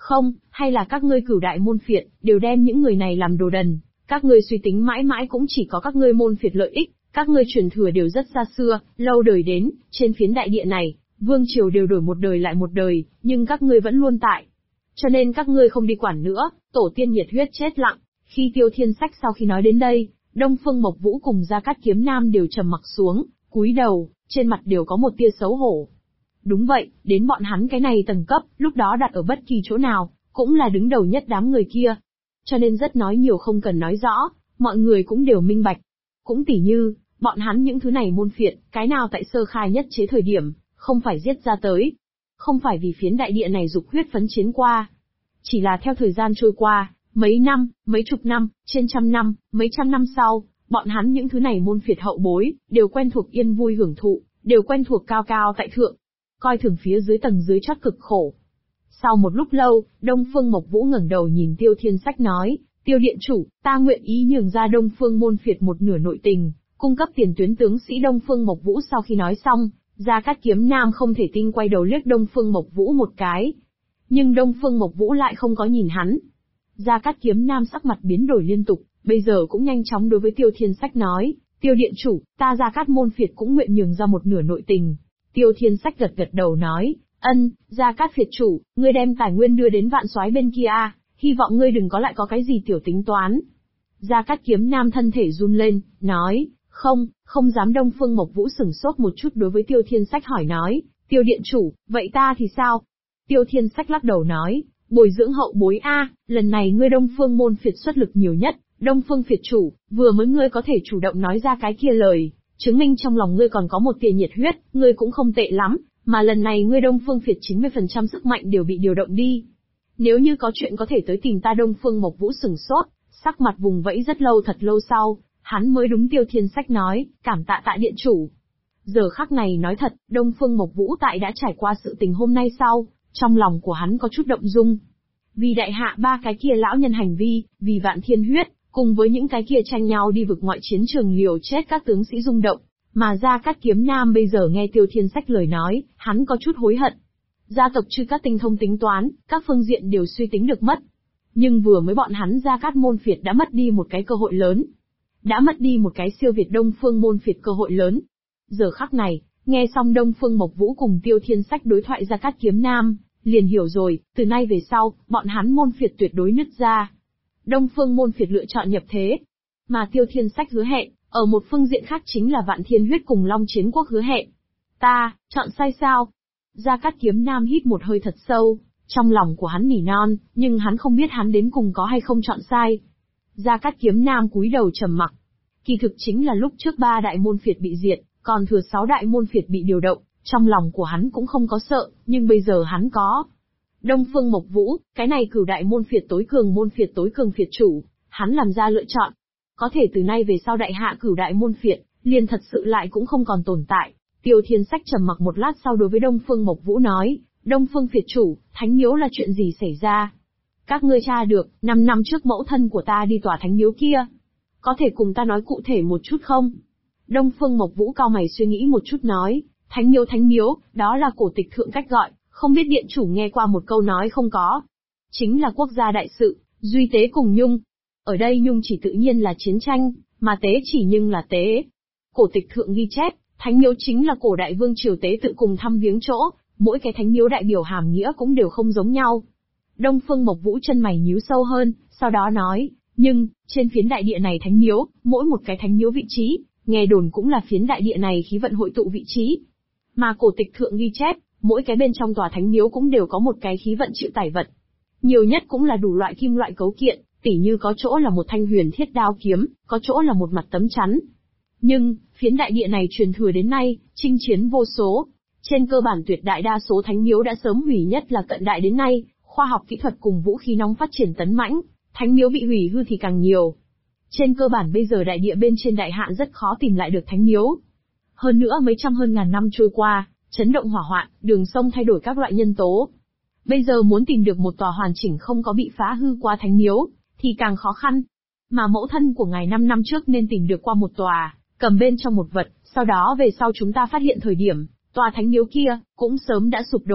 A: Không, hay là các ngươi Cửu đại môn phiệt, đều đem những người này làm đồ đần, các ngươi suy tính mãi mãi cũng chỉ có các ngươi môn phiệt lợi ích, các ngươi truyền thừa đều rất xa xưa, lâu đời đến, trên phiến đại địa này, vương triều đều đổi một đời lại một đời, nhưng các ngươi vẫn luôn tại. Cho nên các ngươi không đi quản nữa, tổ tiên nhiệt huyết chết lặng. Khi Tiêu Thiên Sách sau khi nói đến đây, Đông Phương Mộc Vũ cùng Gia Cát Kiếm Nam đều trầm mặc xuống, cúi đầu, trên mặt đều có một tia xấu hổ. Đúng vậy, đến bọn hắn cái này tầng cấp, lúc đó đặt ở bất kỳ chỗ nào, cũng là đứng đầu nhất đám người kia. Cho nên rất nói nhiều không cần nói rõ, mọi người cũng đều minh bạch. Cũng tỉ như, bọn hắn những thứ này môn phiệt, cái nào tại sơ khai nhất chế thời điểm, không phải giết ra tới. Không phải vì phiến đại địa này dục huyết phấn chiến qua. Chỉ là theo thời gian trôi qua, mấy năm, mấy chục năm, trên trăm năm, mấy trăm năm sau, bọn hắn những thứ này môn phiệt hậu bối, đều quen thuộc yên vui hưởng thụ, đều quen thuộc cao cao tại thượng, coi thường phía dưới tầng dưới chót cực khổ. Sau một lúc lâu, Đông Phương Mộc Vũ ngẩng đầu nhìn Tiêu Thiên Sách nói, Tiêu điện chủ, ta nguyện ý nhường ra Đông Phương môn phiệt một nửa nội tình, cung cấp tiền tuyến tướng sĩ Đông Phương Mộc Vũ. Sau khi nói xong, Gia Cát Kiếm Nam không thể tin quay đầu liếc Đông Phương Mộc Vũ một cái. Nhưng Đông Phương Mộc Vũ lại không có nhìn hắn. Gia Cát Kiếm Nam sắc mặt biến đổi liên tục, bây giờ cũng nhanh chóng đối với Tiêu Thiên Sách nói, Tiêu điện chủ, ta Gia Cát môn phiệt cũng nguyện nhường ra một nửa nội tình. Tiêu Thiên Sách gật gật đầu nói, ân, Gia Cát phiệt chủ, ngươi đem tài nguyên đưa đến Vạn Soái bên kia a, hy vọng ngươi đừng có lại có cái gì tiểu tính toán. Gia Cát Kiếm Nam thân thể run lên, nói, không dám. Đông Phương Mộc Vũ sửng sốt một chút đối với Tiêu Thiên Sách hỏi nói, Tiêu điện chủ, vậy ta thì sao? Tiêu Thiên Sách lắc đầu nói, bồi dưỡng hậu bối a, lần này ngươi Đông Phương môn phiệt xuất lực nhiều nhất, Đông Phương phiệt chủ, vừa mới ngươi có thể chủ động nói ra cái kia lời, chứng minh trong lòng ngươi còn có một tia nhiệt huyết, ngươi cũng không tệ lắm, mà lần này ngươi Đông Phương phiệt 90% sức mạnh đều bị điều động đi. Nếu như có chuyện có thể tới tìm ta. Đông Phương Mộc Vũ sửng sốt, sắc mặt vùng vẫy rất lâu, thật lâu sau, hắn mới đúng Tiêu Thiên Sách nói, cảm tạ tại điện chủ. Giờ khắc này nói thật, Đông Phương Mộc Vũ tại đã trải qua sự tình hôm nay sau, trong lòng của hắn có chút động dung. Vì đại hạ ba cái kia lão nhân hành vi, vì Vạn Thiên huyết, cùng với những cái kia tranh nhau đi vực ngoại chiến trường liều chết các tướng sĩ rung động, mà Gia Cát Kiếm Nam bây giờ nghe Tiêu Thiên Sách lời nói, hắn có chút hối hận. Gia tộc Chư Cát tinh thông tính toán, các phương diện đều suy tính được mất. Nhưng vừa mới bọn hắn Gia Cát môn phiệt đã mất đi một cái cơ hội lớn. Đã mất đi một cái siêu việt Đông Phương môn phiệt cơ hội lớn. Giờ khắc này, nghe xong Đông Phương Mộc Vũ cùng Tiêu Thiên Sách đối thoại Gia Cát Kiếm Nam, liền hiểu rồi, từ nay về sau, bọn hắn môn phiệt tuyệt đối nứt ra. Đông Phương môn phiệt lựa chọn nhập thế. Mà Tiêu Thiên Sách hứa hẹn, ở một phương diện khác chính là Vạn Thiên huyết cùng Long Chiến Quốc hứa hẹn. Ta, chọn sai sao? Gia Cát Kiếm Nam hít một hơi thật sâu, trong lòng của hắn nỉ non, nhưng hắn không biết hắn đến cùng có hay không chọn sai. Gia Cát Kiếm Nam cúi đầu trầm mặc. Kỳ thực chính là lúc trước 3 đại môn phiệt bị diệt, còn thừa 6 đại môn phiệt bị điều động, trong lòng của hắn cũng không có sợ, nhưng bây giờ hắn có. Đông Phương Mộc Vũ, cái này Cửu đại môn phiệt tối cường phiệt chủ, hắn làm ra lựa chọn. Có thể từ nay về sau đại hạ Cửu đại môn phiệt, liền thật sự lại cũng không còn tồn tại. Tiêu Thiên Sách trầm mặc một lát sau đối với Đông Phương Mộc Vũ nói, Đông Phương phiệt chủ, thánh miếu là chuyện gì xảy ra? Các ngươi tra được, 5 năm trước mẫu thân của ta đi tòa thánh miếu kia. Có thể cùng ta nói cụ thể một chút không? Đông Phương Mộc Vũ cau mày suy nghĩ một chút nói, thánh miếu, đó là cổ tịch thượng cách gọi, không biết điện chủ nghe qua một câu nói không có. Chính là quốc gia đại sự, duy tế cùng nhung. Ở đây nhung chỉ tự nhiên là chiến tranh, mà tế chỉ nhưng là tế. Cổ tịch thượng ghi chép, thánh miếu chính là cổ đại vương triều tế tự cùng thăm viếng chỗ, mỗi cái thánh miếu đại biểu hàm nghĩa cũng đều không giống nhau. Đông Phương Mộc Vũ chân mày nhíu sâu hơn, sau đó nói, nhưng, trên phiến đại địa này thánh miếu, mỗi một cái thánh miếu vị trí, nghe đồn cũng là phiến đại địa này khí vận hội tụ vị trí. Mà cổ tịch thượng ghi chép, mỗi cái bên trong tòa thánh miếu cũng đều có một cái khí vận chịu tải vật. Nhiều nhất cũng là đủ loại kim loại cấu kiện, tỉ như có chỗ là một thanh huyền thiết đao kiếm, có chỗ là một mặt tấm chắn. Nhưng, phiến đại địa này truyền thừa đến nay, chinh chiến vô số. Trên cơ bản tuyệt đại đa số thánh miếu đã sớm hủy, nhất là cận đại đến nay, khoa học kỹ thuật cùng vũ khí nóng phát triển tấn mãnh, thánh miếu bị hủy hư thì càng nhiều. Trên cơ bản bây giờ đại địa bên trên đại hạn rất khó tìm lại được thánh miếu. Hơn nữa mấy trăm hơn ngàn năm trôi qua, chấn động hỏa hoạn, đường sông thay đổi các loại nhân tố. Bây giờ muốn tìm được một tòa hoàn chỉnh không có bị phá hư qua thánh miếu, thì càng khó khăn. Mà mẫu thân của ngài 5 năm trước nên tìm được qua một tòa, cầm bên trong một vật, sau đó về sau chúng ta phát hiện thời điểm, tòa thánh miếu kia, cũng sớm đã sụp đổ,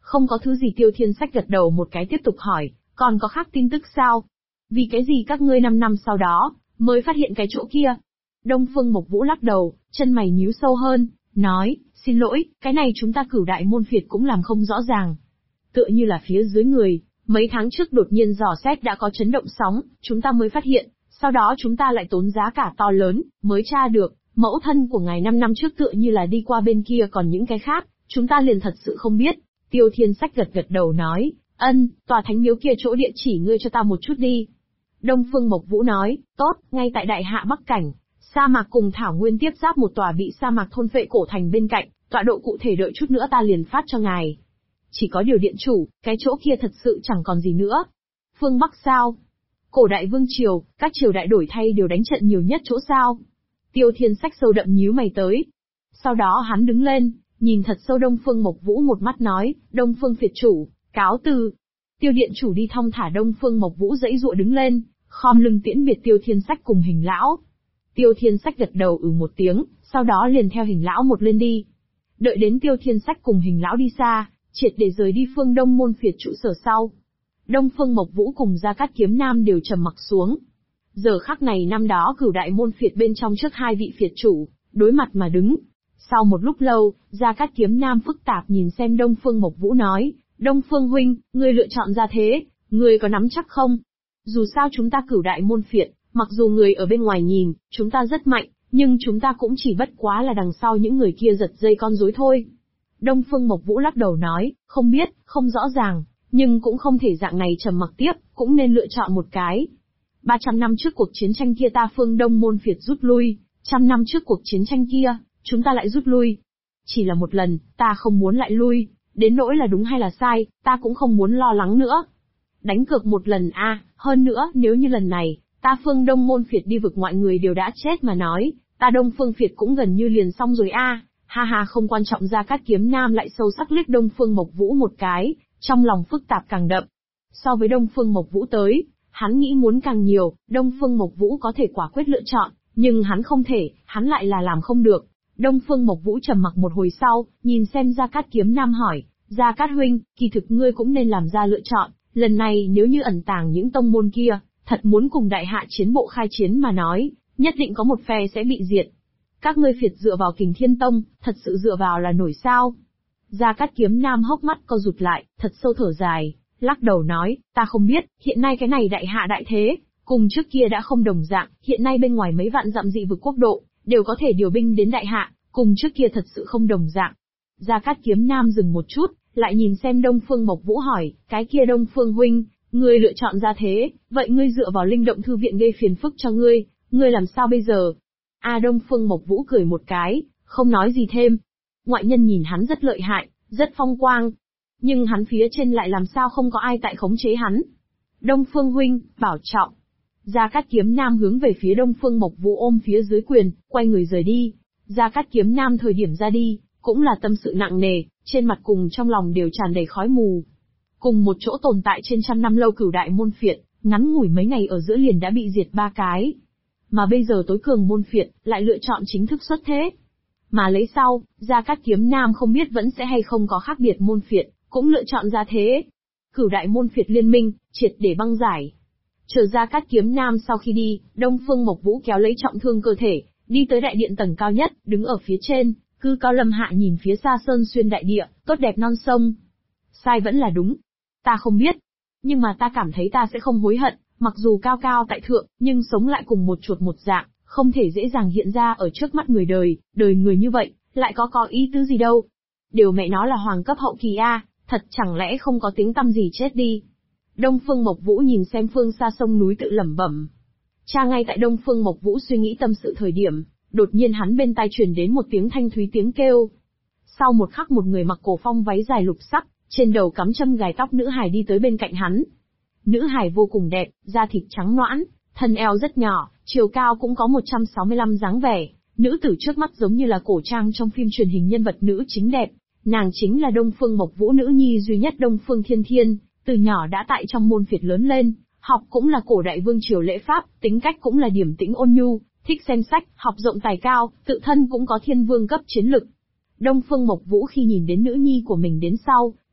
A: Không có thứ gì. Tiêu Thiên Sách gật đầu một cái tiếp tục hỏi, còn có khác tin tức sao? Vì cái gì các ngươi 5 năm sau đó, mới phát hiện cái chỗ kia? Đông Phương Mộc Vũ lắc đầu, chân mày nhíu sâu hơn, nói, xin lỗi, cái này chúng ta Cửu Đại môn phiệt cũng làm không rõ ràng. Tựa như là phía dưới người, mấy tháng trước đột nhiên dò xét đã có chấn động sóng, chúng ta mới phát hiện, sau đó chúng ta lại tốn giá cả to lớn, mới tra được, mẫu thân của ngài 5 năm trước tựa như là đi qua bên kia, còn những cái khác, chúng ta liền thật sự không biết. Tiêu Thiên Sách gật gật đầu nói, tòa thánh miếu kia chỗ địa chỉ ngươi cho ta một chút đi. Đông Phương Mộc Vũ nói, tốt, ngay tại Đại Hạ Bắc Cảnh, sa mạc cùng thảo nguyên tiếp giáp một tòa bị sa mạc thôn phệ cổ thành bên cạnh, tọa độ cụ thể đợi chút nữa ta liền phát cho ngài. Chỉ có điều điện chủ, cái chỗ kia thật sự chẳng còn gì nữa. Phương Bắc sao? Cổ đại vương triều, các triều đại đổi thay đều đánh trận nhiều nhất chỗ sao? Tiêu Thiên Sách sâu đậm nhíu mày tới. Sau đó hắn đứng lên, nhìn thật sâu Đông Phương Mộc Vũ một mắt nói, Đông Phương phiệt chủ, cáo từ. Tiêu điện chủ đi thong thả. Đông Phương Mộc Vũ dãy dụa đứng lên, khom lưng tiễn biệt Tiêu Thiên Sách cùng Hình lão. Tiêu Thiên Sách gật đầu một tiếng, sau đó liền theo Hình lão một lên đi. Đợi đến Tiêu Thiên Sách cùng Hình lão đi xa, triệt để rời đi Phương Đông môn phiệt trụ sở sau. Đông Phương Mộc Vũ cùng Gia Cát Kiếm Nam đều trầm mặc xuống. Giờ khắc này năm đó Cửu Đại môn phiệt bên trong trước hai vị phiệt chủ, đối mặt mà đứng. Sau một lúc lâu, Gia Cát Kiếm Nam phức tạp nhìn xem Đông Phương Mộc Vũ nói, Đông Phương huynh, ngươi lựa chọn ra thế, ngươi có nắm chắc không? Dù sao chúng ta Cửu Đại môn phiệt, mặc dù người ở bên ngoài nhìn, chúng ta rất mạnh, nhưng chúng ta cũng chỉ bất quá là đằng sau những người kia giật dây con rối thôi. Đông Phương Mộc Vũ lắc đầu nói, không biết, không rõ ràng, nhưng cũng không thể dạng này trầm mặc tiếp, cũng nên lựa chọn một cái. 300 năm trước cuộc chiến tranh kia ta Phương Đông môn phiệt rút lui, 100 năm trước cuộc chiến tranh kia, chúng ta lại rút lui. Chỉ là một lần, ta không muốn lại lui, đến nỗi là đúng hay là sai, ta cũng không muốn lo lắng nữa. Đánh cược một lần hơn nữa nếu như lần này, ta Phương Đông môn phiệt đi vực ngoại người đều đã chết mà nói, ta Đông Phương phiệt cũng gần như liền xong rồi ha ha. Không quan trọng. Gia Cát Kiếm Nam lại sâu sắc liếc Đông Phương Mộc Vũ một cái, trong lòng phức tạp càng đậm. So với Đông Phương Mộc Vũ tới, hắn nghĩ muốn càng nhiều. Đông Phương Mộc Vũ có thể quả quyết lựa chọn, nhưng hắn không thể, hắn lại là làm không được. Đông Phương Mộc Vũ trầm mặc một hồi sau, nhìn xem Gia Cát Kiếm Nam hỏi, Gia Cát huynh, kỳ thực ngươi cũng nên làm ra lựa chọn, lần này nếu như ẩn tàng những tông môn kia, thật muốn cùng Đại Hạ chiến bộ khai chiến mà nói, nhất định có một phe sẽ bị diệt. Các ngươi phiệt dựa vào Kình Thiên Tông, thật sự dựa vào là nổi sao? Gia Cát Kiếm Nam hốc mắt co rụt lại, thật sâu thở dài, lắc đầu nói, ta không biết, hiện nay cái này Đại Hạ đại thế, cùng trước kia đã không đồng dạng, hiện nay bên ngoài mấy vạn dặm dị vực quốc độ, đều có thể điều binh đến Đại Hạ, cùng trước kia thật sự không đồng dạng. Gia Cát Kiếm Nam dừng một chút, lại nhìn xem Đông Phương Mộc Vũ hỏi, cái kia Đông Phương huynh, ngươi lựa chọn ra thế, vậy ngươi dựa vào Linh Động Thư viện gây phiền phức cho ngươi làm sao bây giờ? Đông Phương Mộc Vũ cười một cái, không nói gì thêm. Ngoại nhân nhìn hắn rất lợi hại, rất phong quang, nhưng hắn phía trên lại làm sao không có ai tại khống chế hắn. Đông Phương huynh, bảo trọng. Gia Cát Kiếm Nam hướng về phía Đông Phương Mộc Vũ ôm phía dưới quyền, quay người rời đi. Gia Cát Kiếm Nam thời điểm ra đi, cũng là tâm sự nặng nề, trên mặt cùng trong lòng đều tràn đầy khói mù. Cùng một chỗ tồn tại trên 100 năm lâu Cửu Đại môn phiệt, ngắn ngủi mấy ngày ở giữa liền đã bị diệt 3 cái. Mà bây giờ tối cường môn phiệt, lại lựa chọn chính thức xuất thế. Mà lấy sau, Gia Cát Kiếm Nam không biết vẫn sẽ hay không có khác biệt môn phiệt, cũng lựa chọn ra thế. Cửu Đại môn phiệt liên minh, triệt để băng giải. Chờ Gia Cát Kiếm Nam sau khi đi, Đông Phương Mộc Vũ kéo lấy trọng thương cơ thể, đi tới đại điện tầng cao nhất, đứng ở phía trên, cư cao lâm hạ nhìn phía xa sơn xuyên đại địa, tốt đẹp non sông. Sai vẫn là đúng. Ta không biết. Nhưng mà ta cảm thấy ta sẽ không hối hận, mặc dù cao cao tại thượng, nhưng sống lại cùng một chuột một dạng, không thể dễ dàng hiện ra ở trước mắt người đời người như vậy, lại có ý tứ gì đâu. Điều mẹ nó là hoàng cấp hậu kỳ thật chẳng lẽ không có tiếng tăm gì chết đi. Đông Phương Mộc Vũ nhìn xem phương xa sông núi tự lẩm bẩm. Cha ngay tại Đông Phương Mộc Vũ suy nghĩ tâm sự thời điểm, đột nhiên hắn bên tai truyền đến một tiếng thanh thúy tiếng kêu. Sau một khắc một người mặc cổ phong váy dài lục sắc, trên đầu cắm châm gài tóc nữ hài đi tới bên cạnh hắn. Nữ hài vô cùng đẹp, da thịt trắng nõn, thân eo rất nhỏ, chiều cao cũng có 165 dáng vẻ. Nữ tử trước mắt giống như là cổ trang trong phim truyền hình nhân vật nữ chính đẹp. Nàng chính là Đông Phương Mộc Vũ nữ nhi duy nhất Đông Phương Thiên Thiên, từ nhỏ đã tại trong môn phiệt lớn lên, học cũng là cổ đại vương triều lễ pháp, tính cách cũng là điềm tĩnh ôn nhu, thích xem sách, học rộng tài cao, tự thân cũng có thiên vương cấp chiến lực. Đông Phương Mộc Vũ khi nhìn đến nữ nhi của mình đến sau,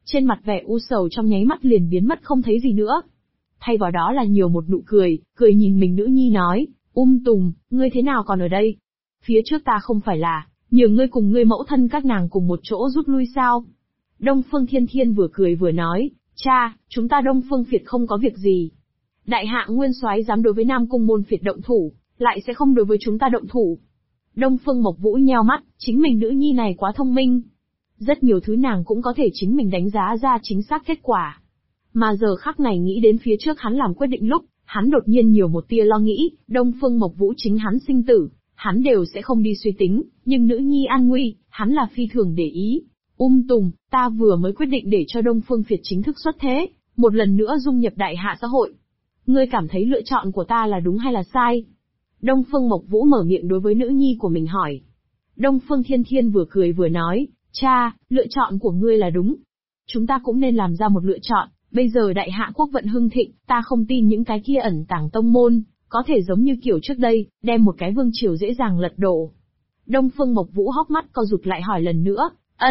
A: Trên mặt vẻ u sầu trong nháy mắt liền biến mất không thấy gì nữa. Thay vào đó là nhiều một nụ cười, cười nhìn mình nữ nhi nói, Tùng, ngươi thế nào còn ở đây? Phía trước ta không phải là, nhờ ngươi cùng ngươi mẫu thân các nàng cùng một chỗ rút lui sao? Đông Phương Thiên Thiên vừa cười vừa nói, cha, chúng ta Đông Phương Việt không có việc gì. Đại hạ nguyên soái dám đối với Nam Cung môn Việt động thủ, lại sẽ không đối với chúng ta động thủ. Đông Phương Mộc Vũ nheo mắt, chính mình nữ nhi này quá thông minh. Rất nhiều thứ nàng cũng có thể chính mình đánh giá ra chính xác kết quả. Mà giờ khắc này nghĩ đến phía trước hắn làm quyết định lúc, hắn đột nhiên nhiều một tia lo nghĩ, Đông Phương Mộc Vũ chính hắn sinh tử, hắn đều sẽ không đi suy tính, nhưng nữ nhi an nguy, hắn là phi thường để ý. Tùng, ta vừa mới quyết định để cho Đông Phương Việt chính thức xuất thế, một lần nữa dung nhập đại hạ xã hội. Ngươi cảm thấy lựa chọn của ta là đúng hay là sai? Đông Phương Mộc Vũ mở miệng đối với nữ nhi của mình hỏi. Đông Phương Thiên Thiên vừa cười vừa nói, cha, lựa chọn của ngươi là đúng. Chúng ta cũng nên làm ra một lựa chọn, bây giờ đại hạ quốc vận hưng thịnh, ta không tin những cái kia ẩn tàng tông môn, có thể giống như kiểu trước đây, đem một cái vương triều dễ dàng lật đổ. Đông Phương Mộc Vũ hốc mắt co rụt lại hỏi lần nữa,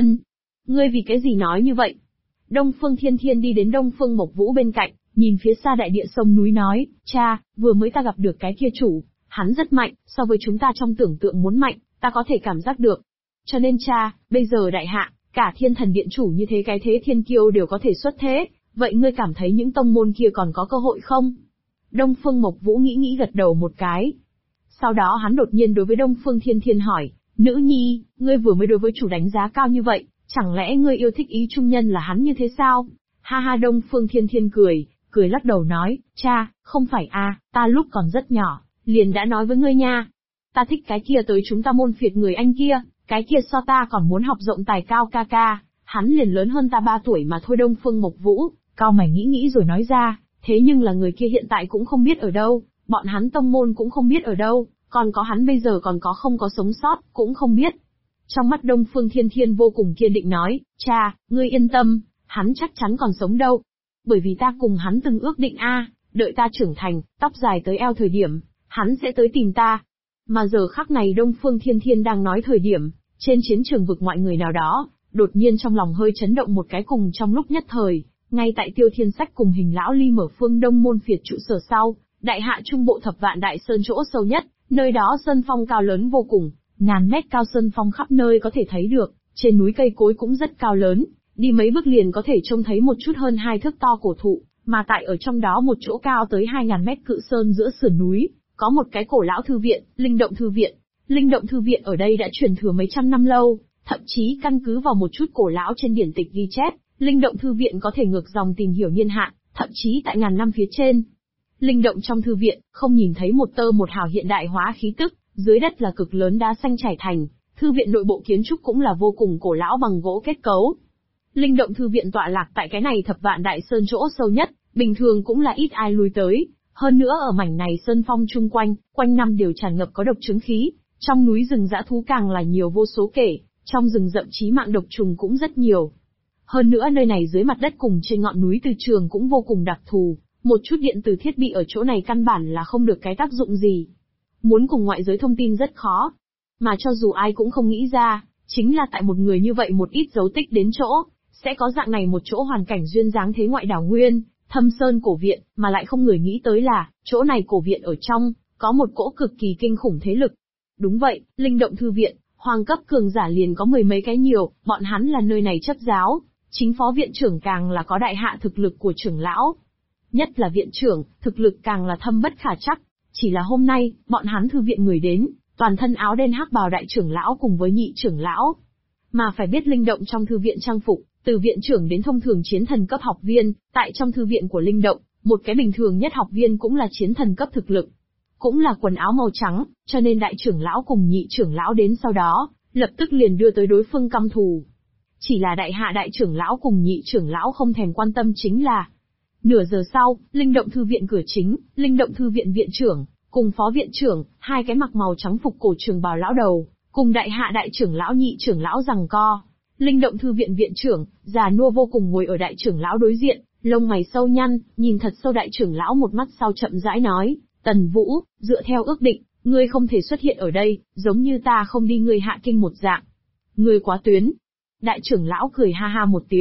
A: ngươi vì cái gì nói như vậy? Đông Phương Thiên Thiên đi đến Đông Phương Mộc Vũ bên cạnh, nhìn phía xa đại địa sông núi nói, cha, vừa mới ta gặp được cái kia chủ, hắn rất mạnh, so với chúng ta trong tưởng tượng muốn mạnh, ta có thể cảm giác được. Cho nên cha, bây giờ đại hạ, cả Thiên Thần Điện chủ như thế cái thế thiên kiêu đều có thể xuất thế, vậy ngươi cảm thấy những tông môn kia còn có cơ hội không? Đông Phương Mộc Vũ nghĩ gật đầu một cái. Sau đó hắn đột nhiên đối với Đông Phương Thiên Thiên hỏi, nữ nhi, ngươi vừa mới đối với chủ đánh giá cao như vậy, chẳng lẽ ngươi yêu thích ý trung nhân là hắn như thế sao? Ha ha, Đông Phương Thiên Thiên cười lắc đầu nói, cha, không phải ta lúc còn rất nhỏ, liền đã nói với ngươi nha. Ta thích cái kia tới chúng ta môn phiệt người anh kia, cái kia so ta còn muốn học rộng tài cao ca, hắn liền lớn hơn ta 3 tuổi mà thôi. Đông Phương Mộc Vũ, cao mày nghĩ rồi nói ra, thế nhưng là người kia hiện tại cũng không biết ở đâu, bọn hắn tông môn cũng không biết ở đâu, còn có hắn bây giờ còn có không có sống sót, cũng không biết. Trong mắt Đông Phương Thiên Thiên vô cùng kiên định nói, cha, ngươi yên tâm, hắn chắc chắn còn sống đâu. Bởi vì ta cùng hắn từng ước định đợi ta trưởng thành, tóc dài tới eo thời điểm, hắn sẽ tới tìm ta. Mà giờ khắc này Đông Phương Thiên Thiên đang nói thời điểm, trên chiến trường vực ngoại người nào đó, đột nhiên trong lòng hơi chấn động một cái cùng trong lúc nhất thời, ngay tại Tiêu Thiên Sách cùng Hình Lão Ly mở phương Đông môn phiệt trụ sở sau, đại hạ trung bộ thập vạn đại sơn chỗ sâu nhất, nơi đó sơn phong cao lớn vô cùng, ngàn mét cao sơn phong khắp nơi có thể thấy được, trên núi cây cối cũng rất cao lớn, đi mấy bước liền có thể trông thấy một chút hơn 2 thước to cổ thụ, mà tại ở trong đó một chỗ cao tới 2000 mét cự sơn giữa sườn núi, có một cái cổ lão thư viện, Linh Động Thư Viện. Linh Động Thư Viện ở đây đã truyền thừa mấy trăm năm lâu, thậm chí căn cứ vào một chút cổ lão trên điển tịch ghi chép, Linh Động Thư Viện có thể ngược dòng tìm hiểu niên hạn, thậm chí tại ngàn năm phía trên. Linh động trong thư viện, không nhìn thấy một tơ một hào hiện đại hóa khí tức, dưới đất là cực lớn đá xanh trải thành, thư viện nội bộ kiến trúc cũng là vô cùng cổ lão bằng gỗ kết cấu. Linh động thư viện tọa lạc tại cái này thập vạn đại sơn chỗ sâu nhất, bình thường cũng là ít ai lui tới. Hơn nữa ở mảnh này sơn phong chung quanh, quanh năm đều tràn ngập có độc chứng khí, trong núi rừng dã thú càng là nhiều vô số kể, trong rừng rậm chí mạng độc trùng cũng rất nhiều. Hơn nữa nơi này dưới mặt đất cùng trên ngọn núi từ trường cũng vô cùng đặc thù, một chút điện tử thiết bị ở chỗ này căn bản là không được cái tác dụng gì. Muốn cùng ngoại giới thông tin rất khó. Mà cho dù ai cũng không nghĩ ra, chính là tại một người như vậy một ít dấu tích đến chỗ, sẽ có dạng này một chỗ hoàn cảnh duyên dáng thế ngoại đảo nguyên, thâm sơn cổ viện, mà lại không người nghĩ tới là, chỗ này cổ viện ở trong, có một cỗ cực kỳ kinh khủng thế lực. Đúng vậy, Linh động thư viện, hoàng cấp cường giả liền có 10 mấy cái nhiều, bọn hắn là nơi này chấp giáo, chính phó viện trưởng càng là có đại hạ thực lực của trưởng lão. Nhất là viện trưởng, thực lực càng là thâm bất khả trắc, chỉ là hôm nay, bọn hắn thư viện người đến, toàn thân áo đen hắc bào đại trưởng lão cùng với nhị trưởng lão. Mà phải biết Linh động trong thư viện trang phục, từ viện trưởng đến thông thường chiến thần cấp học viên, tại trong thư viện của Linh động, một cái bình thường nhất học viên cũng là chiến thần cấp thực lực. Cũng là quần áo màu trắng, cho nên đại trưởng lão cùng nhị trưởng lão đến sau đó, lập tức liền đưa tới đối phương căm thù. Chỉ là đại hạ đại trưởng lão cùng nhị trưởng lão không thèm quan tâm chính là. Nửa giờ sau, Linh động thư viện cửa chính, Linh động thư viện viện trưởng, cùng phó viện trưởng, hai cái mặc màu trắng phục cổ trường bào lão đầu, cùng đại hạ đại trưởng lão nhị trưởng lão giằng co. Linh động thư viện viện trưởng, già nua vô cùng ngồi ở đại trưởng lão đối diện, lông mày sâu nhăn, nhìn thật sâu đại trưởng lão một mắt sau chậm rãi nói, Tần Vũ, dựa theo ước định, ngươi không thể xuất hiện ở đây, giống như ta không đi ngươi hạ kinh một dạng. Ngươi quá tuyến. Đại trưởng lão cười ha ha một tiếng,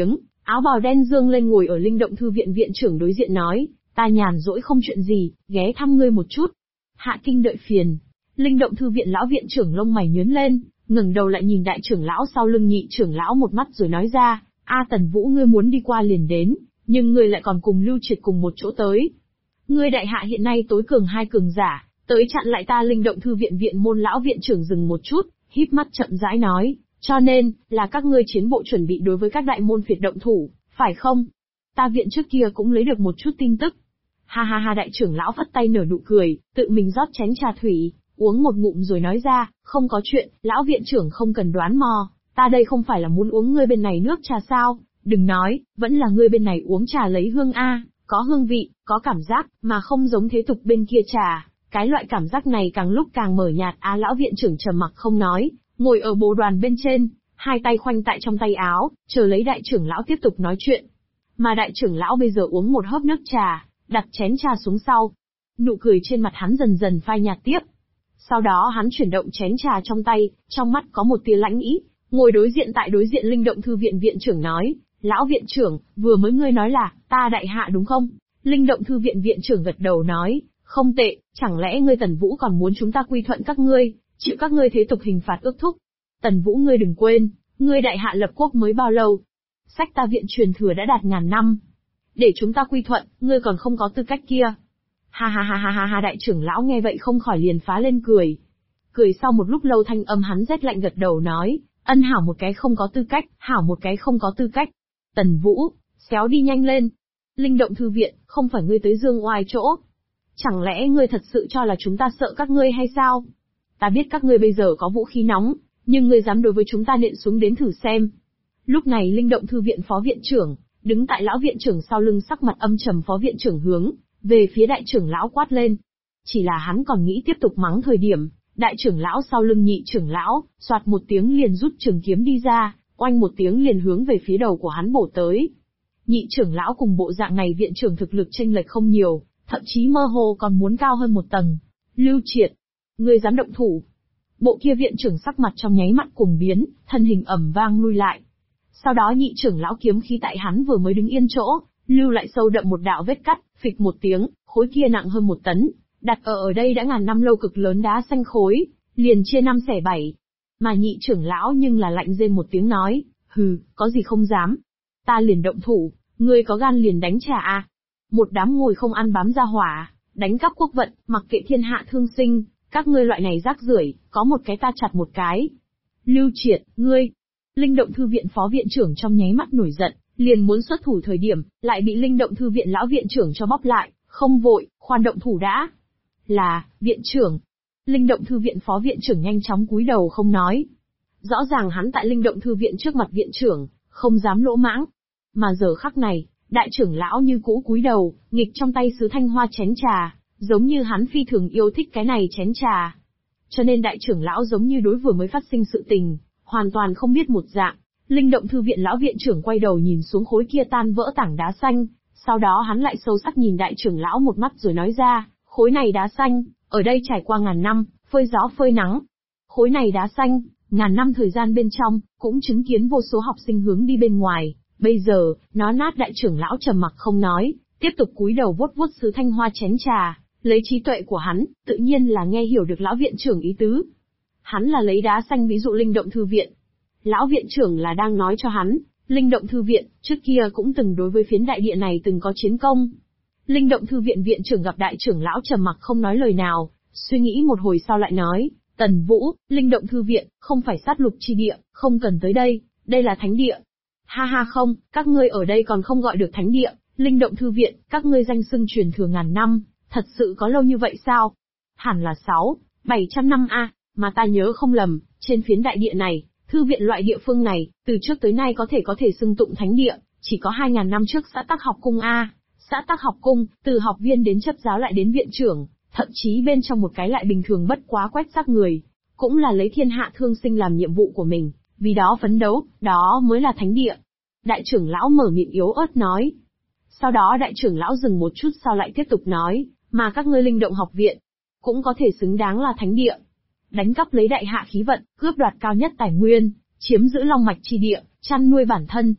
A: Áo bào đen dương lên ngồi ở linh động thư viện viện trưởng đối diện nói, ta nhàn rỗi không chuyện gì, ghé thăm ngươi một chút. Hạ Kinh đợi phiền. Linh động thư viện lão viện trưởng lông mày nhướng lên, ngẩng đầu lại nhìn đại trưởng lão sau lưng nhị trưởng lão một mắt rồi nói ra, Tần Vũ ngươi muốn đi qua liền đến, nhưng ngươi lại còn cùng Lưu Triệt cùng một chỗ tới. Ngươi đại hạ hiện nay tối cường hai cường giả, tới chặn lại ta linh động thư viện viện môn lão viện trưởng dừng một chút, híp mắt chậm rãi nói, cho nên, là các ngươi chiến bộ chuẩn bị đối với các đại môn phiệt động thủ, phải không? Ta viện trước kia cũng lấy được một chút tin tức. Ha ha ha đại trưởng lão phất tay nở nụ cười, tự mình rót chén trà thủy, uống một ngụm rồi nói ra, không có chuyện, lão viện trưởng không cần đoán mò, ta đây không phải là muốn uống ngươi bên này nước trà sao, đừng nói, vẫn là ngươi bên này uống trà lấy hương có hương vị, có cảm giác, mà không giống thế tục bên kia trà, cái loại cảm giác này càng lúc càng mờ nhạt lão viện trưởng trầm mặc không nói, ngồi ở bồ đoàn bên trên, hai tay khoanh tại trong tay áo, chờ lấy đại trưởng lão tiếp tục nói chuyện. Mà đại trưởng lão bây giờ uống một hớp nước trà, đặt chén trà xuống sau. Nụ cười trên mặt hắn dần dần phai nhạt tiếp. Sau đó hắn chuyển động chén trà trong tay, trong mắt có một tia lãnh ý, ngồi đối diện linh động thư viện viện trưởng nói, lão viện trưởng, vừa mới ngươi nói là, ta đại hạ đúng không? Linh động thư viện viện trưởng gật đầu nói, không tệ, chẳng lẽ ngươi Tần Vũ còn muốn chúng ta quy thuận các ngươi, chịu các ngươi thế tục hình phạt ước thúc? Tần Vũ ngươi đừng quên, ngươi đại hạ lập quốc mới bao lâu? Sách ta viện truyền thừa đã đạt ngàn năm. Để chúng ta quy thuận, ngươi còn không có tư cách kia. Ha ha ha ha ha ha đại trưởng lão nghe vậy không khỏi liền phá lên cười. Cười sau một lúc lâu thanh âm hắn rét lạnh gật đầu nói, ân hảo một cái không có tư cách, hảo một cái không có tư cách. Tần Vũ, xéo đi nhanh lên. Linh động thư viện, không phải ngươi tới dương oai chỗ. Chẳng lẽ ngươi thật sự cho là chúng ta sợ các ngươi hay sao? Ta biết các ngươi bây giờ có vũ khí nóng, nhưng ngươi dám đối với chúng ta nện xuống đến thử xem. Lúc này linh động thư viện phó viện trưởng, đứng tại lão viện trưởng sau lưng sắc mặt âm trầm phó viện trưởng hướng về phía đại trưởng lão quát lên. Chỉ là hắn còn nghĩ tiếp tục mắng thời điểm, đại trưởng lão sau lưng nhị trưởng lão, soạt một tiếng liền rút trường kiếm đi ra, oanh một tiếng liền hướng về phía đầu của hắn bổ tới. Nhị trưởng lão cùng bộ dạng này viện trưởng thực lực chênh lệch không nhiều, thậm chí mơ hồ còn muốn cao hơn một tầng. Lưu Triệt, ngươi dám động thủ? Bộ kia viện trưởng sắc mặt trong nháy mắt cùng biến, thân hình ầm vang lui lại. Sau đó nhị trưởng lão kiếm khí tại hắn vừa mới đứng yên chỗ, lưu lại sâu đậm một đạo vết cắt, phịch một tiếng, khối kia nặng hơn 1 tấn, đặt ở đây đã ngàn năm lâu cực lớn đá xanh khối, liền chia 5 xẻ 7. Mà nhị trưởng lão nhưng là lạnh rên một tiếng nói, hừ, có gì không dám. Ta liền động thủ, ngươi có gan liền đánh trả à? Một đám ngồi không ăn bám ra hỏa, đánh cắp quốc vận, mặc kệ thiên hạ thương sinh, các ngươi loại này rác rưởi, có một cái ta chặt một cái. Lưu Triệt, ngươi. Linh động thư viện phó viện trưởng trong nháy mắt nổi giận, liền muốn xuất thủ thời điểm, lại bị linh động thư viện lão viện trưởng cho bóp lại, không vội, khoan động thủ đã. Là, viện trưởng. Linh động thư viện phó viện trưởng nhanh chóng cúi đầu không nói. Rõ ràng hắn tại linh động thư viện trước mặt viện trưởng, không dám lỗ mãng. Mà giờ khắc này, đại trưởng lão như cũ cúi đầu, nghịch trong tay sứ thanh hoa chén trà, giống như hắn phi thường yêu thích cái này chén trà. Cho nên đại trưởng lão giống như đối vừa mới phát sinh sự tình, hoàn toàn không biết một dạng. Linh động thư viện lão viện trưởng quay đầu nhìn xuống khối kia tan vỡ tảng đá xanh, sau đó hắn lại sâu sắc nhìn đại trưởng lão một mắt rồi nói ra, khối này đá xanh, ở đây trải qua ngàn năm, phơi gió phơi nắng. Khối này đá xanh, ngàn năm thời gian bên trong, cũng chứng kiến vô số học sinh hướng đi bên ngoài. Bây giờ, nó nát đại trưởng lão trầm mặc không nói, tiếp tục cúi đầu vuốt vuốt sứ thanh hoa chén trà, lấy trí tuệ của hắn, tự nhiên là nghe hiểu được lão viện trưởng ý tứ. Hắn là lấy đá xanh ví dụ linh động thư viện. Lão viện trưởng là đang nói cho hắn, linh động thư viện, trước kia cũng từng đối với phiến đại địa này từng có chiến công. Linh động thư viện viện trưởng gặp đại trưởng lão trầm mặc không nói lời nào, suy nghĩ một hồi sau lại nói, Tần Vũ, linh động thư viện, không phải sát lục chi địa, không cần tới đây, đây là thánh địa. Ha ha không, các ngươi ở đây còn không gọi được thánh địa, linh động thư viện, các ngươi danh xưng truyền thừa ngàn năm, thật sự có lâu như vậy sao? Hẳn là 700 năm mà ta nhớ không lầm, trên phiến đại địa này, thư viện loại địa phương này, từ trước tới nay có thể xưng tụng thánh địa, chỉ có 2000 năm trước xã Tắc Học Cung xã Tắc Học Cung, từ học viên đến chấp giáo lại đến viện trưởng, thậm chí bên trong một cái lại bình thường bất quá quét rác người, cũng là lấy thiên hạ thương sinh làm nhiệm vụ của mình, vì đó phấn đấu, đó mới là thánh địa. Đại trưởng lão mở miệng yếu ớt nói. Sau đó đại trưởng lão dừng một chút sau lại tiếp tục nói, mà các ngươi linh động học viện, cũng có thể xứng đáng là thánh địa. Đánh cắp lấy đại hạ khí vận, cướp đoạt cao nhất tài nguyên, chiếm giữ long mạch chi địa, chăn nuôi bản thân.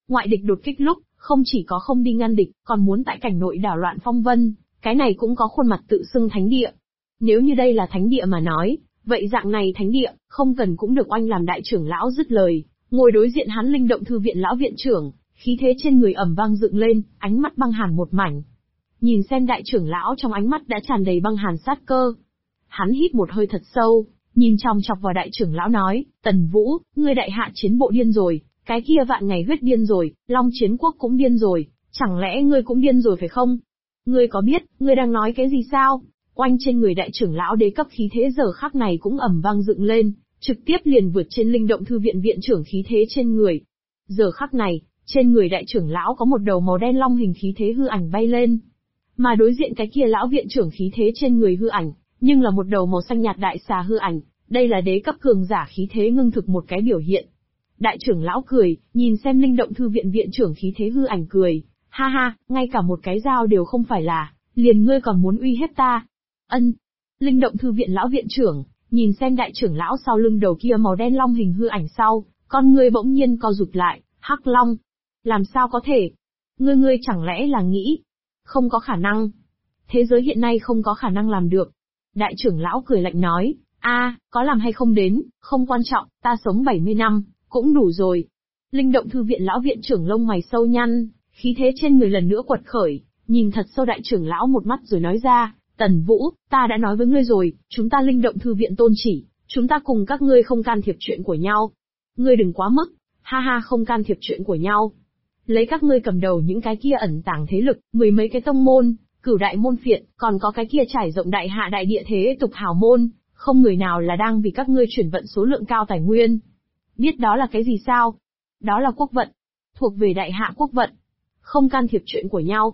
A: Ngoại địch đột kích lúc, không chỉ có không đi ngăn địch, còn muốn tại cảnh nội đảo loạn phong vân, cái này cũng có khuôn mặt tự xưng thánh địa. Nếu như đây là thánh địa mà nói, vậy dạng này thánh địa, không cần cũng được oanh làm đại trưởng lão dứt lời, ngồi đối diện hắn Linh Động Thư viện lão viện trưởng, khí thế trên người ầm vang dựng lên, ánh mắt băng hàn một mảnh. Nhìn xem đại trưởng lão trong ánh mắt đã tràn đầy băng hàn sát cơ. Hắn hít một hơi thật sâu, nhìn chòng chọc vào đại trưởng lão nói, Tần Vũ, ngươi đại hạ chiến bộ điên rồi, cái kia vạn ngày huyết điên rồi, Long Chiến Quốc cũng điên rồi, chẳng lẽ ngươi cũng điên rồi phải không? Ngươi có biết, ngươi đang nói cái gì sao? Oanh trên người đại trưởng lão đế cấp khí thế giờ khắc này cũng ầm vang dựng lên, trực tiếp liền vượt trên Linh Động Thư viện viện trưởng khí thế trên người. Giờ khắc này, trên người đại trưởng lão có một đầu màu đen long hình khí thế hư ảnh bay lên. Mà đối diện cái kia lão viện trưởng khí thế trên người hư ảnh, nhưng là một đầu màu xanh nhạt đại xà hư ảnh, đây là đế cấp cường giả khí thế ngưng thực một cái biểu hiện. Đại trưởng lão cười, nhìn xem Linh Động Thư viện viện trưởng khí thế hư ảnh cười, ha ha, ngay cả một cái dao đều không phải là, liền ngươi còn muốn uy hiếp ta. Ân. Linh Động Thư viện lão viện trưởng, nhìn xem đại trưởng lão sau lưng đầu kia màu đen long hình hư ảnh sau, con ngươi bỗng nhiên co rụt lại, Hắc Long. Làm sao có thể? Ngươi chẳng lẽ là nghĩ? Không có khả năng. Thế giới hiện nay không có khả năng làm được. Đại trưởng lão cười lạnh nói, có làm hay không đến, không quan trọng, ta sống 70 năm, cũng đủ rồi. Linh Động Thư viện lão viện trưởng lông mày sâu nhăn, khí thế trên người lần nữa quật khởi, nhìn thật sâu đại trưởng lão một mắt rồi nói ra, Tần Vũ, ta đã nói với ngươi rồi, chúng ta Linh Động Thư viện tôn chỉ, chúng ta cùng các ngươi không can thiệp chuyện của nhau. Ngươi đừng quá mức, ha ha, không can thiệp chuyện của nhau. Lấy các ngươi cầm đầu những cái kia ẩn tàng thế lực, mười mấy cái tông môn, cửu đại môn phiện, còn có cái kia trải rộng đại hạ đại địa thế tục hào môn, không người nào là đang vì các ngươi chuyển vận số lượng cao tài nguyên. Biết đó là cái gì sao? Đó là quốc vận, thuộc về đại hạ quốc vận. Không can thiệp chuyện của nhau.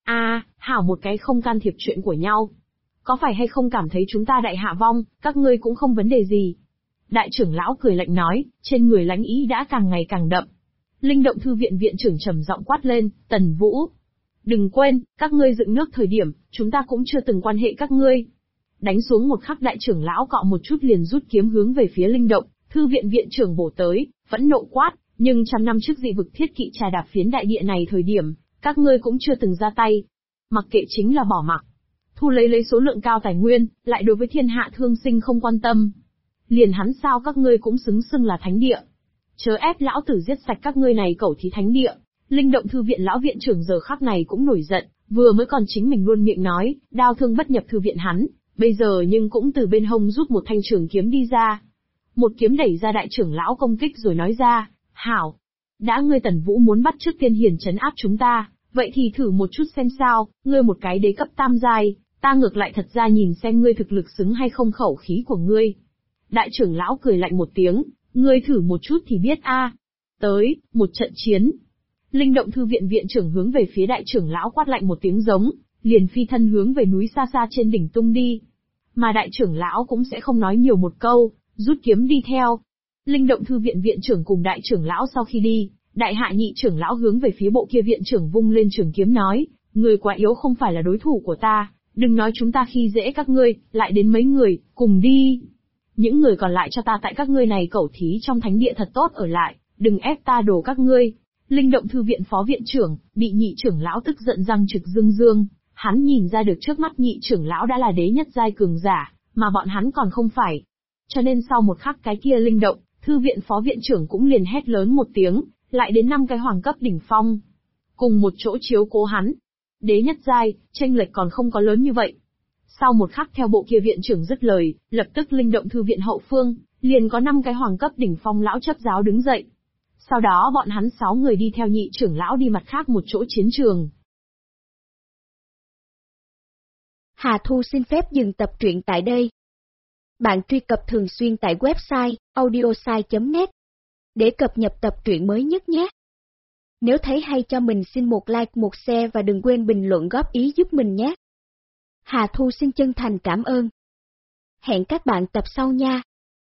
A: Hảo một cái không can thiệp chuyện của nhau. Có phải hay không cảm thấy chúng ta đại hạ vong, các ngươi cũng không vấn đề gì. Đại trưởng lão cười lạnh nói, trên người lãnh ý đã càng ngày càng đậm. Linh Động Thư viện viện trưởng trầm giọng quát lên, Tần Vũ. Đừng quên, các ngươi dựng nước thời điểm, chúng ta cũng chưa từng quan hệ các ngươi. Đánh xuống một khắc đại trưởng lão cọ một chút liền rút kiếm hướng về phía Linh Động Thư viện viện trưởng bổ tới, vẫn nộ quát, nhưng 100 năm trước dị vực thiết kỵ trà đạp phiến đại địa này thời điểm, các ngươi cũng chưa từng ra tay. Mặc kệ chính là bỏ mặc. Thu lấy số lượng cao tài nguyên, lại đối với thiên hạ thương sinh không quan tâm. Liền hắn sao các ngươi cũng xứng xưng là thánh địa. Chớ ép lão tử giết sạch các ngươi này cẩu thí thánh địa. Linh Động Thư viện lão viện trưởng giờ khắc này cũng nổi giận, vừa mới còn chính mình luôn miệng nói, đao thương bất nhập thư viện hắn, bây giờ nhưng cũng từ bên hông rút một thanh trường kiếm đi ra. Một kiếm đẩy ra đại trưởng lão công kích rồi nói ra, hảo. Đã ngươi Tần Vũ muốn bắt chước tiên hiền trấn áp chúng ta, vậy thì thử một chút xem sao, ngươi một cái đế cấp tam giai, ta ngược lại thật ra nhìn xem ngươi thực lực xứng hay không khẩu khí của ngươi. Đại trưởng lão cười lạnh một tiếng, ngươi thử một chút thì biết Tới, một trận chiến. Linh Động Thư viện viện trưởng hướng về phía đại trưởng lão quát lạnh một tiếng giống, liền phi thân hướng về núi xa xa trên đỉnh tung đi. Mà đại trưởng lão cũng sẽ không nói nhiều một câu, rút kiếm đi theo. Linh Động Thư viện viện trưởng cùng đại trưởng lão sau khi đi, đại hạ nhị trưởng lão hướng về phía bộ kia viện trưởng vung lên trường kiếm nói, người quá yếu không phải là đối thủ của ta, đừng nói chúng ta khi dễ các ngươi, lại đến mấy người, cùng đi. Những người còn lại cho ta tại các ngươi này cẩu thí trong thánh địa thật tốt ở lại, đừng ép ta đổ các ngươi. Linh Động Thư viện phó viện trưởng, bị nhị trưởng lão tức giận răng trực dương dương, hắn nhìn ra được trước mắt nhị trưởng lão đã là đế nhất giai cường giả, mà bọn hắn còn không phải. Cho nên sau một khắc cái kia Linh Động Thư viện phó viện trưởng cũng liền hét lớn một tiếng, lại đến 5 cái hoàng cấp đỉnh phong. Cùng một chỗ chiếu cố hắn. Đế nhất giai, chênh lệch còn không có lớn như vậy. Sau một khắc theo bộ kia viện trưởng dứt lời, lập tức Linh Động Thư viện hậu phương, liền có 5 cái hoàng cấp đỉnh phong lão chấp giáo đứng dậy. Sau đó bọn hắn 6 người đi theo nhị trưởng lão đi mặt khác một chỗ chiến trường.
B: Hà Thu xin phép dừng tập truyện tại đây. Bạn truy cập thường xuyên tại website audiosai.net để cập nhật tập truyện mới nhất nhé. Nếu thấy hay cho mình xin một like, một share và đừng quên bình luận góp ý giúp mình nhé. Hà Thu xin chân thành cảm ơn. Hẹn các bạn tập sau nha.